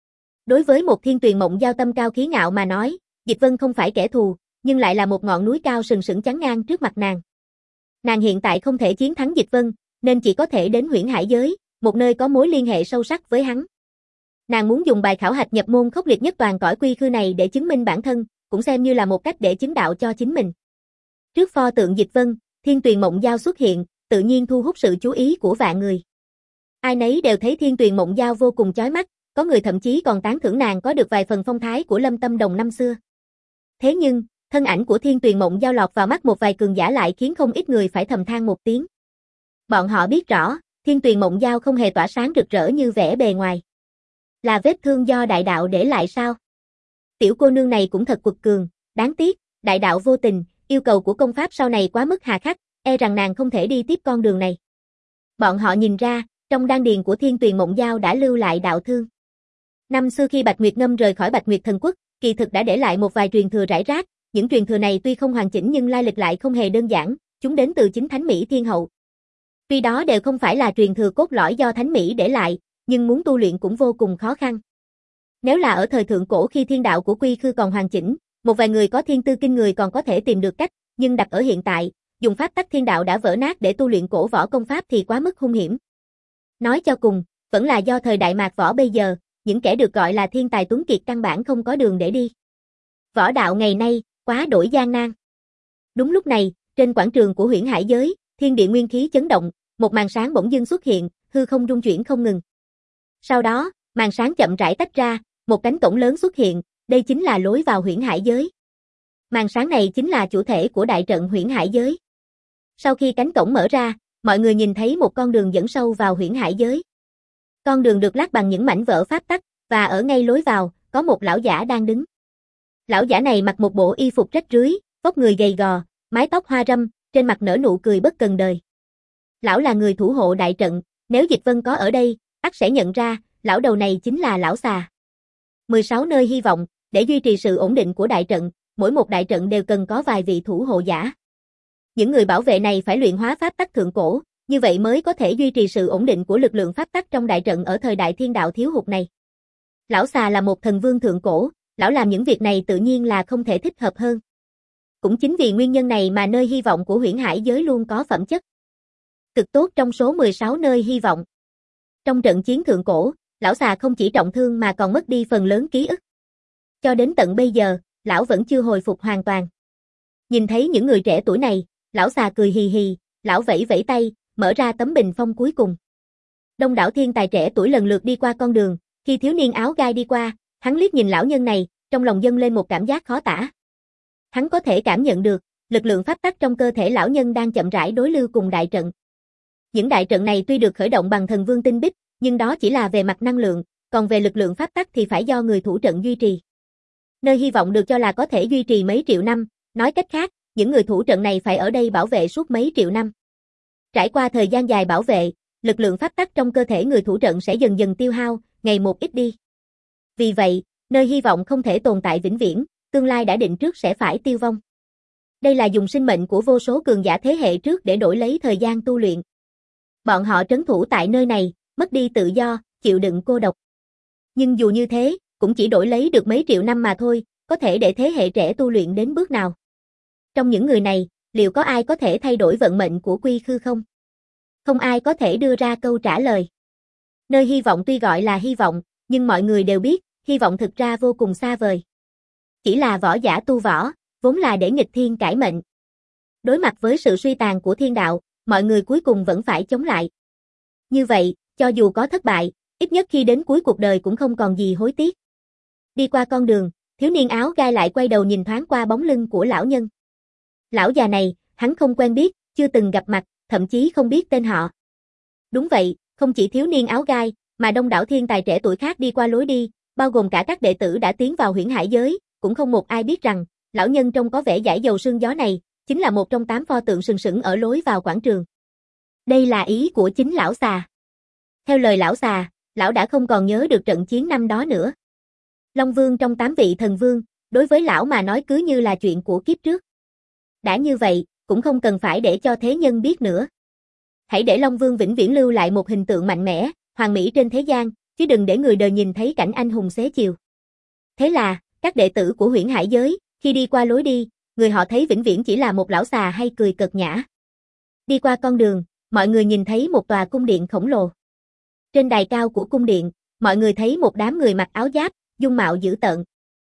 Speaker 1: Đối với một Thiên Tuyền Mộng Giao tâm cao khí ngạo mà nói, Dịch Vân không phải kẻ thù, nhưng lại là một ngọn núi cao sừng sững chắn ngang trước mặt nàng. Nàng hiện tại không thể chiến thắng Dịch Vân, nên chỉ có thể đến Huyễn Hải giới, một nơi có mối liên hệ sâu sắc với hắn. Nàng muốn dùng bài khảo hạch nhập môn khốc liệt nhất toàn cõi quy khư này để chứng minh bản thân, cũng xem như là một cách để chứng đạo cho chính mình. Trước pho tượng Dịch Vân, Thiên Tuyền Mộng Giao xuất hiện, tự nhiên thu hút sự chú ý của vạn người. Ai nấy đều thấy Thiên Tuyền Mộng Giao vô cùng chói mắt, có người thậm chí còn tán thưởng nàng có được vài phần phong thái của Lâm Tâm Đồng năm xưa. Thế nhưng, thân ảnh của Thiên Tuyền Mộng Giao lọt vào mắt một vài cường giả lại khiến không ít người phải thầm than một tiếng. Bọn họ biết rõ, Thiên Tuyền Mộng Giao không hề tỏa sáng rực rỡ như vẻ bề ngoài. Là vết thương do đại đạo để lại sao? Tiểu cô nương này cũng thật quật cường, đáng tiếc, đại đạo vô tình, yêu cầu của công pháp sau này quá mức hà khắc, e rằng nàng không thể đi tiếp con đường này. Bọn họ nhìn ra, trong đan điền của Thiên Tuyền Mộng Giao đã lưu lại đạo thương. Năm xưa khi Bạch Nguyệt Ngâm rời khỏi Bạch Nguyệt Thần Quốc, kỳ thực đã để lại một vài truyền thừa rải rác, những truyền thừa này tuy không hoàn chỉnh nhưng lai lịch lại không hề đơn giản, chúng đến từ chính Thánh Mỹ Thiên Hậu. Tuy đó đều không phải là truyền thừa cốt lõi do Thánh Mỹ để lại, nhưng muốn tu luyện cũng vô cùng khó khăn. Nếu là ở thời thượng cổ khi thiên đạo của Quy Khư còn hoàn chỉnh, một vài người có thiên tư kinh người còn có thể tìm được cách, nhưng đặt ở hiện tại, dùng pháp tắc thiên đạo đã vỡ nát để tu luyện cổ võ công pháp thì quá mức hung hiểm. Nói cho cùng, vẫn là do thời đại mạt võ bây giờ, những kẻ được gọi là thiên tài tuấn kiệt căn bản không có đường để đi. Võ đạo ngày nay, quá đổi gian nan. Đúng lúc này, trên quảng trường của Huyễn Hải giới, thiên địa nguyên khí chấn động, một màn sáng bỗng dưng xuất hiện, hư không rung chuyển không ngừng. Sau đó, màn sáng chậm rãi tách ra, một cánh cổng lớn xuất hiện, đây chính là lối vào Huyễn Hải giới. Màn sáng này chính là chủ thể của đại trận Huyễn Hải giới. Sau khi cánh cổng mở ra, mọi người nhìn thấy một con đường dẫn sâu vào Huyễn Hải giới. Con đường được lát bằng những mảnh vỡ pháp tắc, và ở ngay lối vào, có một lão giả đang đứng. Lão giả này mặc một bộ y phục rách rưới, vóc người gầy gò, mái tóc hoa râm, trên mặt nở nụ cười bất cần đời. Lão là người thủ hộ đại trận, nếu Dịch Vân có ở đây, ắt sẽ nhận ra, lão đầu này chính là lão xà. mười sáu nơi hy vọng, để duy trì sự ổn định của đại trận, mỗi một đại trận đều cần có vài vị thủ hộ giả. Những người bảo vệ này phải luyện hóa pháp tắc thượng cổ, như vậy mới có thể duy trì sự ổn định của lực lượng pháp tắc trong đại trận ở thời đại thiên đạo thiếu hụt này. Lão xà là một thần vương thượng cổ, lão làm những việc này tự nhiên là không thể thích hợp hơn. Cũng chính vì nguyên nhân này mà nơi hy vọng của Huyễn Hải giới luôn có phẩm chất cực tốt trong số mười sáu nơi hy vọng. Trong trận chiến thượng cổ, lão xà không chỉ trọng thương mà còn mất đi phần lớn ký ức. Cho đến tận bây giờ, lão vẫn chưa hồi phục hoàn toàn. Nhìn thấy những người trẻ tuổi này, lão xà cười hì hì, lão vẫy vẫy tay, mở ra tấm bình phong cuối cùng. Đông đảo thiên tài trẻ tuổi lần lượt đi qua con đường, khi thiếu niên áo gai đi qua, hắn liếc nhìn lão nhân này, trong lòng dâng lên một cảm giác khó tả. Hắn có thể cảm nhận được, lực lượng pháp tắc trong cơ thể lão nhân đang chậm rãi đối lưu cùng đại trận. Những đại trận này tuy được khởi động bằng thần vương tinh bích, nhưng đó chỉ là về mặt năng lượng, còn về lực lượng pháp tắc thì phải do người thủ trận duy trì. Nơi hy vọng được cho là có thể duy trì mấy triệu năm, nói cách khác, những người thủ trận này phải ở đây bảo vệ suốt mấy triệu năm. Trải qua thời gian dài bảo vệ, lực lượng pháp tắc trong cơ thể người thủ trận sẽ dần dần tiêu hao, ngày một ít đi. Vì vậy, nơi hy vọng không thể tồn tại vĩnh viễn, tương lai đã định trước sẽ phải tiêu vong. Đây là dùng sinh mệnh của vô số cường giả thế hệ trước để đổi lấy thời gian tu luyện. Bọn họ trấn thủ tại nơi này, mất đi tự do, chịu đựng cô độc. Nhưng dù như thế, cũng chỉ đổi lấy được mấy triệu năm mà thôi, có thể để thế hệ trẻ tu luyện đến bước nào. Trong những người này, liệu có ai có thể thay đổi vận mệnh của Quy Khư không? Không ai có thể đưa ra câu trả lời. Nơi hy vọng tuy gọi là hy vọng, nhưng mọi người đều biết, hy vọng thực ra vô cùng xa vời. Chỉ là võ giả tu võ, vốn là để nghịch thiên cải mệnh. Đối mặt với sự suy tàn của thiên đạo, mọi người cuối cùng vẫn phải chống lại. Như vậy, cho dù có thất bại, ít nhất khi đến cuối cuộc đời cũng không còn gì hối tiếc. Đi qua con đường, thiếu niên áo gai lại quay đầu nhìn thoáng qua bóng lưng của lão nhân. Lão già này, hắn không quen biết, chưa từng gặp mặt, thậm chí không biết tên họ. Đúng vậy, không chỉ thiếu niên áo gai, mà đông đảo thiên tài trẻ tuổi khác đi qua lối đi, bao gồm cả các đệ tử đã tiến vào huyễn hải giới, cũng không một ai biết rằng, lão nhân trông có vẻ giải dầu sương gió này, chính là một trong tám pho tượng sừng sững ở lối vào quảng trường. Đây là ý của chính lão xà. Theo lời lão xà, lão đã không còn nhớ được trận chiến năm đó nữa. Long Vương trong tám vị thần vương, đối với lão mà nói cứ như là chuyện của kiếp trước. Đã như vậy, cũng không cần phải để cho thế nhân biết nữa. Hãy để Long Vương vĩnh viễn lưu lại một hình tượng mạnh mẽ, hoàn mỹ trên thế gian, chứ đừng để người đời nhìn thấy cảnh anh hùng xế chiều. Thế là, các đệ tử của huyễn hải giới, khi đi qua lối đi, người họ thấy vĩnh viễn chỉ là một lão xà hay cười cợt nhã. Đi qua con đường, mọi người nhìn thấy một tòa cung điện khổng lồ. Trên đài cao của cung điện, mọi người thấy một đám người mặc áo giáp, dung mạo dữ tợn.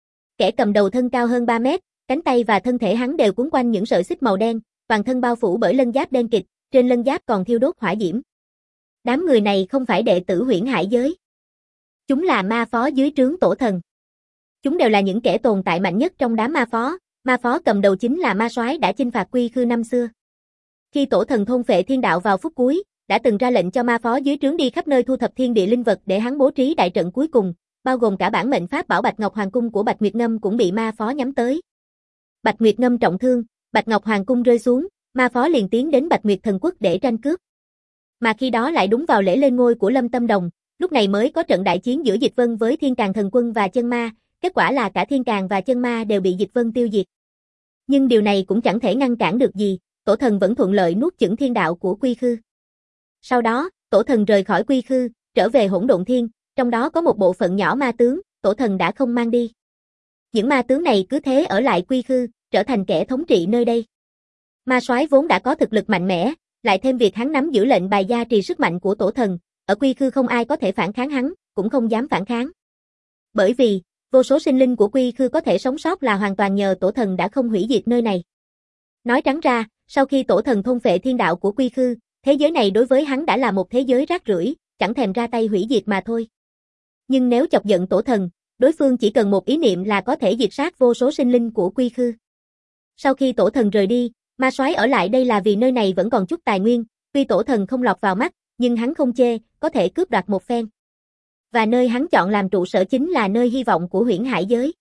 Speaker 1: Kẻ cầm đầu thân cao hơn ba mét, cánh tay và thân thể hắn đều cuốn quanh những sợi xích màu đen, toàn thân bao phủ bởi lân giáp đen kịt, trên lân giáp còn thiêu đốt hỏa diễm. Đám người này không phải đệ tử huyễn hải giới. Chúng là ma phó dưới trướng tổ thần. Chúng đều là những kẻ tồn tại mạnh nhất trong đám ma phó, ma phó cầm đầu chính là ma soái đã chinh phạt Quy Khư năm xưa. Khi tổ thần thôn phệ thiên đạo vào phút cuối, đã từng ra lệnh cho ma phó dưới trướng đi khắp nơi thu thập thiên địa linh vật để hắn bố trí đại trận cuối cùng, bao gồm cả bản mệnh pháp bảo Bạch Ngọc Hoàng Cung của Bạch Nguyệt Ngâm cũng bị ma phó nhắm tới. Bạch Nguyệt Ngâm trọng thương, Bạch Ngọc Hoàng Cung rơi xuống, ma phó liền tiến đến Bạch Nguyệt Thần Quốc để tranh cướp. Mà khi đó lại đúng vào lễ lên ngôi của Lâm Tâm Đồng, lúc này mới có trận đại chiến giữa Dịch Vân với Thiên Càn Thần Quân và Chân Ma, kết quả là cả Thiên Càn và Chân Ma đều bị Dịch Vân tiêu diệt. Nhưng điều này cũng chẳng thể ngăn cản được gì, tổ thần vẫn thuận lợi nuốt chửng thiên đạo của Quy Khư. Sau đó, tổ thần rời khỏi Quy Khư, trở về Hỗn Độn Thiên, trong đó có một bộ phận nhỏ ma tướng, tổ thần đã không mang đi. Những ma tướng này cứ thế ở lại Quy Khư, trở thành kẻ thống trị nơi đây. Ma soái vốn đã có thực lực mạnh mẽ, lại thêm việc hắn nắm giữ lệnh bài gia trì sức mạnh của tổ thần, ở Quy Khư không ai có thể phản kháng hắn, cũng không dám phản kháng. Bởi vì, vô số sinh linh của Quy Khư có thể sống sót là hoàn toàn nhờ tổ thần đã không hủy diệt nơi này. Nói trắng ra, sau khi tổ thần thôn phệ thiên đạo của Quy Khư, thế giới này đối với hắn đã là một thế giới rác rưởi, chẳng thèm ra tay hủy diệt mà thôi. Nhưng nếu chọc giận tổ thần, đối phương chỉ cần một ý niệm là có thể diệt sát vô số sinh linh của Quy Khư. Sau khi tổ thần rời đi, ma soái ở lại đây là vì nơi này vẫn còn chút tài nguyên, tuy tổ thần không lọt vào mắt, nhưng hắn không chê, có thể cướp đoạt một phen. Và nơi hắn chọn làm trụ sở chính là nơi hy vọng của huyễn hải giới.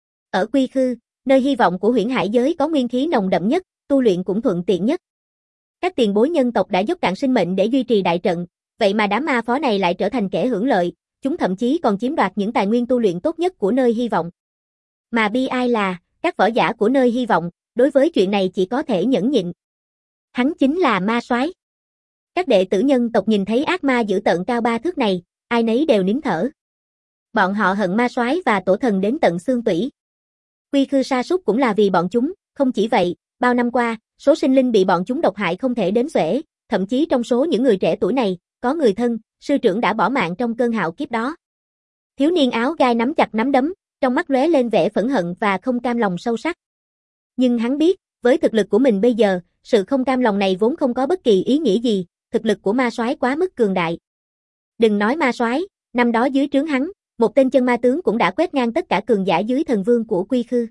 Speaker 1: Ở Quy Khư, nơi hy vọng của huyễn hải giới có nguyên khí nồng đậm nhất, tu luyện cũng thuận tiện nhất. Các tiền bối nhân tộc đã dốc cạn sinh mệnh để duy trì đại trận, vậy mà đám ma phó này lại trở thành kẻ hưởng lợi, chúng thậm chí còn chiếm đoạt những tài nguyên tu luyện tốt nhất của nơi hy vọng. Mà bi ai là, các võ giả của nơi hy vọng, đối với chuyện này chỉ có thể nhẫn nhịn. Hắn chính là ma soái. Các đệ tử nhân tộc nhìn thấy ác ma dữ tợn cao ba thước này, ai nấy đều nín thở. Bọn họ hận ma soái và tổ thần đến tận xương tủy. Quy Khư sa sút cũng là vì bọn chúng, không chỉ vậy, bao năm qua, số sinh linh bị bọn chúng độc hại không thể đếm xuể, thậm chí trong số những người trẻ tuổi này, có người thân, sư trưởng đã bỏ mạng trong cơn hạo kiếp đó. Thiếu niên áo gai nắm chặt nắm đấm, trong mắt lóe lên vẻ phẫn hận và không cam lòng sâu sắc. Nhưng hắn biết, với thực lực của mình bây giờ, sự không cam lòng này vốn không có bất kỳ ý nghĩa gì, thực lực của ma soái quá mức cường đại. Đừng nói ma soái, năm đó dưới trướng hắn, một tên chân ma tướng cũng đã quét ngang tất cả cường giả dưới thần vương của Quy Khư.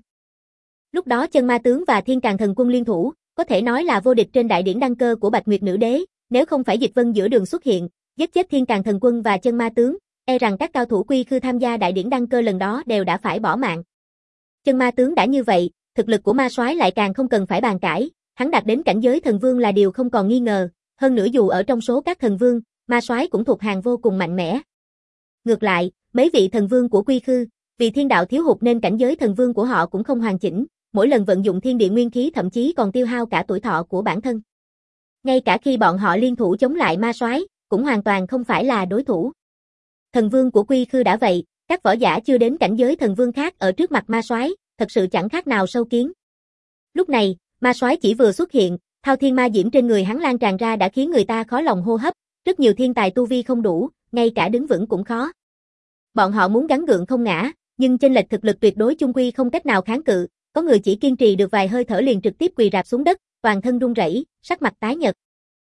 Speaker 1: Lúc đó chân ma tướng và Thiên Càn Thần Quân liên thủ, có thể nói là vô địch trên đại điển đăng cơ của Bạch Nguyệt Nữ Đế, nếu không phải Dịch Vân giữa đường xuất hiện, giết chết Thiên Càn Thần Quân và chân ma tướng, e rằng các cao thủ Quy Khư tham gia đại điển đăng cơ lần đó đều đã phải bỏ mạng. Chân ma tướng đã như vậy, thực lực của ma soái lại càng không cần phải bàn cãi, hắn đạt đến cảnh giới thần vương là điều không còn nghi ngờ, hơn nữa dù ở trong số các thần vương, ma soái cũng thuộc hàng vô cùng mạnh mẽ. Ngược lại, mấy vị thần vương của Quy Khư, vì thiên đạo thiếu hụt nên cảnh giới thần vương của họ cũng không hoàn chỉnh, mỗi lần vận dụng thiên địa nguyên khí thậm chí còn tiêu hao cả tuổi thọ của bản thân. Ngay cả khi bọn họ liên thủ chống lại ma soái, cũng hoàn toàn không phải là đối thủ. Thần vương của Quy Khư đã vậy, các võ giả chưa đến cảnh giới thần vương khác ở trước mặt ma soái, thật sự chẳng khác nào sâu kiến. Lúc này, ma soái chỉ vừa xuất hiện, thao thiên ma diễm trên người hắn lan tràn ra đã khiến người ta khó lòng hô hấp, rất nhiều thiên tài tu vi không đủ, ngay cả đứng vững cũng khó. Bọn họ muốn gắng gượng không ngã, nhưng chênh lệch thực lực tuyệt đối chung quy không cách nào kháng cự, có người chỉ kiên trì được vài hơi thở liền trực tiếp quỳ rạp xuống đất, toàn thân run rẩy, sắc mặt tái nhợt.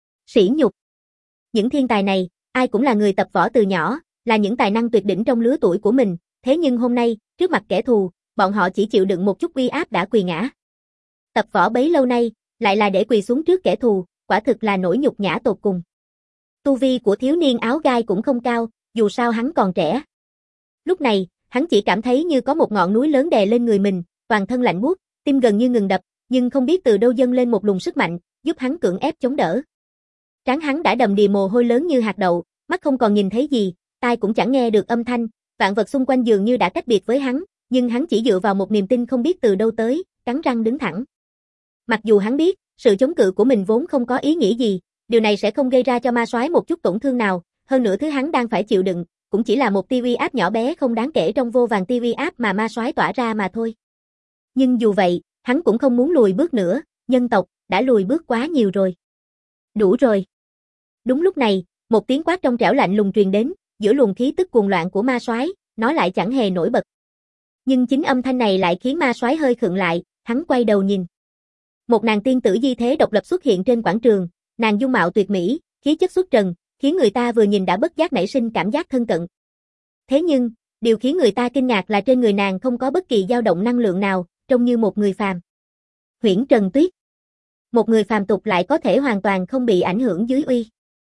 Speaker 1: Sỉ nhục. Những thiên tài này, ai cũng là người tập võ từ nhỏ, là những tài năng tuyệt đỉnh trong lứa tuổi của mình, thế nhưng hôm nay, trước mặt kẻ thù, bọn họ chỉ chịu đựng một chút uy áp đã quỳ ngã. Tập võ bấy lâu nay, lại là để quỳ xuống trước kẻ thù, quả thực là nỗi nhục nhã tột cùng. Tu vi của thiếu niên áo gai cũng không cao, dù sao hắn còn trẻ. Lúc này, hắn chỉ cảm thấy như có một ngọn núi lớn đè lên người mình, toàn thân lạnh buốt, tim gần như ngừng đập, nhưng không biết từ đâu dâng lên một luồng sức mạnh, giúp hắn cưỡng ép chống đỡ. Trán hắn đã đầm đìa mồ hôi lớn như hạt đậu, mắt không còn nhìn thấy gì, tai cũng chẳng nghe được âm thanh, vạn vật xung quanh dường như đã cách biệt với hắn, nhưng hắn chỉ dựa vào một niềm tin không biết từ đâu tới, cắn răng đứng thẳng. Mặc dù hắn biết, sự chống cự của mình vốn không có ý nghĩa gì, điều này sẽ không gây ra cho ma soái một chút tổn thương nào, hơn nữa thứ hắn đang phải chịu đựng, cũng chỉ là một tia uy áp nhỏ bé không đáng kể trong vô vàn tia uy áp mà ma soái tỏa ra mà thôi. Nhưng dù vậy, hắn cũng không muốn lùi bước nữa, nhân tộc đã lùi bước quá nhiều rồi. Đủ rồi. Đúng lúc này, một tiếng quát trong trẻo lạnh lùng truyền đến, giữa luồng khí tức cuồng loạn của ma soái, nó lại chẳng hề nổi bật. Nhưng chính âm thanh này lại khiến ma soái hơi khựng lại, hắn quay đầu nhìn. Một nàng tiên tử di thế độc lập xuất hiện trên quảng trường, nàng dung mạo tuyệt mỹ, khí chất xuất trần, khiến người ta vừa nhìn đã bất giác nảy sinh cảm giác thân cận. Thế nhưng, điều khiến người ta kinh ngạc là trên người nàng không có bất kỳ dao động năng lượng nào, trông như một người phàm. Huyễn Trần Tuyết. Một người phàm tục lại có thể hoàn toàn không bị ảnh hưởng dưới uy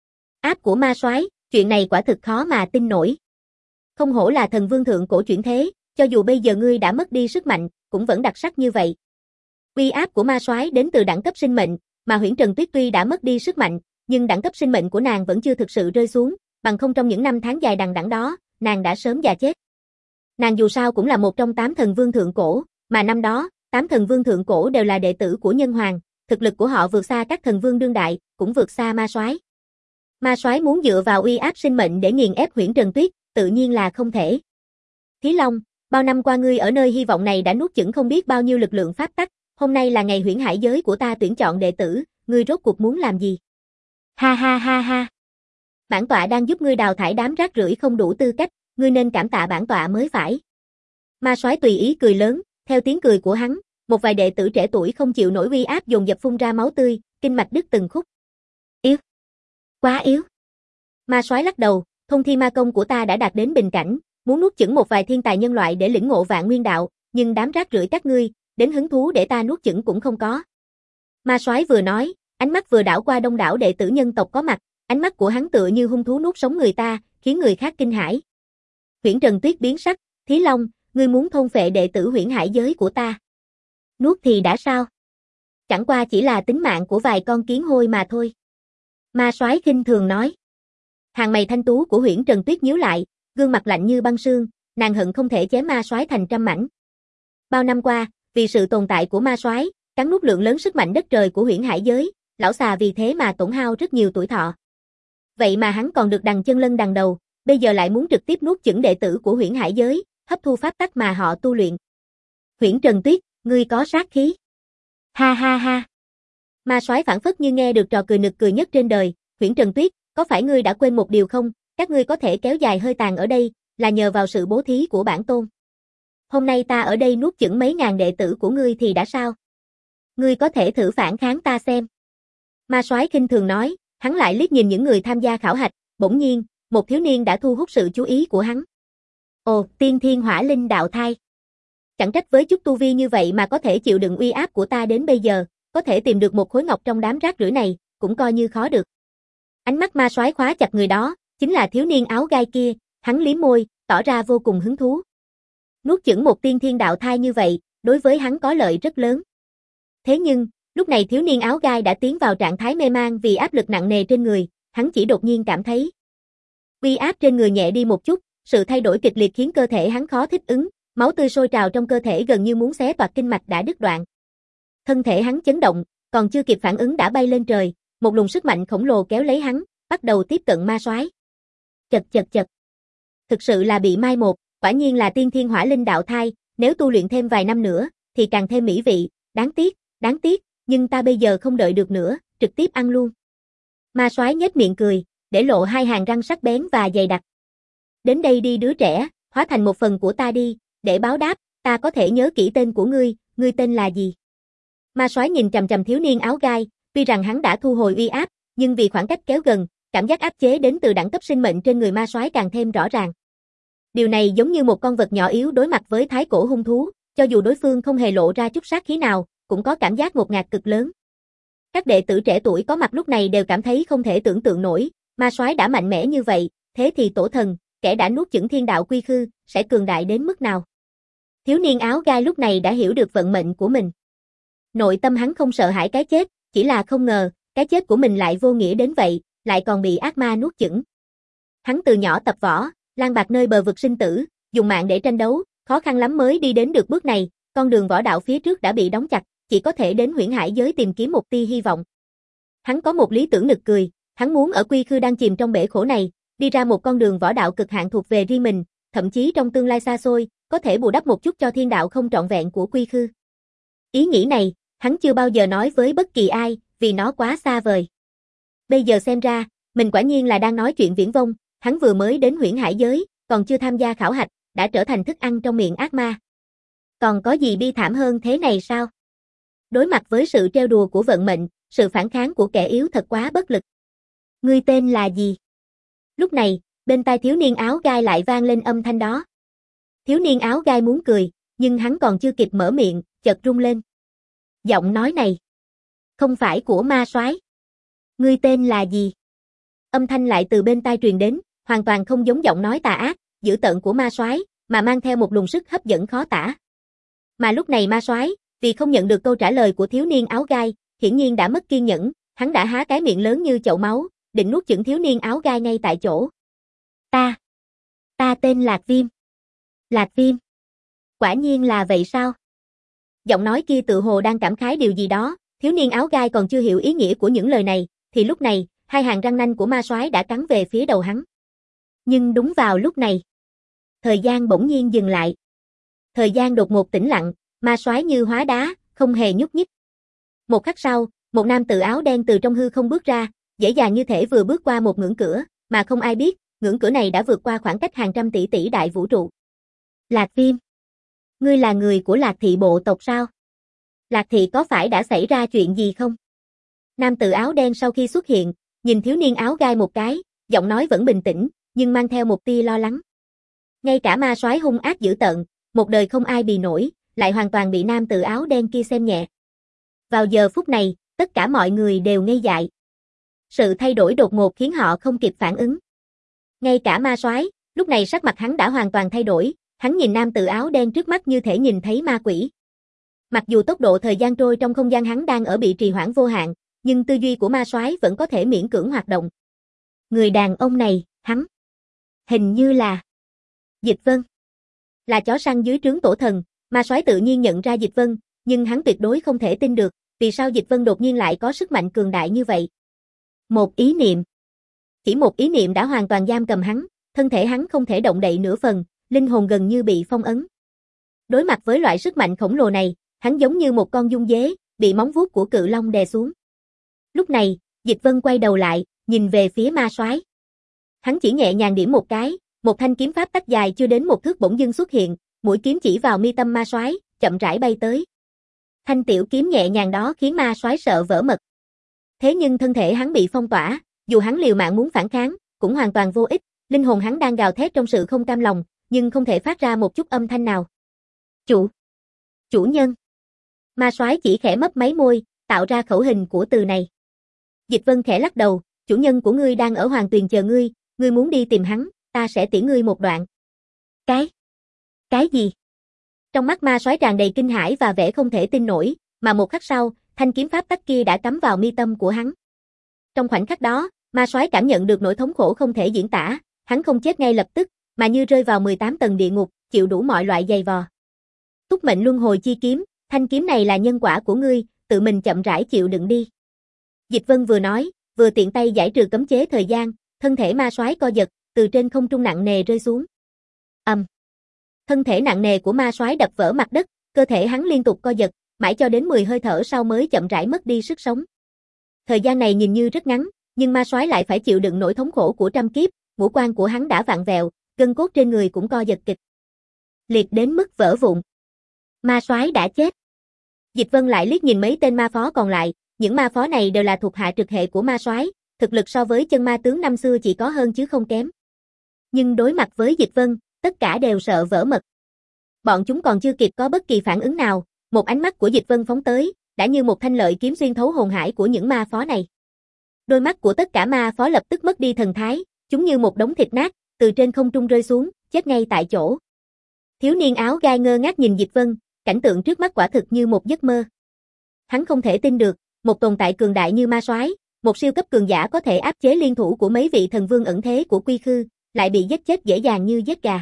Speaker 1: áp của ma soái, chuyện này quả thực khó mà tin nổi. Không hổ là thần vương thượng cổ chuyển thế, cho dù bây giờ ngươi đã mất đi sức mạnh, cũng vẫn đặc sắc như vậy. Uy áp của ma soái đến từ đẳng cấp sinh mệnh, mà Huyễn Trần Tuyết tuy đã mất đi sức mạnh, nhưng đẳng cấp sinh mệnh của nàng vẫn chưa thực sự rơi xuống, bằng không trong những năm tháng dài đằng đẵng đó, nàng đã sớm già chết. Nàng dù sao cũng là một trong tám thần vương thượng cổ, mà năm đó, tám thần vương thượng cổ đều là đệ tử của Nhân Hoàng, thực lực của họ vượt xa các thần vương đương đại, cũng vượt xa ma soái. Ma soái muốn dựa vào uy áp sinh mệnh để nghiền ép Huyễn Trần Tuyết, tự nhiên là không thể. Thí Long, bao năm qua ngươi ở nơi hy vọng này đã nuốt chửng không biết bao nhiêu lực lượng pháp tắc, hôm nay là ngày huyễn hải giới của ta tuyển chọn đệ tử, ngươi rốt cuộc muốn làm gì? Ha ha ha ha. Bản tọa đang giúp ngươi đào thải đám rác rưởi không đủ tư cách, ngươi nên cảm tạ bản tọa mới phải. Ma soái tùy ý cười lớn, theo tiếng cười của hắn, một vài đệ tử trẻ tuổi không chịu nổi uy áp dồn dập phun ra máu tươi, kinh mạch đứt từng khúc. Yếu. Quá yếu. Ma soái lắc đầu, thông thiên ma công của ta đã đạt đến bình cảnh, muốn nuốt chửng một vài thiên tài nhân loại để lĩnh ngộ vạn nguyên đạo, nhưng đám rác rưởi các ngươi, đến hứng thú để ta nuốt chửng cũng không có. Ma soái vừa nói, ánh mắt vừa đảo qua đông đảo đệ tử nhân tộc có mặt, ánh mắt của hắn tựa như hung thú nuốt sống người ta, khiến người khác kinh hãi. Huyễn Trần Tuyết biến sắc, Thí Long, ngươi muốn thôn phệ đệ tử huyễn hải giới của ta. Nuốt thì đã sao? Chẳng qua chỉ là tính mạng của vài con kiến hôi mà thôi. Ma soái khinh thường nói. Hàng mày thanh tú của Huyễn Trần Tuyết nhíu lại, gương mặt lạnh như băng sương, nàng hận không thể chém ma soái thành trăm mảnh. Bao năm qua, vì sự tồn tại của ma soái, cắn nuốt lượng lớn sức mạnh đất trời của huyễn hải giới, lão xà vì thế mà tổn hao rất nhiều tuổi thọ. Vậy mà hắn còn được đằng chân lân đằng đầu, bây giờ lại muốn trực tiếp nuốt chửng đệ tử của huyễn hải giới, hấp thu pháp tắc mà họ tu luyện. Huyễn Trần Tuyết, ngươi có sát khí. Ha ha ha. Ma soái phảng phất như nghe được trò cười nực cười nhất trên đời, Huyễn Trần Tuyết, có phải ngươi đã quên một điều không, các ngươi có thể kéo dài hơi tàn ở đây, là nhờ vào sự bố thí của bản tôn. Hôm nay ta ở đây nuốt chửng mấy ngàn đệ tử của ngươi thì đã sao? Ngươi có thể thử phản kháng ta xem. Ma soái khinh thường nói, hắn lại liếc nhìn những người tham gia khảo hạch, bỗng nhiên, một thiếu niên đã thu hút sự chú ý của hắn. Ồ, tiên thiên hỏa linh đạo thai. Chẳng trách với chút tu vi như vậy mà có thể chịu đựng uy áp của ta đến bây giờ, có thể tìm được một khối ngọc trong đám rác rưởi này, cũng coi như khó được. Ánh mắt ma soái khóa chặt người đó, chính là thiếu niên áo gai kia, hắn liếm môi, tỏ ra vô cùng hứng thú. Nuốt chửng một tiên thiên đạo thai như vậy, đối với hắn có lợi rất lớn. Thế nhưng, lúc này thiếu niên áo gai đã tiến vào trạng thái mê man vì áp lực nặng nề trên người, hắn chỉ đột nhiên cảm thấy uy áp trên người nhẹ đi một chút, sự thay đổi kịch liệt khiến cơ thể hắn khó thích ứng, Máu tươi sôi trào trong cơ thể gần như muốn xé toạc kinh mạch đã đứt đoạn. Thân thể hắn chấn động, còn chưa kịp phản ứng đã bay lên trời, một luồng sức mạnh khổng lồ kéo lấy hắn, bắt đầu tiếp cận ma soái. Chật chật chật. Thực sự là bị mai một, quả nhiên là tiên thiên hỏa linh đạo thai, nếu tu luyện thêm vài năm nữa, thì càng thêm mỹ vị, đáng tiếc, đáng tiếc, nhưng ta bây giờ không đợi được nữa, trực tiếp ăn luôn. Ma soái nhếch miệng cười, để lộ hai hàng răng sắc bén và dày đặc. Đến đây đi đứa trẻ, hóa thành một phần của ta đi, để báo đáp, ta có thể nhớ kỹ tên của ngươi, ngươi tên là gì? Ma soái nhìn trầm trầm thiếu niên áo gai, tuy rằng hắn đã thu hồi uy áp, nhưng vì khoảng cách kéo gần, cảm giác áp chế đến từ đẳng cấp sinh mệnh trên người ma soái càng thêm rõ ràng. Điều này giống như một con vật nhỏ yếu đối mặt với thái cổ hung thú, cho dù đối phương không hề lộ ra chút sát khí nào, cũng có cảm giác ngột ngạt cực lớn. Các đệ tử trẻ tuổi có mặt lúc này đều cảm thấy không thể tưởng tượng nổi, ma soái đã mạnh mẽ như vậy, thế thì tổ thần, kẻ đã nuốt chửng thiên đạo quy khư, sẽ cường đại đến mức nào? Thiếu niên áo gai lúc này đã hiểu được vận mệnh của mình. Nội tâm hắn không sợ hãi cái chết, chỉ là không ngờ, cái chết của mình lại vô nghĩa đến vậy, lại còn bị ác ma nuốt chửng. Hắn từ nhỏ tập võ, lang bạt nơi bờ vực sinh tử, dùng mạng để tranh đấu, khó khăn lắm mới đi đến được bước này, con đường võ đạo phía trước đã bị đóng chặt, chỉ có thể đến huyễn hải giới tìm kiếm một tia hy vọng. Hắn có một lý tưởng nực cười, hắn muốn ở quy khư đang chìm trong bể khổ này, đi ra một con đường võ đạo cực hạn thuộc về riêng mình, thậm chí trong tương lai xa xôi, có thể bù đắp một chút cho thiên đạo không trọn vẹn của quy khư. Ý nghĩ này, hắn chưa bao giờ nói với bất kỳ ai, vì nó quá xa vời. Bây giờ xem ra, mình quả nhiên là đang nói chuyện viển vông, hắn vừa mới đến huyễn hải giới, còn chưa tham gia khảo hạch, đã trở thành thức ăn trong miệng ác ma. Còn có gì bi thảm hơn thế này sao? Đối mặt với sự trêu đùa của vận mệnh, sự phản kháng của kẻ yếu thật quá bất lực. Ngươi tên là gì? Lúc này, bên tai thiếu niên áo gai lại vang lên âm thanh đó. Thiếu niên áo gai muốn cười, nhưng hắn còn chưa kịp mở miệng, chợt rung lên. Giọng nói này, không phải của ma soái. Ngươi tên là gì? Âm thanh lại từ bên tai truyền đến, hoàn toàn không giống giọng nói tà ác, dữ tợn của ma soái, mà mang theo một luồng sức hấp dẫn khó tả. Mà lúc này ma soái, vì không nhận được câu trả lời của thiếu niên áo gai, hiển nhiên đã mất kiên nhẫn, hắn đã há cái miệng lớn như chậu máu, định nuốt chửng thiếu niên áo gai ngay tại chỗ. Ta, ta tên Lạc Viêm. Lạc Viêm. Quả nhiên là vậy sao? Giọng nói kia tự hồ đang cảm khái điều gì đó, thiếu niên áo gai còn chưa hiểu ý nghĩa của những lời này, thì lúc này, hai hàng răng nanh của ma soái đã cắn về phía đầu hắn. Nhưng đúng vào lúc này, thời gian bỗng nhiên dừng lại. Thời gian đột ngột tĩnh lặng, ma soái như hóa đá, không hề nhúc nhích. Một khắc sau, một nam tử áo đen từ trong hư không bước ra, dễ dàng như thể vừa bước qua một ngưỡng cửa, mà không ai biết, ngưỡng cửa này đã vượt qua khoảng cách hàng trăm tỷ tỷ đại vũ trụ. Lạc Viêm, ngươi là người của Lạc thị bộ tộc sao? Lạc thị có phải đã xảy ra chuyện gì không? Nam tử áo đen sau khi xuất hiện, nhìn thiếu niên áo gai một cái, giọng nói vẫn bình tĩnh, nhưng mang theo một tia lo lắng. Ngay cả ma soái hung ác dữ tợn, một đời không ai bì nổi, lại hoàn toàn bị nam tử áo đen kia xem nhẹ. Vào giờ phút này, tất cả mọi người đều ngây dại. Sự thay đổi đột ngột khiến họ không kịp phản ứng. Ngay cả ma soái, lúc này sắc mặt hắn đã hoàn toàn thay đổi, hắn nhìn nam tử áo đen trước mắt như thể nhìn thấy ma quỷ. Mặc dù tốc độ thời gian trôi trong không gian hắn đang ở bị trì hoãn vô hạn, nhưng tư duy của ma soái vẫn có thể miễn cưỡng hoạt động. Người đàn ông này, hắn, hình như là Dịch Vân. Là chó săn dưới trướng tổ thần, ma soái tự nhiên nhận ra Dịch Vân, nhưng hắn tuyệt đối không thể tin được, vì sao Dịch Vân đột nhiên lại có sức mạnh cường đại như vậy. Một ý niệm. Chỉ một ý niệm đã hoàn toàn giam cầm hắn, thân thể hắn không thể động đậy nửa phần, linh hồn gần như bị phong ấn. Đối mặt với loại sức mạnh khổng lồ này, hắn giống như một con dung dế, bị móng vuốt của cự long đè xuống. Lúc này, Dịch Vân quay đầu lại, nhìn về phía ma soái. Hắn chỉ nhẹ nhàng điểm một cái, một thanh kiếm pháp tách dài chưa đến một thước bỗng dưng xuất hiện, mũi kiếm chỉ vào mi tâm ma soái, chậm rãi bay tới. Thanh tiểu kiếm nhẹ nhàng đó khiến ma soái sợ vỡ mật. Thế nhưng thân thể hắn bị phong tỏa, dù hắn liều mạng muốn phản kháng, cũng hoàn toàn vô ích, linh hồn hắn đang gào thét trong sự không cam lòng, nhưng không thể phát ra một chút âm thanh nào. Chủ, chủ nhân. Ma soái chỉ khẽ mấp máy môi, tạo ra khẩu hình của từ này. Dịch Vân khẽ lắc đầu, chủ nhân của ngươi đang ở Hoàng Tuyền chờ ngươi, ngươi muốn đi tìm hắn, ta sẽ tiễn ngươi một đoạn. Cái? Cái gì? Trong mắt ma soái tràn đầy kinh hãi và vẻ không thể tin nổi, mà một khắc sau, thanh kiếm pháp tắc kia đã cắm vào mi tâm của hắn. Trong khoảnh khắc đó, ma soái cảm nhận được nỗi thống khổ không thể diễn tả, hắn không chết ngay lập tức, mà như rơi vào mười tám tầng địa ngục, chịu đủ mọi loại giày vò. Túc mệnh luân hồi chi kiếm, thanh kiếm này là nhân quả của ngươi, tự mình chậm rãi chịu đựng đi. Dịch Vân vừa nói, vừa tiện tay giải trừ cấm chế thời gian, thân thể ma soái co giật, từ trên không trung nặng nề rơi xuống. Ầm. Um. Thân thể nặng nề của ma soái đập vỡ mặt đất, cơ thể hắn liên tục co giật, mãi cho đến mười hơi thở sau mới chậm rãi mất đi sức sống. Thời gian này nhìn như rất ngắn, nhưng ma soái lại phải chịu đựng nỗi thống khổ của trăm kiếp, ngũ quan của hắn đã vặn vẹo, gân cốt trên người cũng co giật kịch liệt đến mức vỡ vụn. Ma soái đã chết. Dịch Vân lại liếc nhìn mấy tên ma phó còn lại, những ma phó này đều là thuộc hạ trực hệ của ma soái, thực lực so với chân ma tướng năm xưa chỉ có hơn chứ không kém. Nhưng đối mặt với Dịch Vân, tất cả đều sợ vỡ mật. Bọn chúng còn chưa kịp có bất kỳ phản ứng nào, một ánh mắt của Dịch Vân phóng tới, đã như một thanh lợi kiếm xuyên thấu hồn hải của những ma phó này. Đôi mắt của tất cả ma phó lập tức mất đi thần thái, chúng như một đống thịt nát, từ trên không trung rơi xuống, chết ngay tại chỗ. Thiếu niên áo gai ngơ ngác nhìn Dịch Vân, cảnh tượng trước mắt quả thực như một giấc mơ. Hắn không thể tin được, một tồn tại cường đại như ma soái, một siêu cấp cường giả có thể áp chế liên thủ của mấy vị thần vương ẩn thế của Quy Khư, lại bị giết chết dễ dàng như giết gà.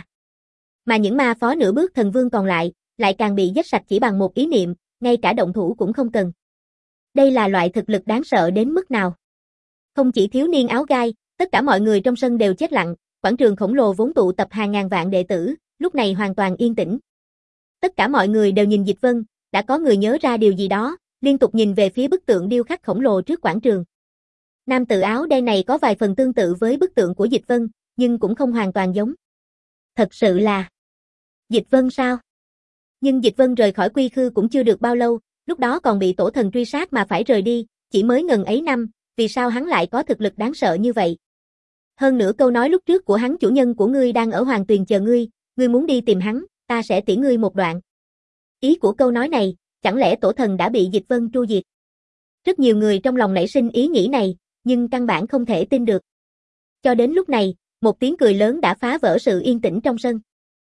Speaker 1: Mà những ma phó nửa bước thần vương còn lại, lại càng bị giết sạch chỉ bằng một ý niệm, ngay cả động thủ cũng không cần. Đây là loại thực lực đáng sợ đến mức nào? Không chỉ thiếu niên áo gai, tất cả mọi người trong sân đều chết lặng, quảng trường khổng lồ vốn tụ tập hàng ngàn vạn đệ tử, lúc này hoàn toàn yên tĩnh. Tất cả mọi người đều nhìn Dịch Vân, đã có người nhớ ra điều gì đó, liên tục nhìn về phía bức tượng điêu khắc khổng lồ trước quảng trường. Nam tử áo đen này có vài phần tương tự với bức tượng của Dịch Vân, nhưng cũng không hoàn toàn giống. Thật sự là Dịch Vân sao? Nhưng Dịch Vân rời khỏi Quy Khư cũng chưa được bao lâu, lúc đó còn bị tổ thần truy sát mà phải rời đi, chỉ mới ngần ấy năm, vì sao hắn lại có thực lực đáng sợ như vậy? Hơn nữa câu nói lúc trước của hắn chủ nhân của ngươi đang ở Hoàng Tuyền chờ ngươi, ngươi muốn đi tìm hắn, ta sẽ tiễn ngươi một đoạn. Ý của câu nói này, chẳng lẽ tổ thần đã bị Dịch Vân tru diệt? Rất nhiều người trong lòng nảy sinh ý nghĩ này, nhưng căn bản không thể tin được. Cho đến lúc này, một tiếng cười lớn đã phá vỡ sự yên tĩnh trong sân.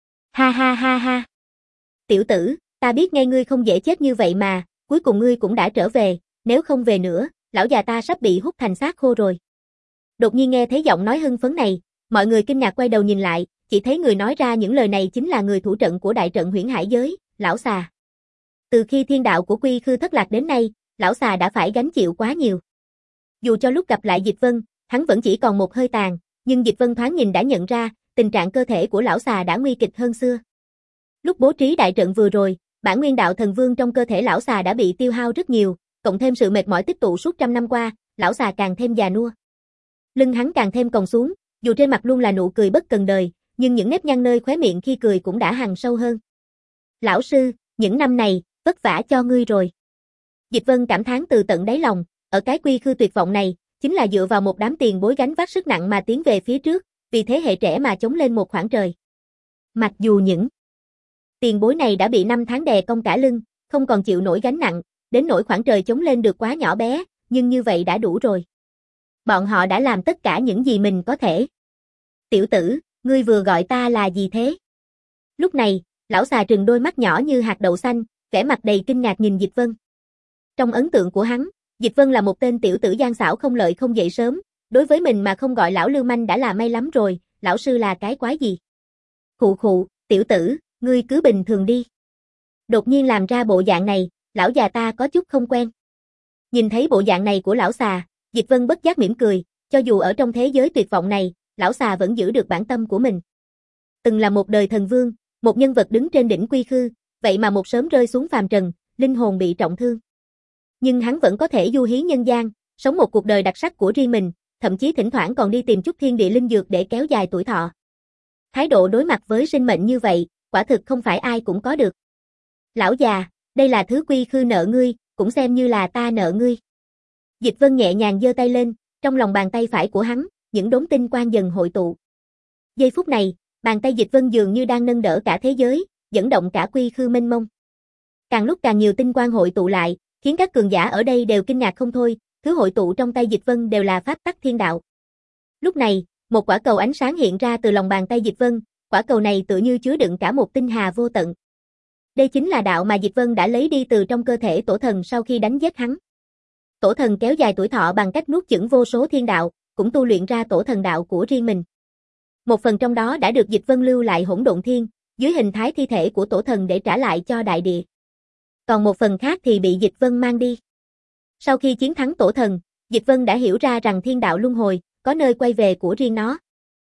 Speaker 1: Ha ha ha ha. Tiểu tử, ta biết ngay ngươi không dễ chết như vậy mà, cuối cùng ngươi cũng đã trở về, nếu không về nữa, lão già ta sắp bị hút thành xác khô rồi. Đột nhiên nghe thấy giọng nói hưng phấn này, mọi người kinh ngạc quay đầu nhìn lại, chỉ thấy người nói ra những lời này chính là người thủ trận của đại trận Huyễn Hải Giới, lão xà. Từ khi thiên đạo của Quy Khư thất lạc đến nay, lão xà đã phải gánh chịu quá nhiều. Dù cho lúc gặp lại Dịch Vân, hắn vẫn chỉ còn một hơi tàn, nhưng Dịch Vân thoáng nhìn đã nhận ra, tình trạng cơ thể của lão xà đã nguy kịch hơn xưa. Lúc bố trí đại trận vừa rồi, bản nguyên đạo thần vương trong cơ thể lão xà đã bị tiêu hao rất nhiều, cộng thêm sự mệt mỏi tích tụ suốt trăm năm qua, lão xà càng thêm già nua. Lưng hắn càng thêm còng xuống, dù trên mặt luôn là nụ cười bất cần đời, nhưng những nếp nhăn nơi khóe miệng khi cười cũng đã hằn sâu hơn. Lão sư, những năm này, vất vả cho ngươi rồi. Dịch Vân cảm thán từ tận đáy lòng, ở cái Quy Khư tuyệt vọng này, chính là dựa vào một đám tiền bối gánh vác sức nặng mà tiến về phía trước, vì thế hệ trẻ mà chống lên một khoảng trời. Mặc dù những tiền bối này đã bị năm tháng đè cong cả lưng, không còn chịu nổi gánh nặng, đến nỗi khoảng trời chống lên được quá nhỏ bé, nhưng như vậy đã đủ rồi. Bọn họ đã làm tất cả những gì mình có thể. Tiểu tử, ngươi vừa gọi ta là gì thế? Lúc này, lão xà trừng đôi mắt nhỏ như hạt đậu xanh, vẻ mặt đầy kinh ngạc nhìn Dịch Vân. Trong ấn tượng của hắn, Dịch Vân là một tên tiểu tử gian xảo không lợi không dậy sớm, đối với mình mà không gọi lão lưu manh đã là may lắm rồi, lão sư là cái quái gì? Khụ khụ, tiểu tử, ngươi cứ bình thường đi. Đột nhiên làm ra bộ dạng này, lão già ta có chút không quen. Nhìn thấy bộ dạng này của lão xà, Dịch Vân bất giác mỉm cười, cho dù ở trong thế giới tuyệt vọng này, lão xà vẫn giữ được bản tâm của mình. Từng là một đời thần vương, một nhân vật đứng trên đỉnh Quy Khư, vậy mà một sớm rơi xuống phàm trần, linh hồn bị trọng thương. Nhưng hắn vẫn có thể du hí nhân gian, sống một cuộc đời đặc sắc của riêng mình, thậm chí thỉnh thoảng còn đi tìm chút thiên địa linh dược để kéo dài tuổi thọ. Thái độ đối mặt với sinh mệnh như vậy, quả thực không phải ai cũng có được. Lão già, đây là thứ Quy Khư nợ ngươi, cũng xem như là ta nợ ngươi. Dịch Vân nhẹ nhàng giơ tay lên, trong lòng bàn tay phải của hắn, những đốm tinh quang dần hội tụ. Giây phút này, bàn tay Dịch Vân dường như đang nâng đỡ cả thế giới, dẫn động cả Quy Khư mênh mông. Càng lúc càng nhiều tinh quang hội tụ lại, khiến các cường giả ở đây đều kinh ngạc không thôi, thứ hội tụ trong tay Dịch Vân đều là pháp tắc thiên đạo. Lúc này, một quả cầu ánh sáng hiện ra từ lòng bàn tay Dịch Vân, quả cầu này tựa như chứa đựng cả một tinh hà vô tận. Đây chính là đạo mà Dịch Vân đã lấy đi từ trong cơ thể tổ thần sau khi đánh giết hắn. Tổ thần kéo dài tuổi thọ bằng cách nuốt chửng vô số thiên đạo, cũng tu luyện ra tổ thần đạo của riêng mình. Một phần trong đó đã được Dịch Vân lưu lại Hỗn Độn Thiên, dưới hình thái thi thể của tổ thần để trả lại cho đại địa. Còn một phần khác thì bị Dịch Vân mang đi. Sau khi chiến thắng tổ thần, Dịch Vân đã hiểu ra rằng thiên đạo luân hồi, có nơi quay về của riêng nó.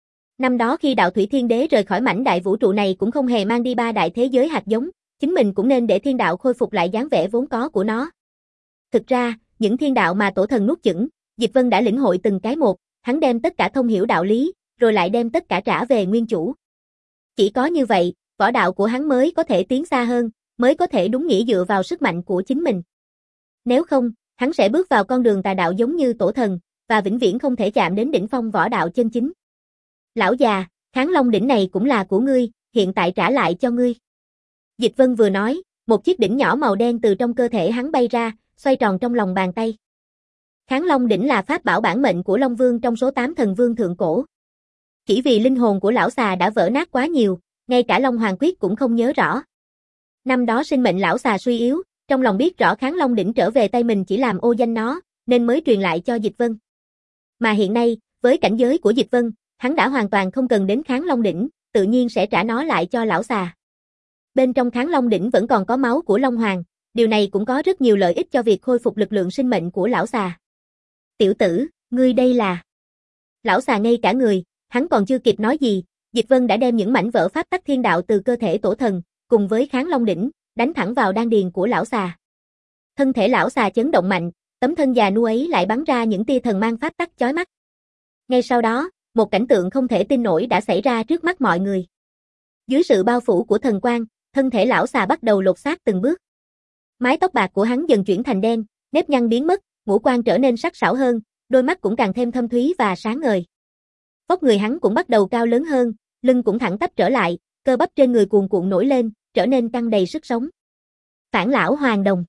Speaker 1: Năm đó khi đạo thủy thiên đế rời khỏi mảnh đại vũ trụ này cũng không hề mang đi ba đại thế giới hạt giống, chính mình cũng nên để thiên đạo khôi phục lại dáng vẻ vốn có của nó. Thực ra, những thiên đạo mà tổ thần nuốt chửng, Dịch Vân đã lĩnh hội từng cái một, hắn đem tất cả thông hiểu đạo lý, rồi lại đem tất cả trả về nguyên chủ. Chỉ có như vậy, võ đạo của hắn mới có thể tiến xa hơn, mới có thể đúng nghĩa dựa vào sức mạnh của chính mình. Nếu không, hắn sẽ bước vào con đường tà đạo giống như tổ thần, và vĩnh viễn không thể chạm đến đỉnh phong võ đạo chân chính. Lão già, Kháng Long đỉnh này cũng là của ngươi, hiện tại trả lại cho ngươi. Dịch Vân vừa nói, một chiếc đỉnh nhỏ màu đen từ trong cơ thể hắn bay ra, xoay tròn trong lòng bàn tay. Kháng Long đỉnh là pháp bảo bản mệnh của Long Vương trong số tám thần vương thượng cổ. Chỉ vì linh hồn của lão xà đã vỡ nát quá nhiều, ngay cả Long Hoàng Quyết cũng không nhớ rõ. Năm đó sinh mệnh lão xà suy yếu, trong lòng biết rõ Kháng Long đỉnh trở về tay mình chỉ làm ô danh nó, nên mới truyền lại cho Dịch Vân. Mà hiện nay, với cảnh giới của Dịch Vân, hắn đã hoàn toàn không cần đến Kháng Long đỉnh, tự nhiên sẽ trả nó lại cho lão xà. Bên trong Kháng Long đỉnh vẫn còn có máu của Long Hoàng, điều này cũng có rất nhiều lợi ích cho việc khôi phục lực lượng sinh mệnh của lão xà. Tiểu tử, ngươi đây là... Lão xà ngây cả người, hắn còn chưa kịp nói gì, Dịch Vân đã đem những mảnh vỡ pháp tắc thiên đạo từ cơ thể tổ thần, cùng với Kháng Long đỉnh, đánh thẳng vào đan điền của lão xà. Thân thể lão xà chấn động mạnh, tấm thân già nua ấy lại bắn ra những tia thần mang pháp tắc chói mắt. Ngay sau đó, một cảnh tượng không thể tin nổi đã xảy ra trước mắt mọi người. Dưới sự bao phủ của thần quang, thân thể lão xà bắt đầu lột xác từng bước. Mái tóc bạc của hắn dần chuyển thành đen, nếp nhăn biến mất, ngũ quan trở nên sắc sảo hơn, đôi mắt cũng càng thêm thâm thúy và sáng ngời. Vóc người hắn cũng bắt đầu cao lớn hơn, lưng cũng thẳng tắp trở lại, cơ bắp trên người cuồn cuộn nổi lên, trở nên căng đầy sức sống. Phản lão hoàng đồng.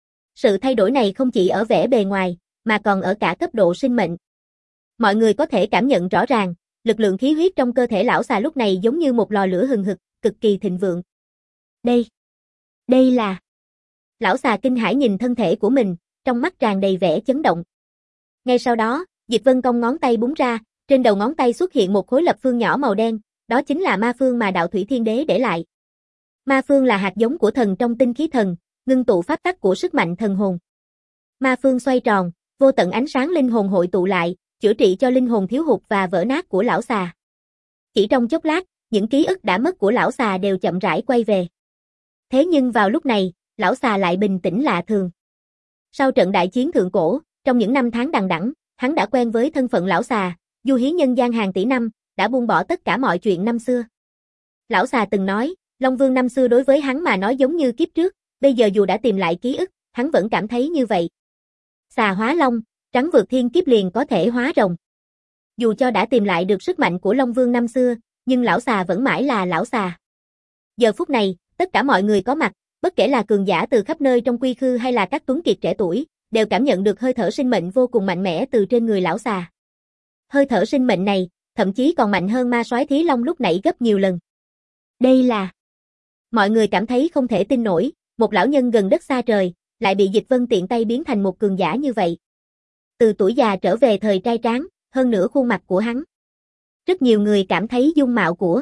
Speaker 1: Sự thay đổi này không chỉ ở vẻ bề ngoài, mà còn ở cả cấp độ sinh mệnh. Mọi người có thể cảm nhận rõ ràng, lực lượng khí huyết trong cơ thể lão xà lúc này giống như một lò lửa hừng hực, cực kỳ thịnh vượng. Đây, đây là... Lão xà kinh hãi nhìn thân thể của mình, trong mắt tràn đầy vẻ chấn động. Ngay sau đó, Dịch Vân cong ngón tay búng ra, trên đầu ngón tay xuất hiện một khối lập phương nhỏ màu đen, đó chính là ma phương mà đạo thủy thiên đế để lại. Ma phương là hạt giống của thần trong tinh khí thần, ngưng tụ pháp tắc của sức mạnh thần hồn. Ma phương xoay tròn, vô tận ánh sáng linh hồn hội tụ lại, chữa trị cho linh hồn thiếu hụt và vỡ nát của lão xà. Chỉ trong chốc lát, những ký ức đã mất của lão xà đều chậm rãi quay về. Thế nhưng vào lúc này, lão xà lại bình tĩnh lạ thường. Sau trận đại chiến thượng cổ, trong những năm tháng đằng đẵng, hắn đã quen với thân phận lão xà, du hí nhân gian hàng tỷ năm, đã buông bỏ tất cả mọi chuyện năm xưa. Lão xà từng nói, Long Vương năm xưa đối với hắn mà nói giống như kiếp trước, bây giờ dù đã tìm lại ký ức, hắn vẫn cảm thấy như vậy. Xà hóa long, trắng vượt thiên kiếp liền có thể hóa rồng. Dù cho đã tìm lại được sức mạnh của Long Vương năm xưa, nhưng lão xà vẫn mãi là lão xà. Giờ phút này, tất cả mọi người có mặt, bất kể là cường giả từ khắp nơi trong quy khư hay là các tuấn kiệt trẻ tuổi, đều cảm nhận được hơi thở sinh mệnh vô cùng mạnh mẽ từ trên người lão xà. Hơi thở sinh mệnh này, thậm chí còn mạnh hơn ma soái Thí Long lúc nãy gấp nhiều lần. Đây là... Mọi người cảm thấy không thể tin nổi, một lão nhân gần đất xa trời, lại bị Dịch Vân tiện tay biến thành một cường giả như vậy. Từ tuổi già trở về thời trai tráng, hơn nữa khuôn mặt của hắn. Rất nhiều người cảm thấy dung mạo của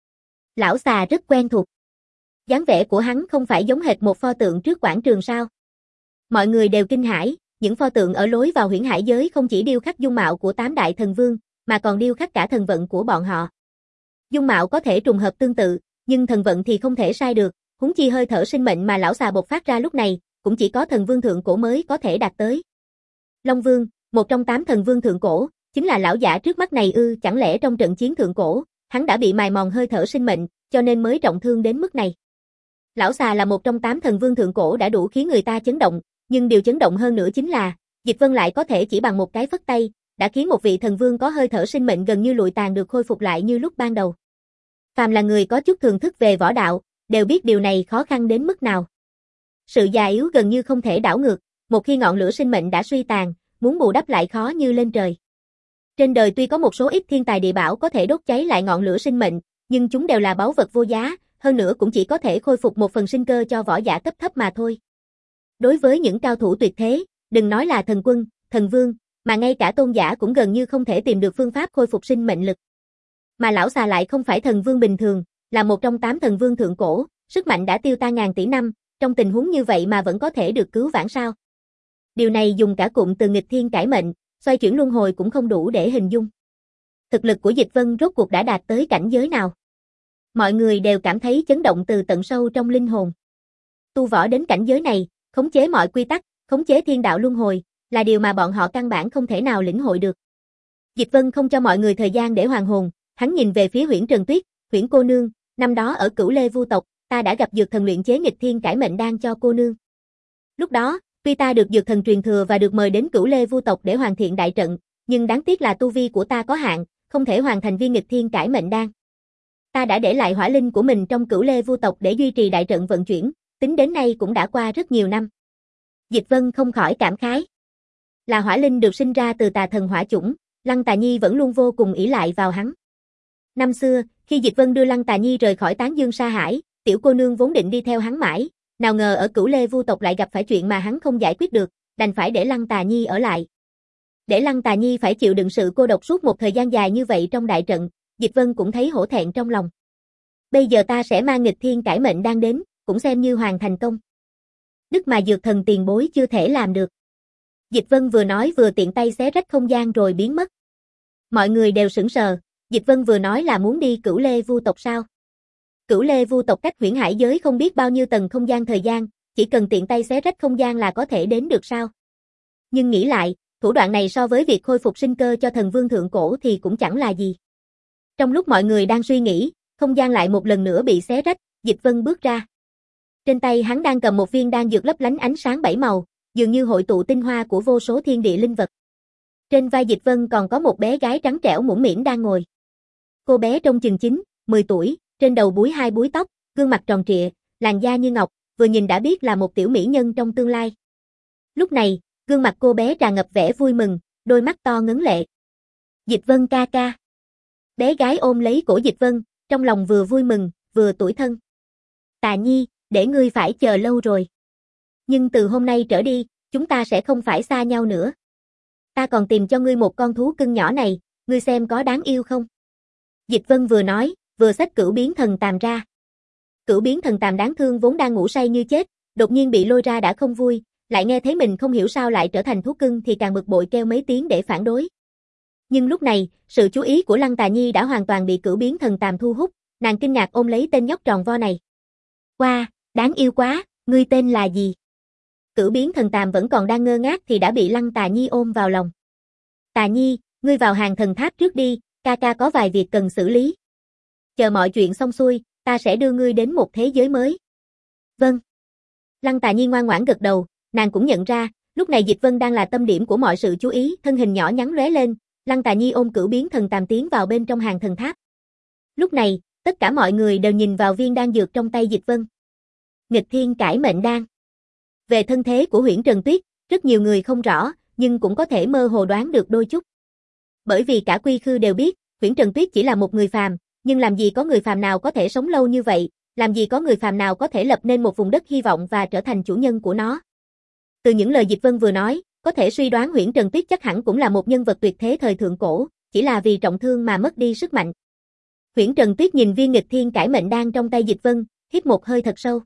Speaker 1: lão xà rất quen thuộc. Dáng vẻ của hắn không phải giống hệt một pho tượng trước quảng trường sao? Mọi người đều kinh hãi, những pho tượng ở lối vào huyễn hải giới không chỉ điêu khắc dung mạo của tám đại thần vương, mà còn điêu khắc cả thần vận của bọn họ. Dung mạo có thể trùng hợp tương tự, nhưng thần vận thì không thể sai được, huống chi hơi thở sinh mệnh mà lão xà bộc phát ra lúc này, cũng chỉ có thần vương thượng cổ mới có thể đạt tới. Long Vương, một trong tám thần vương thượng cổ, chính là lão giả trước mắt này ư? Chẳng lẽ trong trận chiến thượng cổ, hắn đã bị mài mòn hơi thở sinh mệnh, cho nên mới trọng thương đến mức này. Lão xà là một trong tám thần vương thượng cổ đã đủ khiến người ta chấn động, nhưng điều chấn động hơn nữa chính là, Dịch Vân lại có thể chỉ bằng một cái phất tay, đã khiến một vị thần vương có hơi thở sinh mệnh gần như lụi tàn được khôi phục lại như lúc ban đầu. Phàm là người có chút thường thức về võ đạo, đều biết điều này khó khăn đến mức nào. Sự già yếu gần như không thể đảo ngược, một khi ngọn lửa sinh mệnh đã suy tàn, muốn bù đắp lại khó như lên trời. Trên đời tuy có một số ít thiên tài địa bảo có thể đốt cháy lại ngọn lửa sinh mệnh, nhưng chúng đều là báu vật vô giá, hơn nữa cũng chỉ có thể khôi phục một phần sinh cơ cho võ giả cấp thấp mà thôi. Đối với những cao thủ tuyệt thế, đừng nói là thần quân, thần vương, mà ngay cả tôn giả cũng gần như không thể tìm được phương pháp khôi phục sinh mệnh lực. Mà lão xà lại không phải thần vương bình thường, là một trong tám thần vương thượng cổ, sức mạnh đã tiêu tan ngàn tỷ năm, trong tình huống như vậy mà vẫn có thể được cứu vãn sao? Điều này dùng cả cụm từ nghịch thiên cải mệnh, xoay chuyển luân hồi cũng không đủ để hình dung. Thực lực của Dịch Vân rốt cuộc đã đạt tới cảnh giới nào? Mọi người đều cảm thấy chấn động từ tận sâu trong linh hồn. Tu võ đến cảnh giới này, khống chế mọi quy tắc, khống chế thiên đạo luân hồi, là điều mà bọn họ căn bản không thể nào lĩnh hội được. Dịch Vân không cho mọi người thời gian để hoàn hồn, hắn nhìn về phía Huyễn Trần Tuyết, "Huyễn cô nương, năm đó ở Cửu Lê Vu tộc, ta đã gặp dược thần luyện chế nghịch thiên cải mệnh đan cho cô nương. Lúc đó, tuy ta được dược thần truyền thừa và được mời đến Cửu Lê Vu tộc để hoàn thiện đại trận, nhưng đáng tiếc là tu vi của ta có hạn, không thể hoàn thành viên nghịch thiên cải mệnh đan. Ta đã để lại hỏa linh của mình trong Cửu Lê Vu tộc để duy trì đại trận vận chuyển, tính đến nay cũng đã qua rất nhiều năm." Dịch Vân không khỏi cảm khái. Là hỏa linh được sinh ra từ tà thần hỏa chủng, Lăng Tà Nhi vẫn luôn vô cùng ỷ lại vào hắn. Năm xưa, khi Dịch Vân đưa Lăng Tà Nhi rời khỏi Tán Dương Sa Hải, tiểu cô nương vốn định đi theo hắn mãi, nào ngờ ở Cửu Lê Vu tộc lại gặp phải chuyện mà hắn không giải quyết được, đành phải để Lăng Tà Nhi ở lại. Để Lăng Tà Nhi phải chịu đựng sự cô độc suốt một thời gian dài như vậy trong đại trận, Dịch Vân cũng thấy hổ thẹn trong lòng. Bây giờ ta sẽ mang nghịch thiên cải mệnh đang đến, cũng xem như hoàn thành công. Đức mà dược thần tiền bối chưa thể làm được. Dịch Vân vừa nói vừa tiện tay xé rách không gian rồi biến mất. Mọi người đều sững sờ, Dịch Vân vừa nói là muốn đi Cửu Lê Vu tộc sao? Cửu Lê Vu tộc cách Huyễn Hải giới không biết bao nhiêu tầng không gian thời gian, chỉ cần tiện tay xé rách không gian là có thể đến được sao? Nhưng nghĩ lại, thủ đoạn này so với việc khôi phục sinh cơ cho thần vương thượng cổ thì cũng chẳng là gì. Trong lúc mọi người đang suy nghĩ, không gian lại một lần nữa bị xé rách, Dịch Vân bước ra. Trên tay hắn đang cầm một viên đan dược lấp lánh ánh sáng bảy màu, dường như hội tụ tinh hoa của vô số thiên địa linh vật. Trên vai Dịch Vân còn có một bé gái trắng trẻo mũm mĩm đang ngồi. Cô bé trông chừng chín, mười tuổi, trên đầu búi hai búi tóc, gương mặt tròn trịa, làn da như ngọc, vừa nhìn đã biết là một tiểu mỹ nhân trong tương lai. Lúc này, gương mặt cô bé tràn ngập vẻ vui mừng, đôi mắt to ngấn lệ. "Dịch Vân ca ca." Bé gái ôm lấy cổ Dịch Vân, trong lòng vừa vui mừng, vừa tủi thân. "Tà Nhi, để ngươi phải chờ lâu rồi. Nhưng từ hôm nay trở đi, chúng ta sẽ không phải xa nhau nữa. Ta còn tìm cho ngươi một con thú cưng nhỏ này, ngươi xem có đáng yêu không?" Dịch Vân vừa nói, vừa xách Cửu Biến Thần Tàm ra. Cửu Biến Thần Tàm đáng thương vốn đang ngủ say như chết, đột nhiên bị lôi ra đã không vui, lại nghe thấy mình không hiểu sao lại trở thành thú cưng thì càng bực bội kêu mấy tiếng để phản đối. Nhưng lúc này, sự chú ý của Lăng Tà Nhi đã hoàn toàn bị Cửu Biến Thần Tàm thu hút, nàng kinh ngạc ôm lấy tên nhóc tròn vo này. "Wow, đáng yêu quá, ngươi tên là gì?" Cửu Biến Thần Tàm vẫn còn đang ngơ ngác thì đã bị Lăng Tà Nhi ôm vào lòng. "Tà Nhi, ngươi vào hàng thần tháp trước đi, ca ca có vài việc cần xử lý. Chờ mọi chuyện xong xuôi, ta sẽ đưa ngươi đến một thế giới mới." "Vâng." Lăng Tà Nhi ngoan ngoãn gật đầu, nàng cũng nhận ra, lúc này Dịch Vân đang là tâm điểm của mọi sự chú ý, thân hình nhỏ nhắn lóe lên, Lăng Tà Nhi ôm Cửu Biến Thần Tàm tiến vào bên trong hàng thần tháp. Lúc này, tất cả mọi người đều nhìn vào viên đan dược trong tay Dịch Vân. Nghịch thiên cải mệnh đan. Về thân thế của Huyễn Trần Tuyết, rất nhiều người không rõ, nhưng cũng có thể mơ hồ đoán được đôi chút. Bởi vì cả Quy Khư đều biết, Huyễn Trần Tuyết chỉ là một người phàm, nhưng làm gì có người phàm nào có thể sống lâu như vậy, làm gì có người phàm nào có thể lập nên một vùng đất hy vọng và trở thành chủ nhân của nó. Từ những lời Dịch Vân vừa nói, có thể suy đoán Huyễn Trần Tuyết chắc hẳn cũng là một nhân vật tuyệt thế thời thượng cổ, chỉ là vì trọng thương mà mất đi sức mạnh. Huyễn Trần Tuyết nhìn viên nghịch thiên cải mệnh đan trong tay Dịch Vân, hít một hơi thật sâu.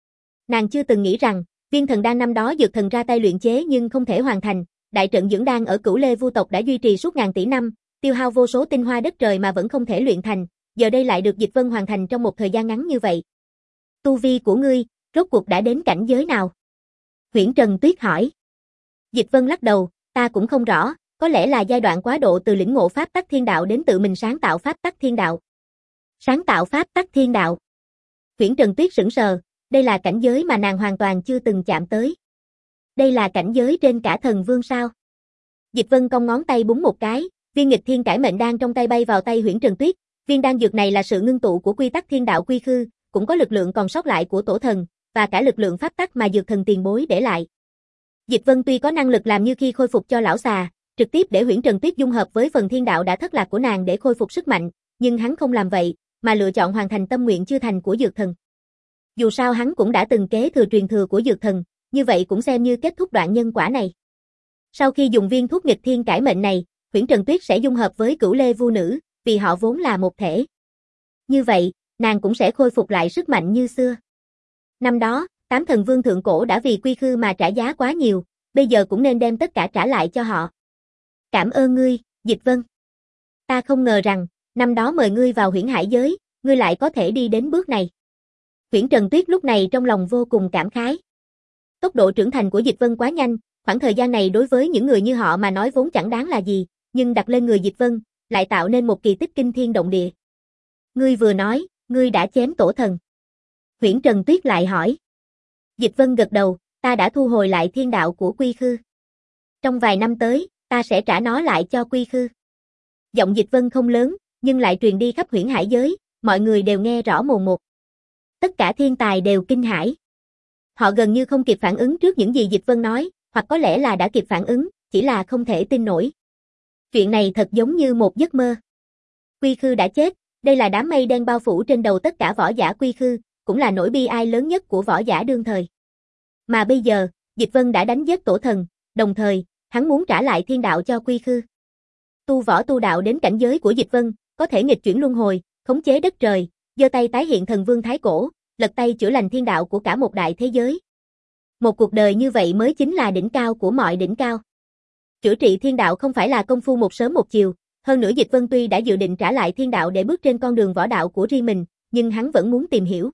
Speaker 1: Nàng chưa từng nghĩ rằng, viên thần đan năm đó dược thần ra tay luyện chế nhưng không thể hoàn thành, đại trận dưỡng đan ở Cửu Lê Vu tộc đã duy trì suốt ngàn tỷ năm, tiêu hao vô số tinh hoa đất trời mà vẫn không thể luyện thành, giờ đây lại được Dịch Vân hoàn thành trong một thời gian ngắn như vậy. Tu vi của ngươi, rốt cuộc đã đến cảnh giới nào? Huyễn Trần Tuyết hỏi. Dịch Vân lắc đầu, ta cũng không rõ, có lẽ là giai đoạn quá độ từ lĩnh ngộ pháp tắc thiên đạo đến tự mình sáng tạo pháp tắc thiên đạo. Sáng tạo pháp tắc thiên đạo. Huyễn Trần Tuyết sững sờ, đây là cảnh giới mà nàng hoàn toàn chưa từng chạm tới. Đây là cảnh giới trên cả thần vương sao? Dịch Vân cong ngón tay búng một cái, viên nghịch thiên cải mệnh đan trong tay bay vào tay Huyễn Trần Tuyết. Viên đan dược này là sự ngưng tụ của quy tắc thiên đạo quy khư, cũng có lực lượng còn sót lại của tổ thần, và cả lực lượng pháp tắc mà dược thần tiền bối để lại. Dịch Vân tuy có năng lực làm như khi khôi phục cho lão xà, trực tiếp để Huyễn Trần Tuyết dung hợp với phần thiên đạo đã thất lạc của nàng để khôi phục sức mạnh, nhưng hắn không làm vậy, mà lựa chọn hoàn thành tâm nguyện chưa thành của dược thần. Dù sao hắn cũng đã từng kế thừa truyền thừa của dược thần, như vậy cũng xem như kết thúc đoạn nhân quả này. Sau khi dùng viên thuốc nghịch thiên cải mệnh này, Huyễn Trần Tuyết sẽ dung hợp với Cửu Lê Vu nữ, vì họ vốn là một thể. Như vậy, nàng cũng sẽ khôi phục lại sức mạnh như xưa. Năm đó, tám thần vương thượng cổ đã vì Quy Khư mà trả giá quá nhiều, bây giờ cũng nên đem tất cả trả lại cho họ. Cảm ơn ngươi, Dịch Vân. Ta không ngờ rằng, năm đó mời ngươi vào Huyễn Hải giới, ngươi lại có thể đi đến bước này. Huyễn Trần Tuyết lúc này trong lòng vô cùng cảm khái. Tốc độ trưởng thành của Dịch Vân quá nhanh, khoảng thời gian này đối với những người như họ mà nói vốn chẳng đáng là gì, nhưng đặt lên người Dịch Vân, lại tạo nên một kỳ tích kinh thiên động địa. Ngươi vừa nói, ngươi đã chém tổ thần. Huyễn Trần Tuyết lại hỏi. Dịch Vân gật đầu, ta đã thu hồi lại thiên đạo của Quy Khư. Trong vài năm tới, ta sẽ trả nó lại cho Quy Khư. Giọng Dịch Vân không lớn, nhưng lại truyền đi khắp Huyễn Hải giới, mọi người đều nghe rõ mồn một. Tất cả thiên tài đều kinh hãi. Họ gần như không kịp phản ứng trước những gì Dịch Vân nói, hoặc có lẽ là đã kịp phản ứng, chỉ là không thể tin nổi. Chuyện này thật giống như một giấc mơ. Quy Khư đã chết, đây là đám mây đen bao phủ trên đầu tất cả võ giả Quy Khư, cũng là nỗi bi ai lớn nhất của võ giả đương thời. Mà bây giờ, Dịch Vân đã đánh giết tổ thần, đồng thời, hắn muốn trả lại thiên đạo cho Quy Khư. Tu võ tu đạo đến cảnh giới của Dịch Vân, có thể nghịch chuyển luân hồi, khống chế đất trời, giơ tay tái hiện thần vương thái cổ, lật tay chữa lành thiên đạo của cả một đại thế giới. Một cuộc đời như vậy mới chính là đỉnh cao của mọi đỉnh cao. Chữa trị thiên đạo không phải là công phu một sớm một chiều, hơn nữa Dịch Vân tuy đã dự định trả lại thiên đạo để bước trên con đường võ đạo của riêng mình, nhưng hắn vẫn muốn tìm hiểu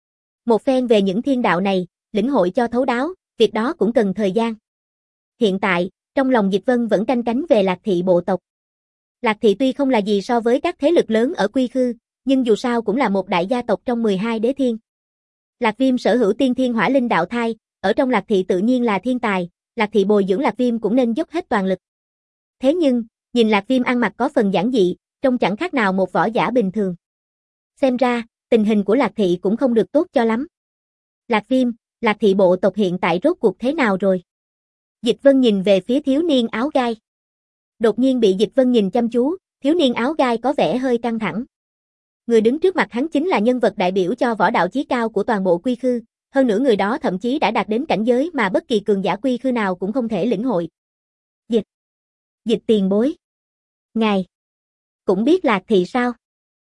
Speaker 1: một phen về những thiên đạo này, lĩnh hội cho thấu đáo, việc đó cũng cần thời gian. Hiện tại, trong lòng Dịch Vân vẫn canh cánh về Lạc Thị bộ tộc. Lạc Thị tuy không là gì so với các thế lực lớn ở Quy Khư, nhưng dù sao cũng là một đại gia tộc trong mười hai đế thiên. Lạc Viêm sở hữu tiên thiên hỏa linh đạo thai, ở trong Lạc Thị tự nhiên là thiên tài, Lạc Thị bồi dưỡng Lạc Viêm cũng nên dốc hết toàn lực. Thế nhưng, nhìn Lạc Viêm ăn mặc có phần giản dị, trông chẳng khác nào một võ giả bình thường. Xem ra, tình hình của Lạc Thị cũng không được tốt cho lắm. Lạc Viêm, Lạc Thị bộ tộc hiện tại rốt cuộc thế nào rồi? Dịch Vân nhìn về phía thiếu niên áo gai. Đột nhiên bị Dịch Vân nhìn chăm chú, thiếu niên áo gai có vẻ hơi căng thẳng. Người đứng trước mặt hắn chính là nhân vật đại biểu cho võ đạo chí cao của toàn bộ Quy Khư, hơn nữa người đó thậm chí đã đạt đến cảnh giới mà bất kỳ cường giả Quy Khư nào cũng không thể lĩnh hội. Dịch. Dịch tiền bối. Ngài. Cũng biết Lạc Thị sao?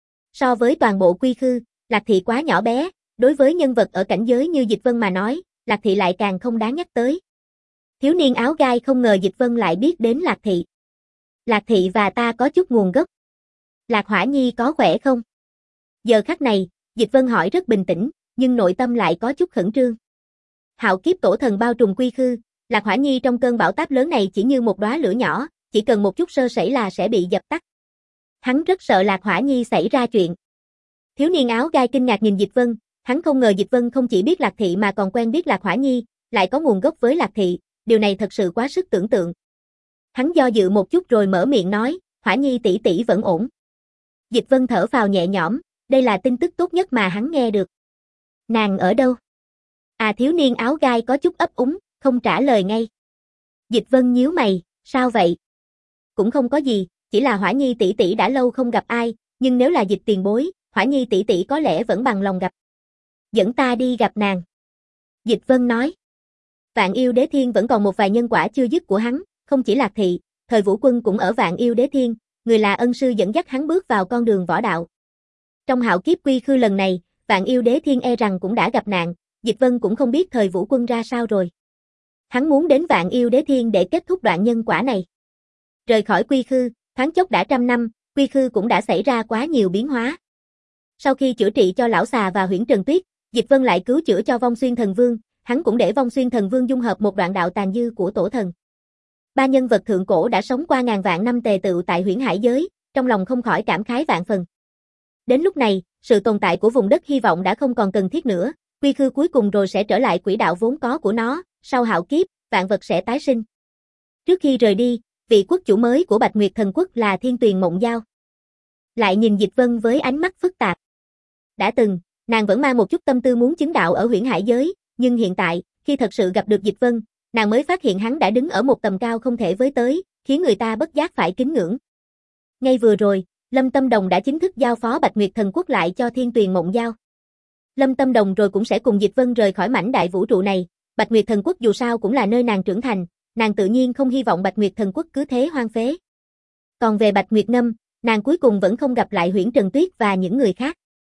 Speaker 1: So với toàn bộ Quy Khư, Lạc Thị quá nhỏ bé, đối với nhân vật ở cảnh giới như Dịch Vân mà nói, Lạc Thị lại càng không đáng nhắc tới. Thiếu niên áo gai không ngờ Dịch Vân lại biết đến Lạc Thị. Lạc Thị và ta có chút nguồn gốc. Lạc Hỏa Nhi có khỏe không? Giờ khắc này, Dịch Vân hỏi rất bình tĩnh, nhưng nội tâm lại có chút khẩn trương. Hạo kiếp tổ thần bao trùm Quy Khư, Lạc Hỏa Nhi trong cơn bão táp lớn này chỉ như một đóa lửa nhỏ, chỉ cần một chút sơ sẩy là sẽ bị dập tắt. Hắn rất sợ Lạc Hỏa Nhi xảy ra chuyện. Thiếu niên áo gai kinh ngạc nhìn Dịch Vân, hắn không ngờ Dịch Vân không chỉ biết Lạc Thị mà còn quen biết Lạc Hỏa Nhi, lại có nguồn gốc với Lạc Thị, điều này thật sự quá sức tưởng tượng. Hắn do dự một chút rồi mở miệng nói, Hỏa Nhi tỷ tỷ vẫn ổn. Dịch Vân thở phào nhẹ nhõm, đây là tin tức tốt nhất mà hắn nghe được. Nàng ở đâu? À thiếu niên áo gai có chút ấp úng, không trả lời ngay. Dịch Vân nhíu mày, sao vậy? Cũng không có gì, chỉ là Hỏa Nhi tỷ tỷ đã lâu không gặp ai, nhưng nếu là Dịch tiền bối, Hỏa Nhi tỷ tỷ có lẽ vẫn bằng lòng gặp. Dẫn ta đi gặp nàng. Dịch Vân nói. Vạn Yêu Đế Thiên vẫn còn một vài nhân quả chưa dứt của hắn, không chỉ Lạc Thị, Thời Vũ Quân cũng ở Vạn Yêu Đế Thiên, người là ân sư dẫn dắt hắn bước vào con đường võ đạo. Trong hạo kiếp Quy Khư lần này, Vạn Yêu Đế Thiên e rằng cũng đã gặp nạn, Dịch Vân cũng không biết Thời Vũ Quân ra sao rồi. Hắn muốn đến Vạn Yêu Đế Thiên để kết thúc đoạn nhân quả này. Rời khỏi Quy Khư, thoáng chốc đã trăm năm, Quy Khư cũng đã xảy ra quá nhiều biến hóa. Sau khi chữa trị cho lão xà và Huyễn Trần Tuyết, Dịch Vân lại cứu chữa cho Vong Xuyên Thần Vương, hắn cũng để Vong Xuyên Thần Vương dung hợp một đoạn đạo tàn dư của tổ thần. Ba nhân vật thượng cổ đã sống qua ngàn vạn năm tề tựu tại Huyễn Hải giới, trong lòng không khỏi cảm khái vạn phần. Đến lúc này, sự tồn tại của vùng đất hy vọng đã không còn cần thiết nữa, Quy Khư cuối cùng rồi sẽ trở lại quỹ đạo vốn có của nó, sau hạo kiếp, vạn vật sẽ tái sinh. Trước khi rời đi, vị quốc chủ mới của Bạch Nguyệt Thần Quốc là Thiên Tuyền Mộng Giao. Lại nhìn Dịch Vân với ánh mắt phức tạp. Đã từng, nàng vẫn mang một chút tâm tư muốn chứng đạo ở Huyễn Hải giới, nhưng hiện tại, khi thật sự gặp được Dịch Vân, nàng mới phát hiện hắn đã đứng ở một tầm cao không thể với tới, khiến người ta bất giác phải kính ngưỡng. Ngay vừa rồi, Lâm Tâm Đồng đã chính thức giao phó Bạch Nguyệt Thần Quốc lại cho Thiên Tuyền Mộng Giao. Lâm Tâm Đồng rồi cũng sẽ cùng Dịch Vân rời khỏi mảnh đại vũ trụ này, Bạch Nguyệt Thần Quốc dù sao cũng là nơi nàng trưởng thành, nàng tự nhiên không hy vọng Bạch Nguyệt Thần Quốc cứ thế hoang phế. Còn về Bạch Nguyệt Ngâm, nàng cuối cùng vẫn không gặp lại Huyễn Trần Tuyết và những người khác.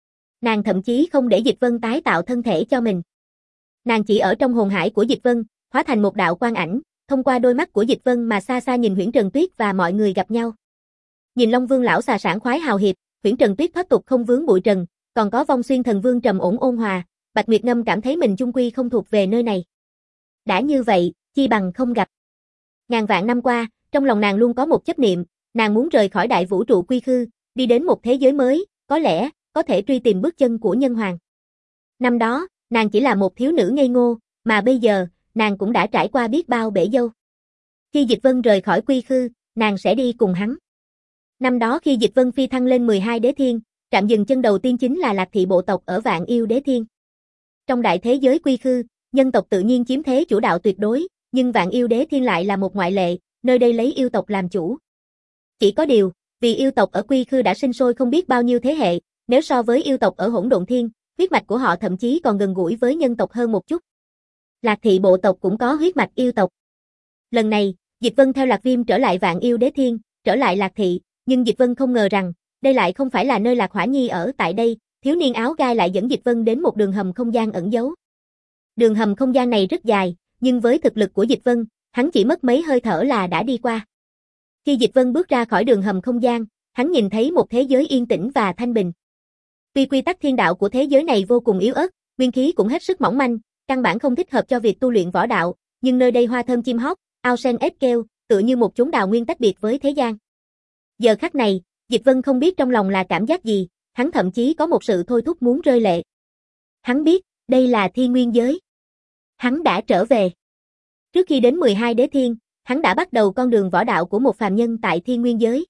Speaker 1: Nàng thậm chí không để Dịch Vân tái tạo thân thể cho mình. Nàng chỉ ở trong hồn hải của Dịch Vân, hóa thành một đạo quang ảnh, thông qua đôi mắt của Dịch Vân mà xa xa nhìn Huyễn Trần Tuyết và mọi người gặp nhau. Nhìn Long Vương lão xà sảng khoái hào hiệp, Huyễn Trần Tuyết thoát tục không vướng bụi trần, còn có Vong Xuyên Thần Vương trầm ổn ôn hòa, Bạch Nguyệt Ngâm cảm thấy mình chung quy không thuộc về nơi này. Đã như vậy, chi bằng không gặp. Ngàn vạn năm qua, trong lòng nàng luôn có một chấp niệm, nàng muốn rời khỏi đại vũ trụ quy khư, đi đến một thế giới mới, có lẽ có thể truy tìm bước chân của nhân hoàng. Năm đó, nàng chỉ là một thiếu nữ ngây ngô, mà bây giờ, nàng cũng đã trải qua biết bao bể dâu. Khi Dịch Vân rời khỏi quy khư, nàng sẽ đi cùng hắn. Năm đó khi Dịch Vân phi thăng lên mười hai đế thiên, trạm dừng chân đầu tiên chính là Lạc Thị bộ tộc ở Vạn Yêu Đế Thiên. Trong đại thế giới quy khư, nhân tộc tự nhiên chiếm thế chủ đạo tuyệt đối, nhưng Vạn Yêu Đế Thiên lại là một ngoại lệ, nơi đây lấy yêu tộc làm chủ. Chỉ có điều, vì yêu tộc ở quy khư đã sinh sôi không biết bao nhiêu thế hệ, nếu so với yêu tộc ở Hỗn Độn Thiên, huyết mạch của họ thậm chí còn gần gũi với nhân tộc hơn một chút. Lạc Thị bộ tộc cũng có huyết mạch yêu tộc. Lần này, Dịch Vân theo Lạc Viêm trở lại Vạn Yêu Đế Thiên, trở lại Lạc Thị, nhưng Dịch Vân không ngờ rằng, đây lại không phải là nơi Lạc Hỏa Nhi ở. Tại đây, thiếu niên áo gai lại dẫn Dịch Vân đến một đường hầm không gian ẩn giấu. Đường hầm không gian này rất dài, nhưng với thực lực của Dịch Vân, hắn chỉ mất mấy hơi thở là đã đi qua. Khi Dịch Vân bước ra khỏi đường hầm không gian, hắn nhìn thấy một thế giới yên tĩnh và thanh bình. Tuy quy tắc thiên đạo của thế giới này vô cùng yếu ớt, nguyên khí cũng hết sức mỏng manh, căn bản không thích hợp cho việc tu luyện võ đạo, nhưng nơi đây hoa thơm chim hót, ao sen ếch kêu, tựa như một chốn đào nguyên tách biệt với thế gian. Giờ khắc này, Dịch Vân không biết trong lòng là cảm giác gì, hắn thậm chí có một sự thôi thúc muốn rơi lệ. Hắn biết, đây là Thiên Nguyên giới. Hắn đã trở về. Trước khi đến mười hai đế thiên, hắn đã bắt đầu con đường võ đạo của một phàm nhân tại Thiên Nguyên giới.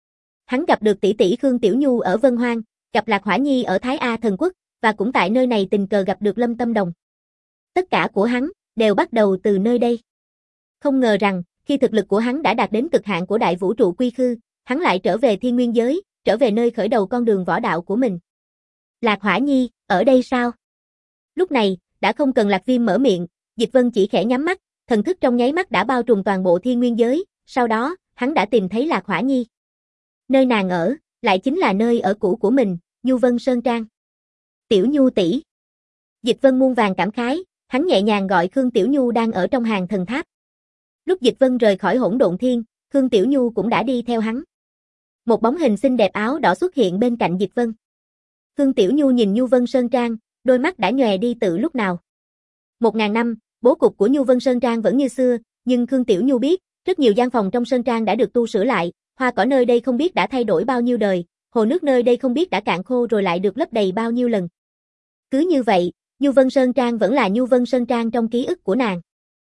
Speaker 1: Hắn gặp được tỷ tỷ Khương Tiểu Nhu ở Vân Hoang, gặp Lạc Hỏa Nhi ở Thái A Thần Quốc, và cũng tại nơi này tình cờ gặp được Lâm Tâm Đồng. Tất cả của hắn, đều bắt đầu từ nơi đây. Không ngờ rằng, khi thực lực của hắn đã đạt đến cực hạn của đại vũ trụ quy khư, hắn lại trở về Thiên Nguyên giới, trở về nơi khởi đầu con đường võ đạo của mình. Lạc Hỏa Nhi, ở đây sao? Lúc này, đã không cần Lạc Viêm mở miệng, Dịch Vân chỉ khẽ nhắm mắt, thần thức trong nháy mắt đã bao trùm toàn bộ Thiên Nguyên giới, sau đó, hắn đã tìm thấy Lạc Hỏa Nhi. Nơi nàng ở, lại chính là nơi ở cũ của mình, Nhu Vân Sơn Trang. Tiểu Nhu tỷ. Dịch Vân muôn vàng cảm khái, hắn nhẹ nhàng gọi Khương Tiểu Nhu đang ở trong hàng thần tháp. Lúc Dịch Vân rời khỏi Hỗn Độn Thiên, Khương Tiểu Nhu cũng đã đi theo hắn. Một bóng hình xinh đẹp áo đỏ xuất hiện bên cạnh Dịch Vân. Khương Tiểu Nhu nhìn Nhu Vân Sơn Trang, đôi mắt đã nhòe đi từ lúc nào. Một ngàn năm, bố cục của Nhu Vân Sơn Trang vẫn như xưa, nhưng Khương Tiểu Nhu biết, rất nhiều gian phòng trong Sơn Trang đã được tu sửa lại, hoa cỏ nơi đây không biết đã thay đổi bao nhiêu đời, hồ nước nơi đây không biết đã cạn khô rồi lại được lấp đầy bao nhiêu lần. Cứ như vậy, Nhu Vân Sơn Trang vẫn là Nhu Vân Sơn Trang trong ký ức của nàng.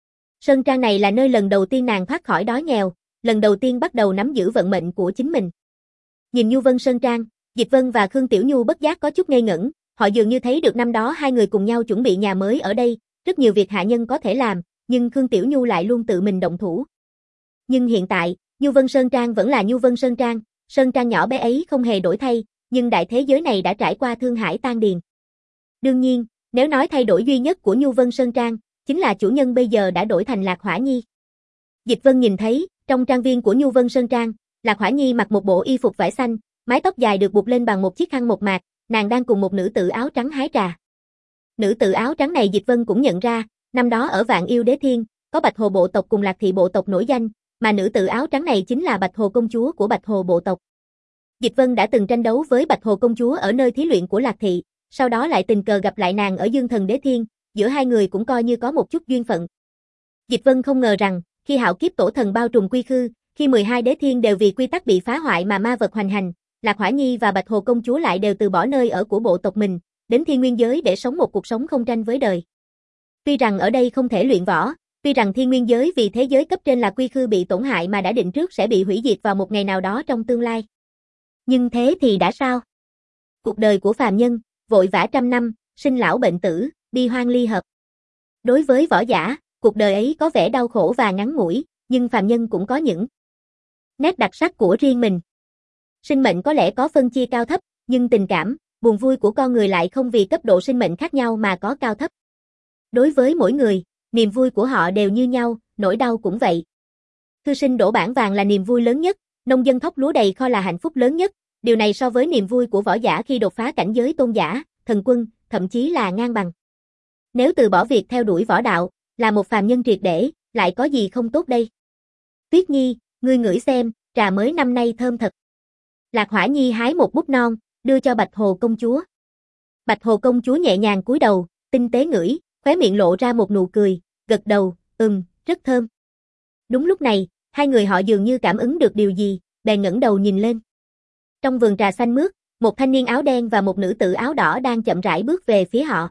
Speaker 1: Sơn Trang này là nơi lần đầu tiên nàng thoát khỏi đói nghèo, lần đầu tiên bắt đầu nắm giữ vận mệnh của chính mình. Nhìn Nhu Vân Sơn Trang, Dịch Vân và Khương Tiểu Nhu bất giác có chút ngây ngẩn, họ dường như thấy được năm đó hai người cùng nhau chuẩn bị nhà mới ở đây, rất nhiều việc hạ nhân có thể làm, nhưng Khương Tiểu Nhu lại luôn tự mình động thủ. Nhưng hiện tại, Nhu Vân Sơn Trang vẫn là Nhu Vân Sơn Trang, Sơn Trang nhỏ bé ấy không hề đổi thay, nhưng đại thế giới này đã trải qua thương hải tan điền. Đương nhiên, nếu nói thay đổi duy nhất của Nhu Vân Sơn Trang, chính là chủ nhân bây giờ đã đổi thành Lạc Hỏa Nhi. Dịch Vân nhìn thấy, trong trang viên của Nhu Vân Sơn Trang, Lạc Hỏa Nhi mặc một bộ y phục vải xanh, mái tóc dài được buộc lên bằng một chiếc khăn một mạc, nàng đang cùng một nữ tử áo trắng hái trà. Nữ tử áo trắng này Dịch Vân cũng nhận ra, năm đó ở Vạn Yêu Đế Thiên, có Bạch Hồ bộ tộc cùng Lạc Thị bộ tộc nổi danh, mà nữ tử áo trắng này chính là Bạch Hồ công chúa của Bạch Hồ bộ tộc. Dịch Vân đã từng tranh đấu với Bạch Hồ công chúa ở nơi thí luyện của Lạc Thị, sau đó lại tình cờ gặp lại nàng ở Dương Thần Đế Thiên, giữa hai người cũng coi như có một chút duyên phận. Dịch Vân không ngờ rằng, khi hạo kiếp tổ thần bao trùm quy khư, khi mười hai đế thiên đều vì quy tắc bị phá hoại mà ma vật hoành hành, Lạc Hỏa Nhi và Bạch Hồ công chúa lại đều từ bỏ nơi ở của bộ tộc mình, đến Thiên Nguyên giới để sống một cuộc sống không tranh với đời. Tuy rằng ở đây không thể luyện võ, tuy rằng Thiên Nguyên giới vì thế giới cấp trên là quy khư bị tổn hại mà đã định trước sẽ bị hủy diệt vào một ngày nào đó trong tương lai. Nhưng thế thì đã sao? Cuộc đời của phàm nhân, vội vã trăm năm, sinh lão bệnh tử, bi hoang ly hợp. Đối với võ giả, cuộc đời ấy có vẻ đau khổ và ngắn ngủi, nhưng phàm nhân cũng có những nét đặc sắc của riêng mình. Sinh mệnh có lẽ có phân chia cao thấp, nhưng tình cảm, buồn vui của con người lại không vì cấp độ sinh mệnh khác nhau mà có cao thấp. Đối với mỗi người, niềm vui của họ đều như nhau, nỗi đau cũng vậy. Thư sinh đổ bảng vàng là niềm vui lớn nhất, nông dân thóc lúa đầy kho là hạnh phúc lớn nhất, điều này so với niềm vui của võ giả khi đột phá cảnh giới tôn giả, thần quân, thậm chí là ngang bằng. Nếu từ bỏ việc theo đuổi võ đạo, là một phàm nhân triệt để, lại có gì không tốt đây? Tuyết Nhi, ngươi ngửi xem, trà mới năm nay thơm thật. Lạc Hỏa Nhi hái một bút non, đưa cho Bạch Hồ công chúa. Bạch Hồ công chúa nhẹ nhàng cúi đầu, tinh tế ngửi, khóe miệng lộ ra một nụ cười, gật đầu, ừm, rất thơm. Đúng lúc này, hai người họ dường như cảm ứng được điều gì, bèn ngẩng đầu nhìn lên. Trong vườn trà xanh mướt, một thanh niên áo đen và một nữ tử áo đỏ đang chậm rãi bước về phía họ.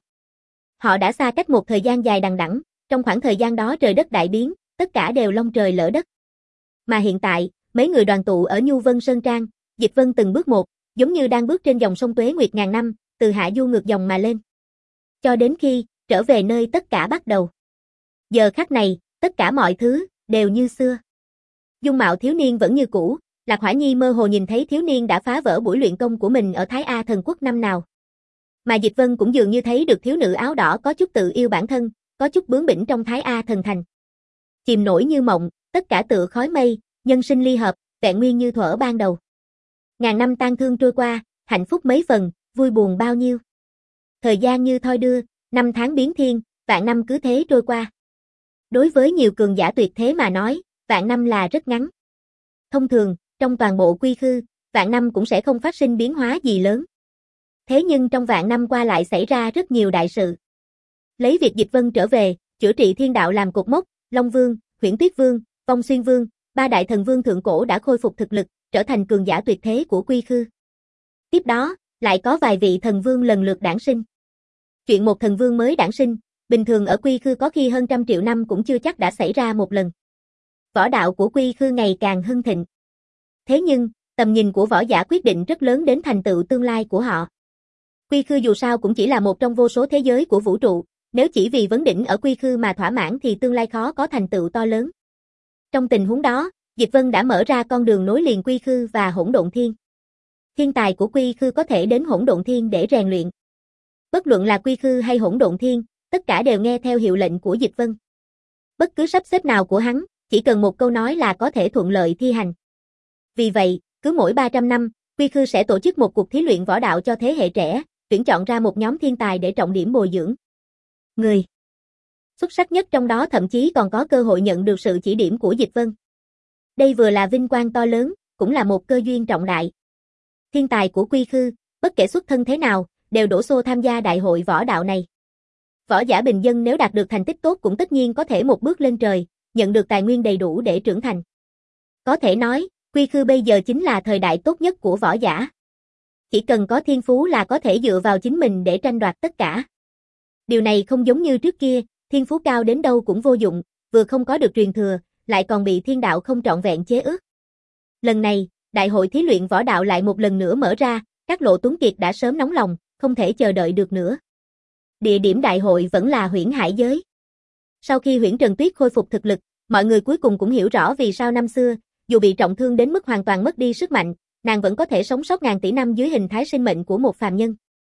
Speaker 1: Họ đã xa cách một thời gian dài đằng đẵng, trong khoảng thời gian đó trời đất đại biến, tất cả đều long trời lỡ đất. Mà hiện tại, mấy người đoàn tụ ở Nhu Vân Sơn Trang, Dịch Vân từng bước một, giống như đang bước trên dòng sông Tuế Nguyệt ngàn năm, từ hạ du ngược dòng mà lên. Cho đến khi, trở về nơi tất cả bắt đầu. Giờ khắc này, tất cả mọi thứ, đều như xưa. Dung mạo thiếu niên vẫn như cũ, Lạc Hỏa Nhi mơ hồ nhìn thấy thiếu niên đã phá vỡ buổi luyện công của mình ở Thái A Thần Quốc năm nào. Mà Dịch Vân cũng dường như thấy được thiếu nữ áo đỏ có chút tự yêu bản thân, có chút bướng bỉnh trong Thái A Thần Thành. Chìm nổi như mộng, tất cả tựa khói mây, nhân sinh ly hợp, vẹn nguyên như thuở ban đầu. Ngàn năm tang thương trôi qua, hạnh phúc mấy phần, vui buồn bao nhiêu. Thời gian như thoi đưa, năm tháng biến thiên, vạn năm cứ thế trôi qua. Đối với nhiều cường giả tuyệt thế mà nói, vạn năm là rất ngắn. Thông thường, trong toàn bộ quy khư, vạn năm cũng sẽ không phát sinh biến hóa gì lớn. Thế nhưng trong vạn năm qua lại xảy ra rất nhiều đại sự. Lấy việc Dịch Vân trở về, chữa trị thiên đạo làm cột mốc, Long Vương, Huyễn Tuyết Vương, Vong Xuyên Vương, ba đại thần vương thượng cổ đã khôi phục thực lực, trở thành cường giả tuyệt thế của quy khư. Tiếp đó, lại có vài vị thần vương lần lượt đản sinh. Chuyện một thần vương mới đản sinh, bình thường ở quy khư có khi hơn trăm triệu năm cũng chưa chắc đã xảy ra một lần. Võ đạo của quy khư ngày càng hưng thịnh. Thế nhưng, tầm nhìn của võ giả quyết định rất lớn đến thành tựu tương lai của họ. Quy khư dù sao cũng chỉ là một trong vô số thế giới của vũ trụ, nếu chỉ vì vấn đỉnh ở quy khư mà thỏa mãn thì tương lai khó có thành tựu to lớn. Trong tình huống đó, Dịch Vân đã mở ra con đường nối liền quy khư và hỗn độn thiên. Thiên tài của quy khư có thể đến hỗn độn thiên để rèn luyện. Bất luận là quy khư hay hỗn độn thiên, tất cả đều nghe theo hiệu lệnh của Dịch Vân. Bất cứ sắp xếp nào của hắn, chỉ cần một câu nói là có thể thuận lợi thi hành. Vì vậy, cứ mỗi ba trăm năm, quy khư sẽ tổ chức một cuộc thí luyện võ đạo cho thế hệ trẻ, tuyển chọn ra một nhóm thiên tài để trọng điểm bồi dưỡng. Người xuất sắc nhất trong đó thậm chí còn có cơ hội nhận được sự chỉ điểm của Dịch Vân. Đây vừa là vinh quang to lớn, cũng là một cơ duyên trọng đại. Thiên tài của quy khư, bất kể xuất thân thế nào, đều đổ xô tham gia đại hội võ đạo này. Võ giả bình dân nếu đạt được thành tích tốt cũng tất nhiên có thể một bước lên trời, nhận được tài nguyên đầy đủ để trưởng thành. Có thể nói, quy khư bây giờ chính là thời đại tốt nhất của võ giả. Chỉ cần có thiên phú là có thể dựa vào chính mình để tranh đoạt tất cả. Điều này không giống như trước kia, thiên phú cao đến đâu cũng vô dụng, vừa không có được truyền thừa, lại còn bị thiên đạo không trọn vẹn chế ước. Lần này, đại hội thí luyện võ đạo lại một lần nữa mở ra, các lộ tuấn kiệt đã sớm nóng lòng, không thể chờ đợi được nữa. Địa điểm đại hội vẫn là Huyễn Hải giới. Sau khi Huyễn Trần Tuyết khôi phục thực lực, mọi người cuối cùng cũng hiểu rõ vì sao năm xưa, dù bị trọng thương đến mức hoàn toàn mất đi sức mạnh, nàng vẫn có thể sống sót ngàn tỷ năm dưới hình thái sinh mệnh của một phàm nhân.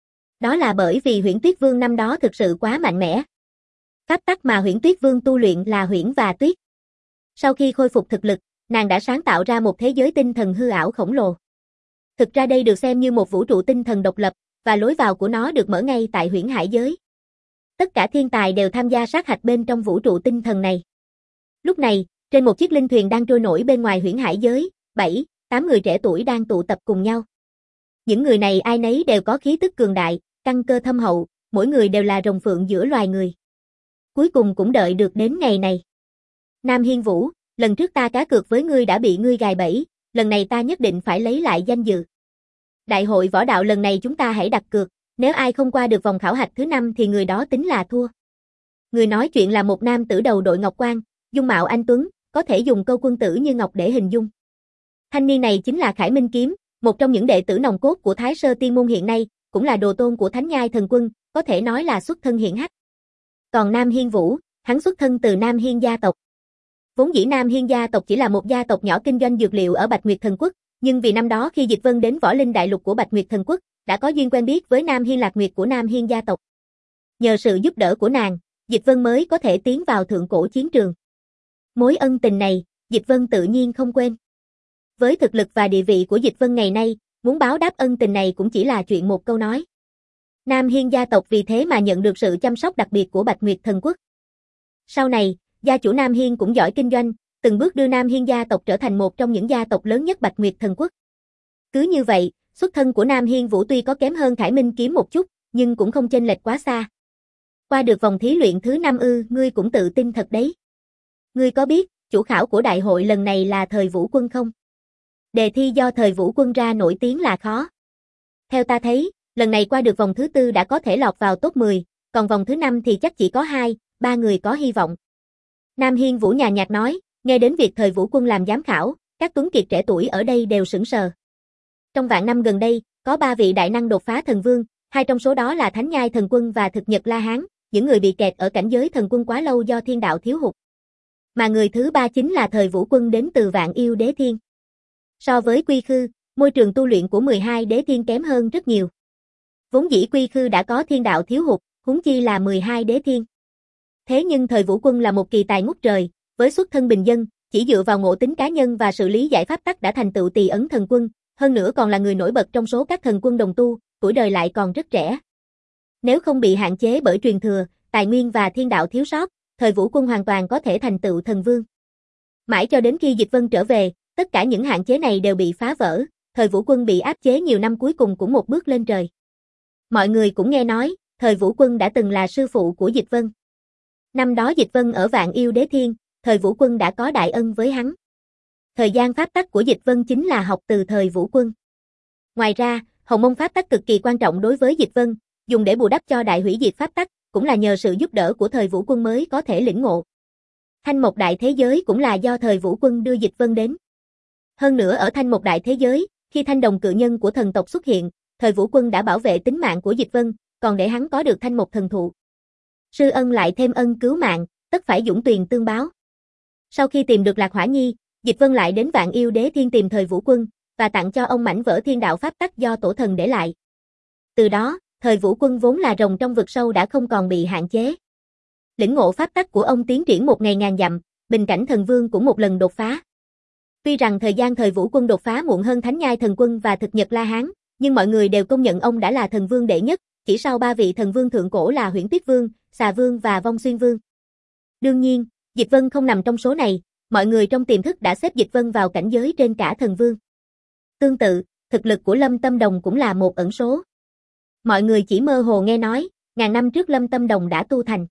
Speaker 1: Đó là bởi vì Huyễn Tuyết Vương năm đó thực sự quá mạnh mẽ. Pháp tắc mà Huyễn Tuyết Vương tu luyện là Huyễn và Tuyết. Sau khi khôi phục thực lực, nàng đã sáng tạo ra một thế giới tinh thần hư ảo khổng lồ. Thực ra đây được xem như một vũ trụ tinh thần độc lập, và lối vào của nó được mở ngay tại Huyễn Hải giới. Tất cả thiên tài đều tham gia sát hạch bên trong vũ trụ tinh thần này. Lúc này, trên một chiếc linh thuyền đang trôi nổi bên ngoài Huyễn Hải giới, bảy, tám người trẻ tuổi đang tụ tập cùng nhau. Những người này ai nấy đều có khí tức cường đại, căn cơ thâm hậu, mỗi người đều là rồng phượng giữa loài người. Cuối cùng cũng đợi được đến ngày này. Nam Hiên Vũ, lần trước ta cá cược với ngươi đã bị ngươi gài bẫy, lần này ta nhất định phải lấy lại danh dự. Đại hội võ đạo lần này chúng ta hãy đặt cược, nếu ai không qua được vòng khảo hạch thứ năm thì người đó tính là thua. Người nói chuyện là một nam tử đầu đội ngọc quan, dung mạo anh tuấn, có thể dùng câu quân tử như ngọc để hình dung. Thanh niên này chính là Khải Minh Kiếm, một trong những đệ tử nòng cốt của Thái Sơ Tiên Môn hiện nay, cũng là đồ tôn của Thánh Nhai Thần Quân, có thể nói là xuất thân hiển hách. Còn Nam Hiên Vũ, hắn xuất thân từ Nam Hiên gia tộc. Vốn dĩ Nam Hiên gia tộc chỉ là một gia tộc nhỏ kinh doanh dược liệu ở Bạch Nguyệt Thần Quốc, nhưng vì năm đó khi Dịch Vân đến Võ Linh Đại Lục của Bạch Nguyệt Thần Quốc, đã có duyên quen biết với Nam Hiên Lạc Nguyệt của Nam Hiên gia tộc. Nhờ sự giúp đỡ của nàng, Dịch Vân mới có thể tiến vào thượng cổ chiến trường. Mối ân tình này, Dịch Vân tự nhiên không quên. Với thực lực và địa vị của Dịch Vân ngày nay, muốn báo đáp ân tình này cũng chỉ là chuyện một câu nói. Nam Hiên gia tộc vì thế mà nhận được sự chăm sóc đặc biệt của Bạch Nguyệt Thần Quốc. Sau này, gia chủ Nam Hiên cũng giỏi kinh doanh, từng bước đưa Nam Hiên gia tộc trở thành một trong những gia tộc lớn nhất Bạch Nguyệt Thần Quốc. Cứ như vậy, xuất thân của Nam Hiên Vũ tuy có kém hơn Khải Minh Kiếm một chút, nhưng cũng không chênh lệch quá xa. Qua được vòng thí luyện thứ năm ư, ngươi cũng tự tin thật đấy. Ngươi có biết, chủ khảo của đại hội lần này là Thời Vũ Quân không? Đề thi do Thời Vũ Quân ra nổi tiếng là khó. Theo ta thấy, lần này qua được vòng thứ tư đã có thể lọt vào top mười, còn vòng thứ năm thì chắc chỉ có hai, ba người có hy vọng. Nam Hiên Vũ nhàn nhạt nói, nghe đến việc Thời Vũ Quân làm giám khảo, các tuấn kiệt trẻ tuổi ở đây đều sững sờ. Trong vạn năm gần đây, có ba vị đại năng đột phá thần vương, hai trong số đó là Thánh Nhai Thần Quân và Thực Nhật La Hán, những người bị kẹt ở cảnh giới thần quân quá lâu do thiên đạo thiếu hụt. Mà người thứ ba chính là Thời Vũ Quân đến từ Vạn Yêu Đế Thiên. So với Quy Khư, môi trường tu luyện của mười hai đế thiên kém hơn rất nhiều. Vốn dĩ Quy Khư đã có thiên đạo thiếu hụt, huống chi là mười hai đế thiên. Thế nhưng Thời Vũ Quân là một kỳ tài ngút trời, với xuất thân bình dân, chỉ dựa vào ngộ tính cá nhân và sự lý giải pháp tắc đã thành tựu Tỳ Ấn Thần Quân, hơn nữa còn là người nổi bật trong số các thần quân đồng tu, tuổi đời lại còn rất trẻ. Nếu không bị hạn chế bởi truyền thừa, tài nguyên và thiên đạo thiếu sót, Thời Vũ Quân hoàn toàn có thể thành tựu thần vương. Mãi cho đến khi Dịch Vân trở về, tất cả những hạn chế này đều bị phá vỡ, Thời Vũ Quân bị áp chế nhiều năm cuối cùng cũng một bước lên trời. Mọi người cũng nghe nói, Thời Vũ Quân đã từng là sư phụ của Dịch Vân. Năm đó Dịch Vân ở Vạn Yêu Đế Thiên, Thời Vũ Quân đã có đại ân với hắn. Thời gian pháp tắc của Dịch Vân chính là học từ Thời Vũ Quân. Ngoài ra, Hồng Mông pháp tắc cực kỳ quan trọng đối với Dịch Vân, dùng để bù đắp cho đại hủy diệt pháp tắc, cũng là nhờ sự giúp đỡ của Thời Vũ Quân mới có thể lĩnh ngộ. Thanh Mộc Đại Thế Giới cũng là do Thời Vũ Quân đưa Dịch Vân đến. Hơn nữa ở Thanh Mộc Đại Thế Giới, khi thanh đồng cự nhân của thần tộc xuất hiện, Thời Vũ Quân đã bảo vệ tính mạng của Dịch Vân, còn để hắn có được Thanh Mộc thần thụ. Sư ân lại thêm ân cứu mạng, tất phải dũng tuyền tương báo. Sau khi tìm được Lạc Hỏa Nhi, Dịch Vân lại đến Vạn Yêu Đế Thiên tìm Thời Vũ Quân, và tặng cho ông mảnh vỡ thiên đạo pháp tắc do tổ thần để lại. Từ đó, Thời Vũ Quân vốn là rồng trong vực sâu đã không còn bị hạn chế. Lĩnh ngộ pháp tắc của ông tiến triển một ngày ngàn dặm, bình cảnh thần vương cũng một lần đột phá. Tuy rằng thời gian Thời Vũ Quân đột phá muộn hơn Thánh Nhai Thần Quân và Thực Nhật La Hán, nhưng mọi người đều công nhận ông đã là thần vương đệ nhất, chỉ sau ba vị thần vương thượng cổ là Huyễn Tuyết Vương, Xà Vương và Vong Xuyên Vương. Đương nhiên, Dịch Vân không nằm trong số này, mọi người trong tiềm thức đã xếp Dịch Vân vào cảnh giới trên cả thần vương. Tương tự, thực lực của Lâm Tâm Đồng cũng là một ẩn số. Mọi người chỉ mơ hồ nghe nói, ngàn năm trước Lâm Tâm Đồng đã tu thành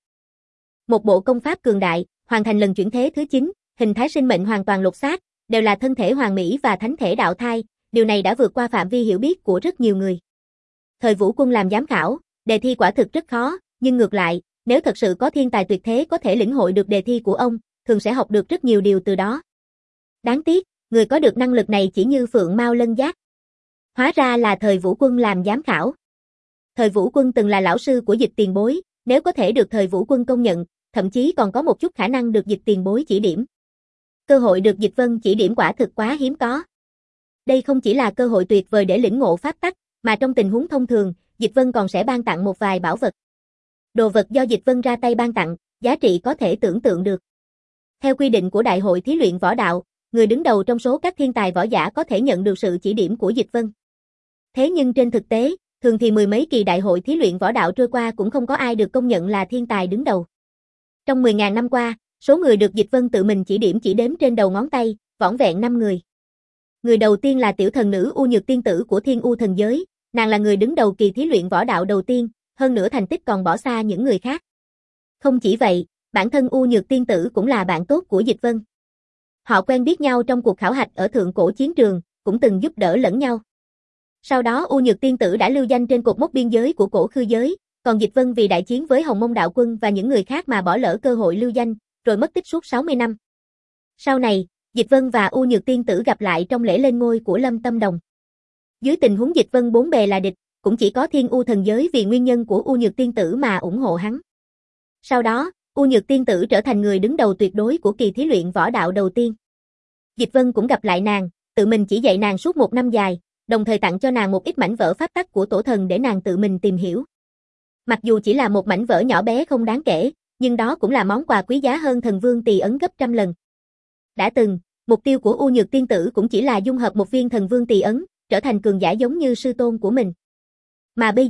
Speaker 1: một bộ công pháp cường đại, hoàn thành lần chuyển thế thứ chín, hình thái sinh mệnh hoàn toàn lột xác, đều là thân thể hoàn mỹ và thánh thể đạo thai, điều này đã vượt qua phạm vi hiểu biết của rất nhiều người. Thời Vũ Quân làm giám khảo, đề thi quả thực rất khó, nhưng ngược lại, nếu thật sự có thiên tài tuyệt thế có thể lĩnh hội được đề thi của ông, thường sẽ học được rất nhiều điều từ đó. Đáng tiếc, người có được năng lực này chỉ như phượng mao lân giác. Hóa ra là Thời Vũ Quân làm giám khảo. Thời Vũ Quân từng là lão sư của Dịch tiền bối, nếu có thể được Thời Vũ Quân công nhận, thậm chí còn có một chút khả năng được Dịch tiền bối chỉ điểm. Cơ hội được Dịch Vân chỉ điểm quả thực quá hiếm có. Đây không chỉ là cơ hội tuyệt vời để lĩnh ngộ pháp tắc, mà trong tình huống thông thường, Dịch Vân còn sẽ ban tặng một vài bảo vật. Đồ vật do Dịch Vân ra tay ban tặng, giá trị có thể tưởng tượng được. Theo quy định của Đại hội thí luyện võ đạo, người đứng đầu trong số các thiên tài võ giả có thể nhận được sự chỉ điểm của Dịch Vân. Thế nhưng trên thực tế, thường thì mười mấy kỳ đại hội thí luyện võ đạo trôi qua cũng không có ai được công nhận là thiên tài đứng đầu. Trong mười nghìn năm qua, số người được Dịch Vân tự mình chỉ điểm chỉ đếm trên đầu ngón tay, vỏn vẹn năm người. Người đầu tiên là tiểu thần nữ U Nhược Tiên Tử của Thiên U thần giới, nàng là người đứng đầu kỳ thí luyện võ đạo đầu tiên, hơn nữa thành tích còn bỏ xa những người khác. Không chỉ vậy, bản thân U Nhược Tiên Tử cũng là bạn tốt của Dịch Vân. Họ quen biết nhau trong cuộc khảo hạch ở thượng cổ chiến trường, cũng từng giúp đỡ lẫn nhau. Sau đó U Nhược Tiên Tử đã lưu danh trên cột mốc biên giới của cổ khư giới, còn Dịch Vân vì đại chiến với Hồng Mông Đạo Quân và những người khác mà bỏ lỡ cơ hội lưu danh, rồi mất tích suốt sáu mươi năm. Sau này, Dịch Vân và U Nhược Tiên Tử gặp lại trong lễ lên ngôi của Lâm Tâm Đồng. Dưới tình huống Dịch Vân bốn bề là địch, cũng chỉ có Thiên U thần giới vì nguyên nhân của U Nhược Tiên Tử mà ủng hộ hắn. Sau đó, U Nhược Tiên Tử trở thành người đứng đầu tuyệt đối của kỳ thí luyện võ đạo đầu tiên. Dịch Vân cũng gặp lại nàng, tự mình chỉ dạy nàng suốt một năm dài, đồng thời tặng cho nàng một ít mảnh vỡ pháp tắc của tổ thần để nàng tự mình tìm hiểu. Mặc dù chỉ là một mảnh vỡ nhỏ bé không đáng kể, nhưng đó cũng là món quà quý giá hơn thần vương Tỳ Ấn gấp trăm lần. Đã từng, mục tiêu của U Nhược Tiên Tử cũng chỉ là dung hợp một viên thần vương Tỳ Ấn, trở thành cường giả giống như sư tôn của mình. Mà bây giờ,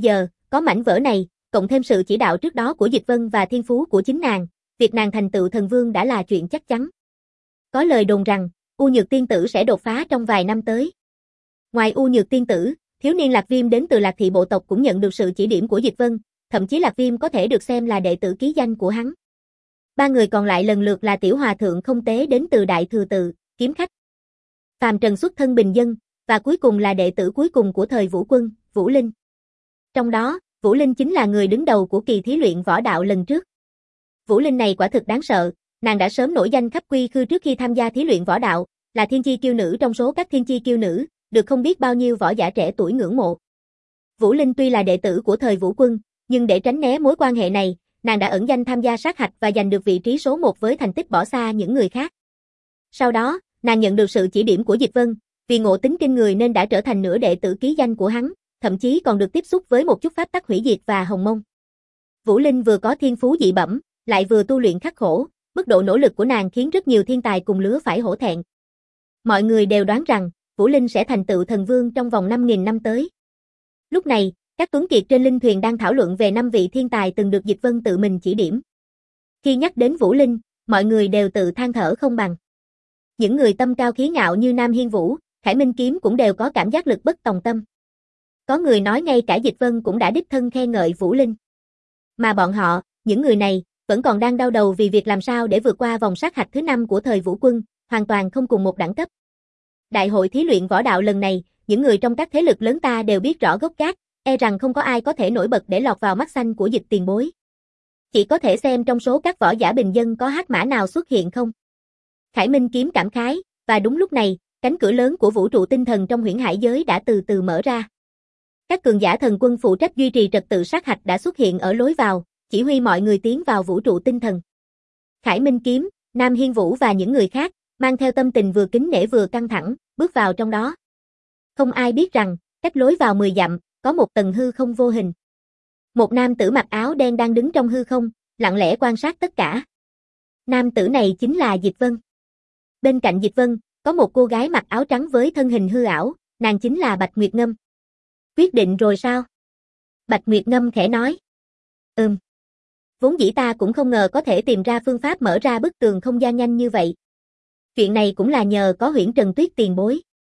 Speaker 1: có mảnh vỡ này, cộng thêm sự chỉ đạo trước đó của Dịch Vân và thiên phú của chính nàng, việc nàng thành tựu thần vương đã là chuyện chắc chắn. Có lời đồn rằng, U Nhược tiên tử sẽ đột phá trong vài năm tới. Ngoài U Nhược tiên tử, thiếu niên Lạc Viêm đến từ Lạc thị bộ tộc cũng nhận được sự chỉ điểm của Dịch Vân, thậm chí Lạc Viêm có thể được xem là đệ tử ký danh của hắn. Ba người còn lại lần lượt là Tiểu Hòa thượng không tế đến từ Đại Thừa Tự, kiếm khách. Phàm Trần xuất thân bình dân, và cuối cùng là đệ tử cuối cùng của thời Vũ Quân, Vũ Linh. Trong đó, Vũ Linh chính là người đứng đầu của kỳ thí luyện võ đạo lần trước. Vũ Linh này quả thực đáng sợ, nàng đã sớm nổi danh khắp Quy Khư trước khi tham gia thí luyện võ đạo, là thiên chi kiêu nữ trong số các thiên chi kiêu nữ, được không biết bao nhiêu võ giả trẻ tuổi ngưỡng mộ. Vũ Linh tuy là đệ tử của thời Vũ Quân, nhưng để tránh né mối quan hệ này, nàng đã ẩn danh tham gia sát hạch và giành được vị trí số một với thành tích bỏ xa những người khác. Sau đó, nàng nhận được sự chỉ điểm của Dịch Vân, vì ngộ tính kinh người nên đã trở thành nửa đệ tử ký danh của hắn, thậm chí còn được tiếp xúc với một chút pháp tắc hủy diệt và hồng mông. Vũ Linh vừa có thiên phú dị bẩm, lại vừa tu luyện khắc khổ, mức độ nỗ lực của nàng khiến rất nhiều thiên tài cùng lứa phải hổ thẹn. Mọi người đều đoán rằng, Vũ Linh sẽ thành tựu thần vương trong vòng năm nghìn năm tới. Lúc này, các tuấn kiệt trên linh thuyền đang thảo luận về năm vị thiên tài từng được Dịch Vân tự mình chỉ điểm. Khi nhắc đến Vũ Linh, mọi người đều tự than thở không bằng. Những người tâm cao khí ngạo như Nam Hiên Vũ, Khải Minh Kiếm cũng đều có cảm giác lực bất tòng tâm. Có người nói ngay cả Dịch Vân cũng đã đích thân khen ngợi Vũ Linh. Mà bọn họ, những người này, vẫn còn đang đau đầu vì việc làm sao để vượt qua vòng sát hạch thứ năm của thời Vũ Quân, hoàn toàn không cùng một đẳng cấp. Đại hội thí luyện võ đạo lần này, những người trong các thế lực lớn ta đều biết rõ gốc gác, e rằng không có ai có thể nổi bật để lọt vào mắt xanh của Dịch tiền bối. Chỉ có thể xem trong số các võ giả bình dân có hắc mã nào xuất hiện không. Khải Minh Kiếm cảm khái, và đúng lúc này, cánh cửa lớn của vũ trụ tinh thần trong huyễn hải giới đã từ từ mở ra. Các cường giả thần quân phụ trách duy trì trật tự sát hạch đã xuất hiện ở lối vào, chỉ huy mọi người tiến vào vũ trụ tinh thần. Khải Minh Kiếm, Nam Hiên Vũ và những người khác, mang theo tâm tình vừa kính nể vừa căng thẳng, bước vào trong đó. Không ai biết rằng, cách lối vào mười dặm, có một tầng hư không vô hình. Một nam tử mặc áo đen đang đứng trong hư không, lặng lẽ quan sát tất cả. Nam tử này chính là Dịch Vân. Bên cạnh Dịch Vân, có một cô gái mặc áo trắng với thân hình hư ảo, nàng chính là Bạch Nguyệt Ngâm. Quyết định rồi sao? Bạch Nguyệt Ngâm khẽ nói. Ừm. Vốn dĩ ta cũng không ngờ có thể tìm ra phương pháp mở ra bức tường không gian nhanh như vậy. Chuyện này cũng là nhờ có Huyễn Trần Tuyết tiền bối.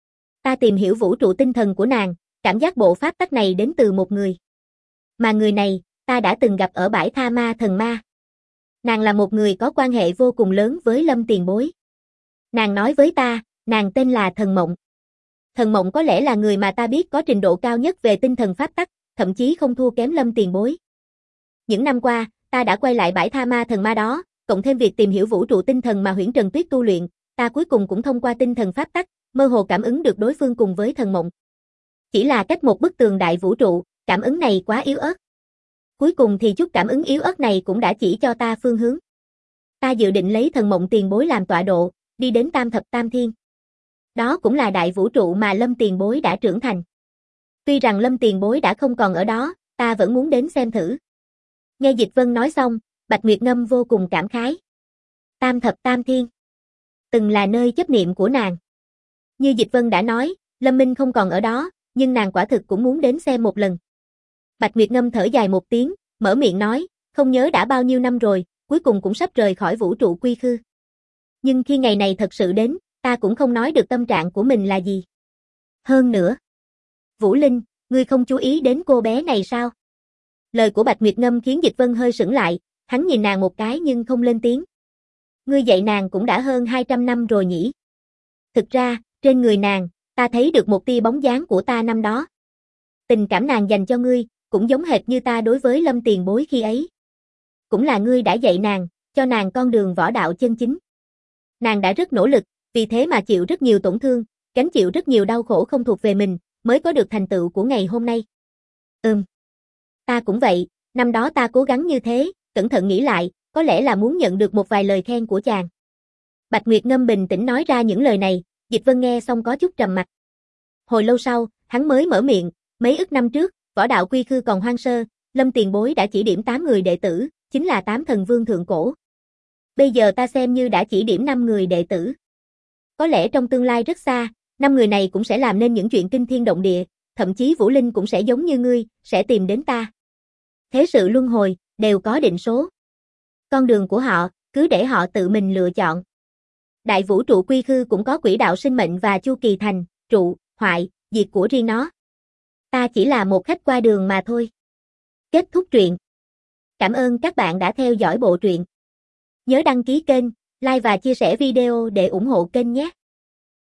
Speaker 1: Ta tìm hiểu vũ trụ tinh thần của nàng, cảm giác bộ pháp tắc này đến từ một người. Mà người này, ta đã từng gặp ở bãi tha ma thần ma. Nàng là một người có quan hệ vô cùng lớn với Lâm tiền bối. Nàng nói với ta, nàng tên là Thần Mộng. Thần Mộng có lẽ là người mà ta biết có trình độ cao nhất về tinh thần pháp tắc, thậm chí không thua kém Lâm tiền bối. Những năm qua, ta đã quay lại bãi tha ma thần ma đó, cộng thêm việc tìm hiểu vũ trụ tinh thần mà Huyễn Trần Tuyết tu luyện, ta cuối cùng cũng thông qua tinh thần pháp tắc, mơ hồ cảm ứng được đối phương cùng với Thần Mộng. Chỉ là cách một bức tường đại vũ trụ, cảm ứng này quá yếu ớt. Cuối cùng thì chút cảm ứng yếu ớt này cũng đã chỉ cho ta phương hướng. Ta dự định lấy Thần Mộng tiền bối làm tọa độ, đi đến Tam Thập Tam Thiên. Đó cũng là đại vũ trụ mà Lâm tiền bối đã trưởng thành. Tuy rằng Lâm tiền bối đã không còn ở đó, ta vẫn muốn đến xem thử. Nghe Dịch Vân nói xong, Bạch Nguyệt Ngâm vô cùng cảm khái. Tam Thập Tam Thiên từng là nơi chấp niệm của nàng. Như Dịch Vân đã nói, Lâm Minh không còn ở đó, nhưng nàng quả thực cũng muốn đến xem một lần. Bạch Nguyệt Ngâm thở dài một tiếng, mở miệng nói, không nhớ đã bao nhiêu năm rồi, cuối cùng cũng sắp rời khỏi vũ trụ Quy Khư. Nhưng khi ngày này thật sự đến, ta cũng không nói được tâm trạng của mình là gì. Hơn nữa, Vũ Linh, ngươi không chú ý đến cô bé này sao? Lời của Bạch Nguyệt Ngâm khiến Dịch Vân hơi sững lại, hắn nhìn nàng một cái nhưng không lên tiếng. Ngươi dạy nàng cũng đã hơn hai trăm năm rồi nhỉ? Thực ra, trên người nàng, ta thấy được một tia bóng dáng của ta năm đó. Tình cảm nàng dành cho ngươi, cũng giống hệt như ta đối với Lâm tiền bối khi ấy. Cũng là ngươi đã dạy nàng, cho nàng con đường võ đạo chân chính. Nàng đã rất nỗ lực, vì thế mà chịu rất nhiều tổn thương, gánh chịu rất nhiều đau khổ không thuộc về mình, mới có được thành tựu của ngày hôm nay. Ừm. Ta cũng vậy, năm đó ta cố gắng như thế, cẩn thận nghĩ lại, có lẽ là muốn nhận được một vài lời khen của chàng. Bạch Nguyệt Ngâm bình tĩnh nói ra những lời này, Dịch Vân nghe xong có chút trầm mặc. Hồi lâu sau, hắn mới mở miệng, mấy ức năm trước, võ đạo Quy Khư còn hoang sơ, Lâm tiền bối đã chỉ điểm tám người đệ tử, chính là tám thần vương thượng cổ. Bây giờ ta xem như đã chỉ điểm năm người đệ tử. Có lẽ trong tương lai rất xa, năm người này cũng sẽ làm nên những chuyện kinh thiên động địa, thậm chí Vũ Linh cũng sẽ giống như ngươi, sẽ tìm đến ta. thế sự luân hồi, đều có định số. Con đường của họ, cứ để họ tự mình lựa chọn. Đại vũ trụ quy khư cũng có quỹ đạo sinh mệnh và chu kỳ thành, trụ, hoại, diệt của riêng nó. Ta chỉ là một khách qua đường mà thôi. Kết thúc truyện. Cảm ơn các bạn đã theo dõi bộ truyện. Nhớ đăng ký kênh, like và chia sẻ video để ủng hộ kênh nhé.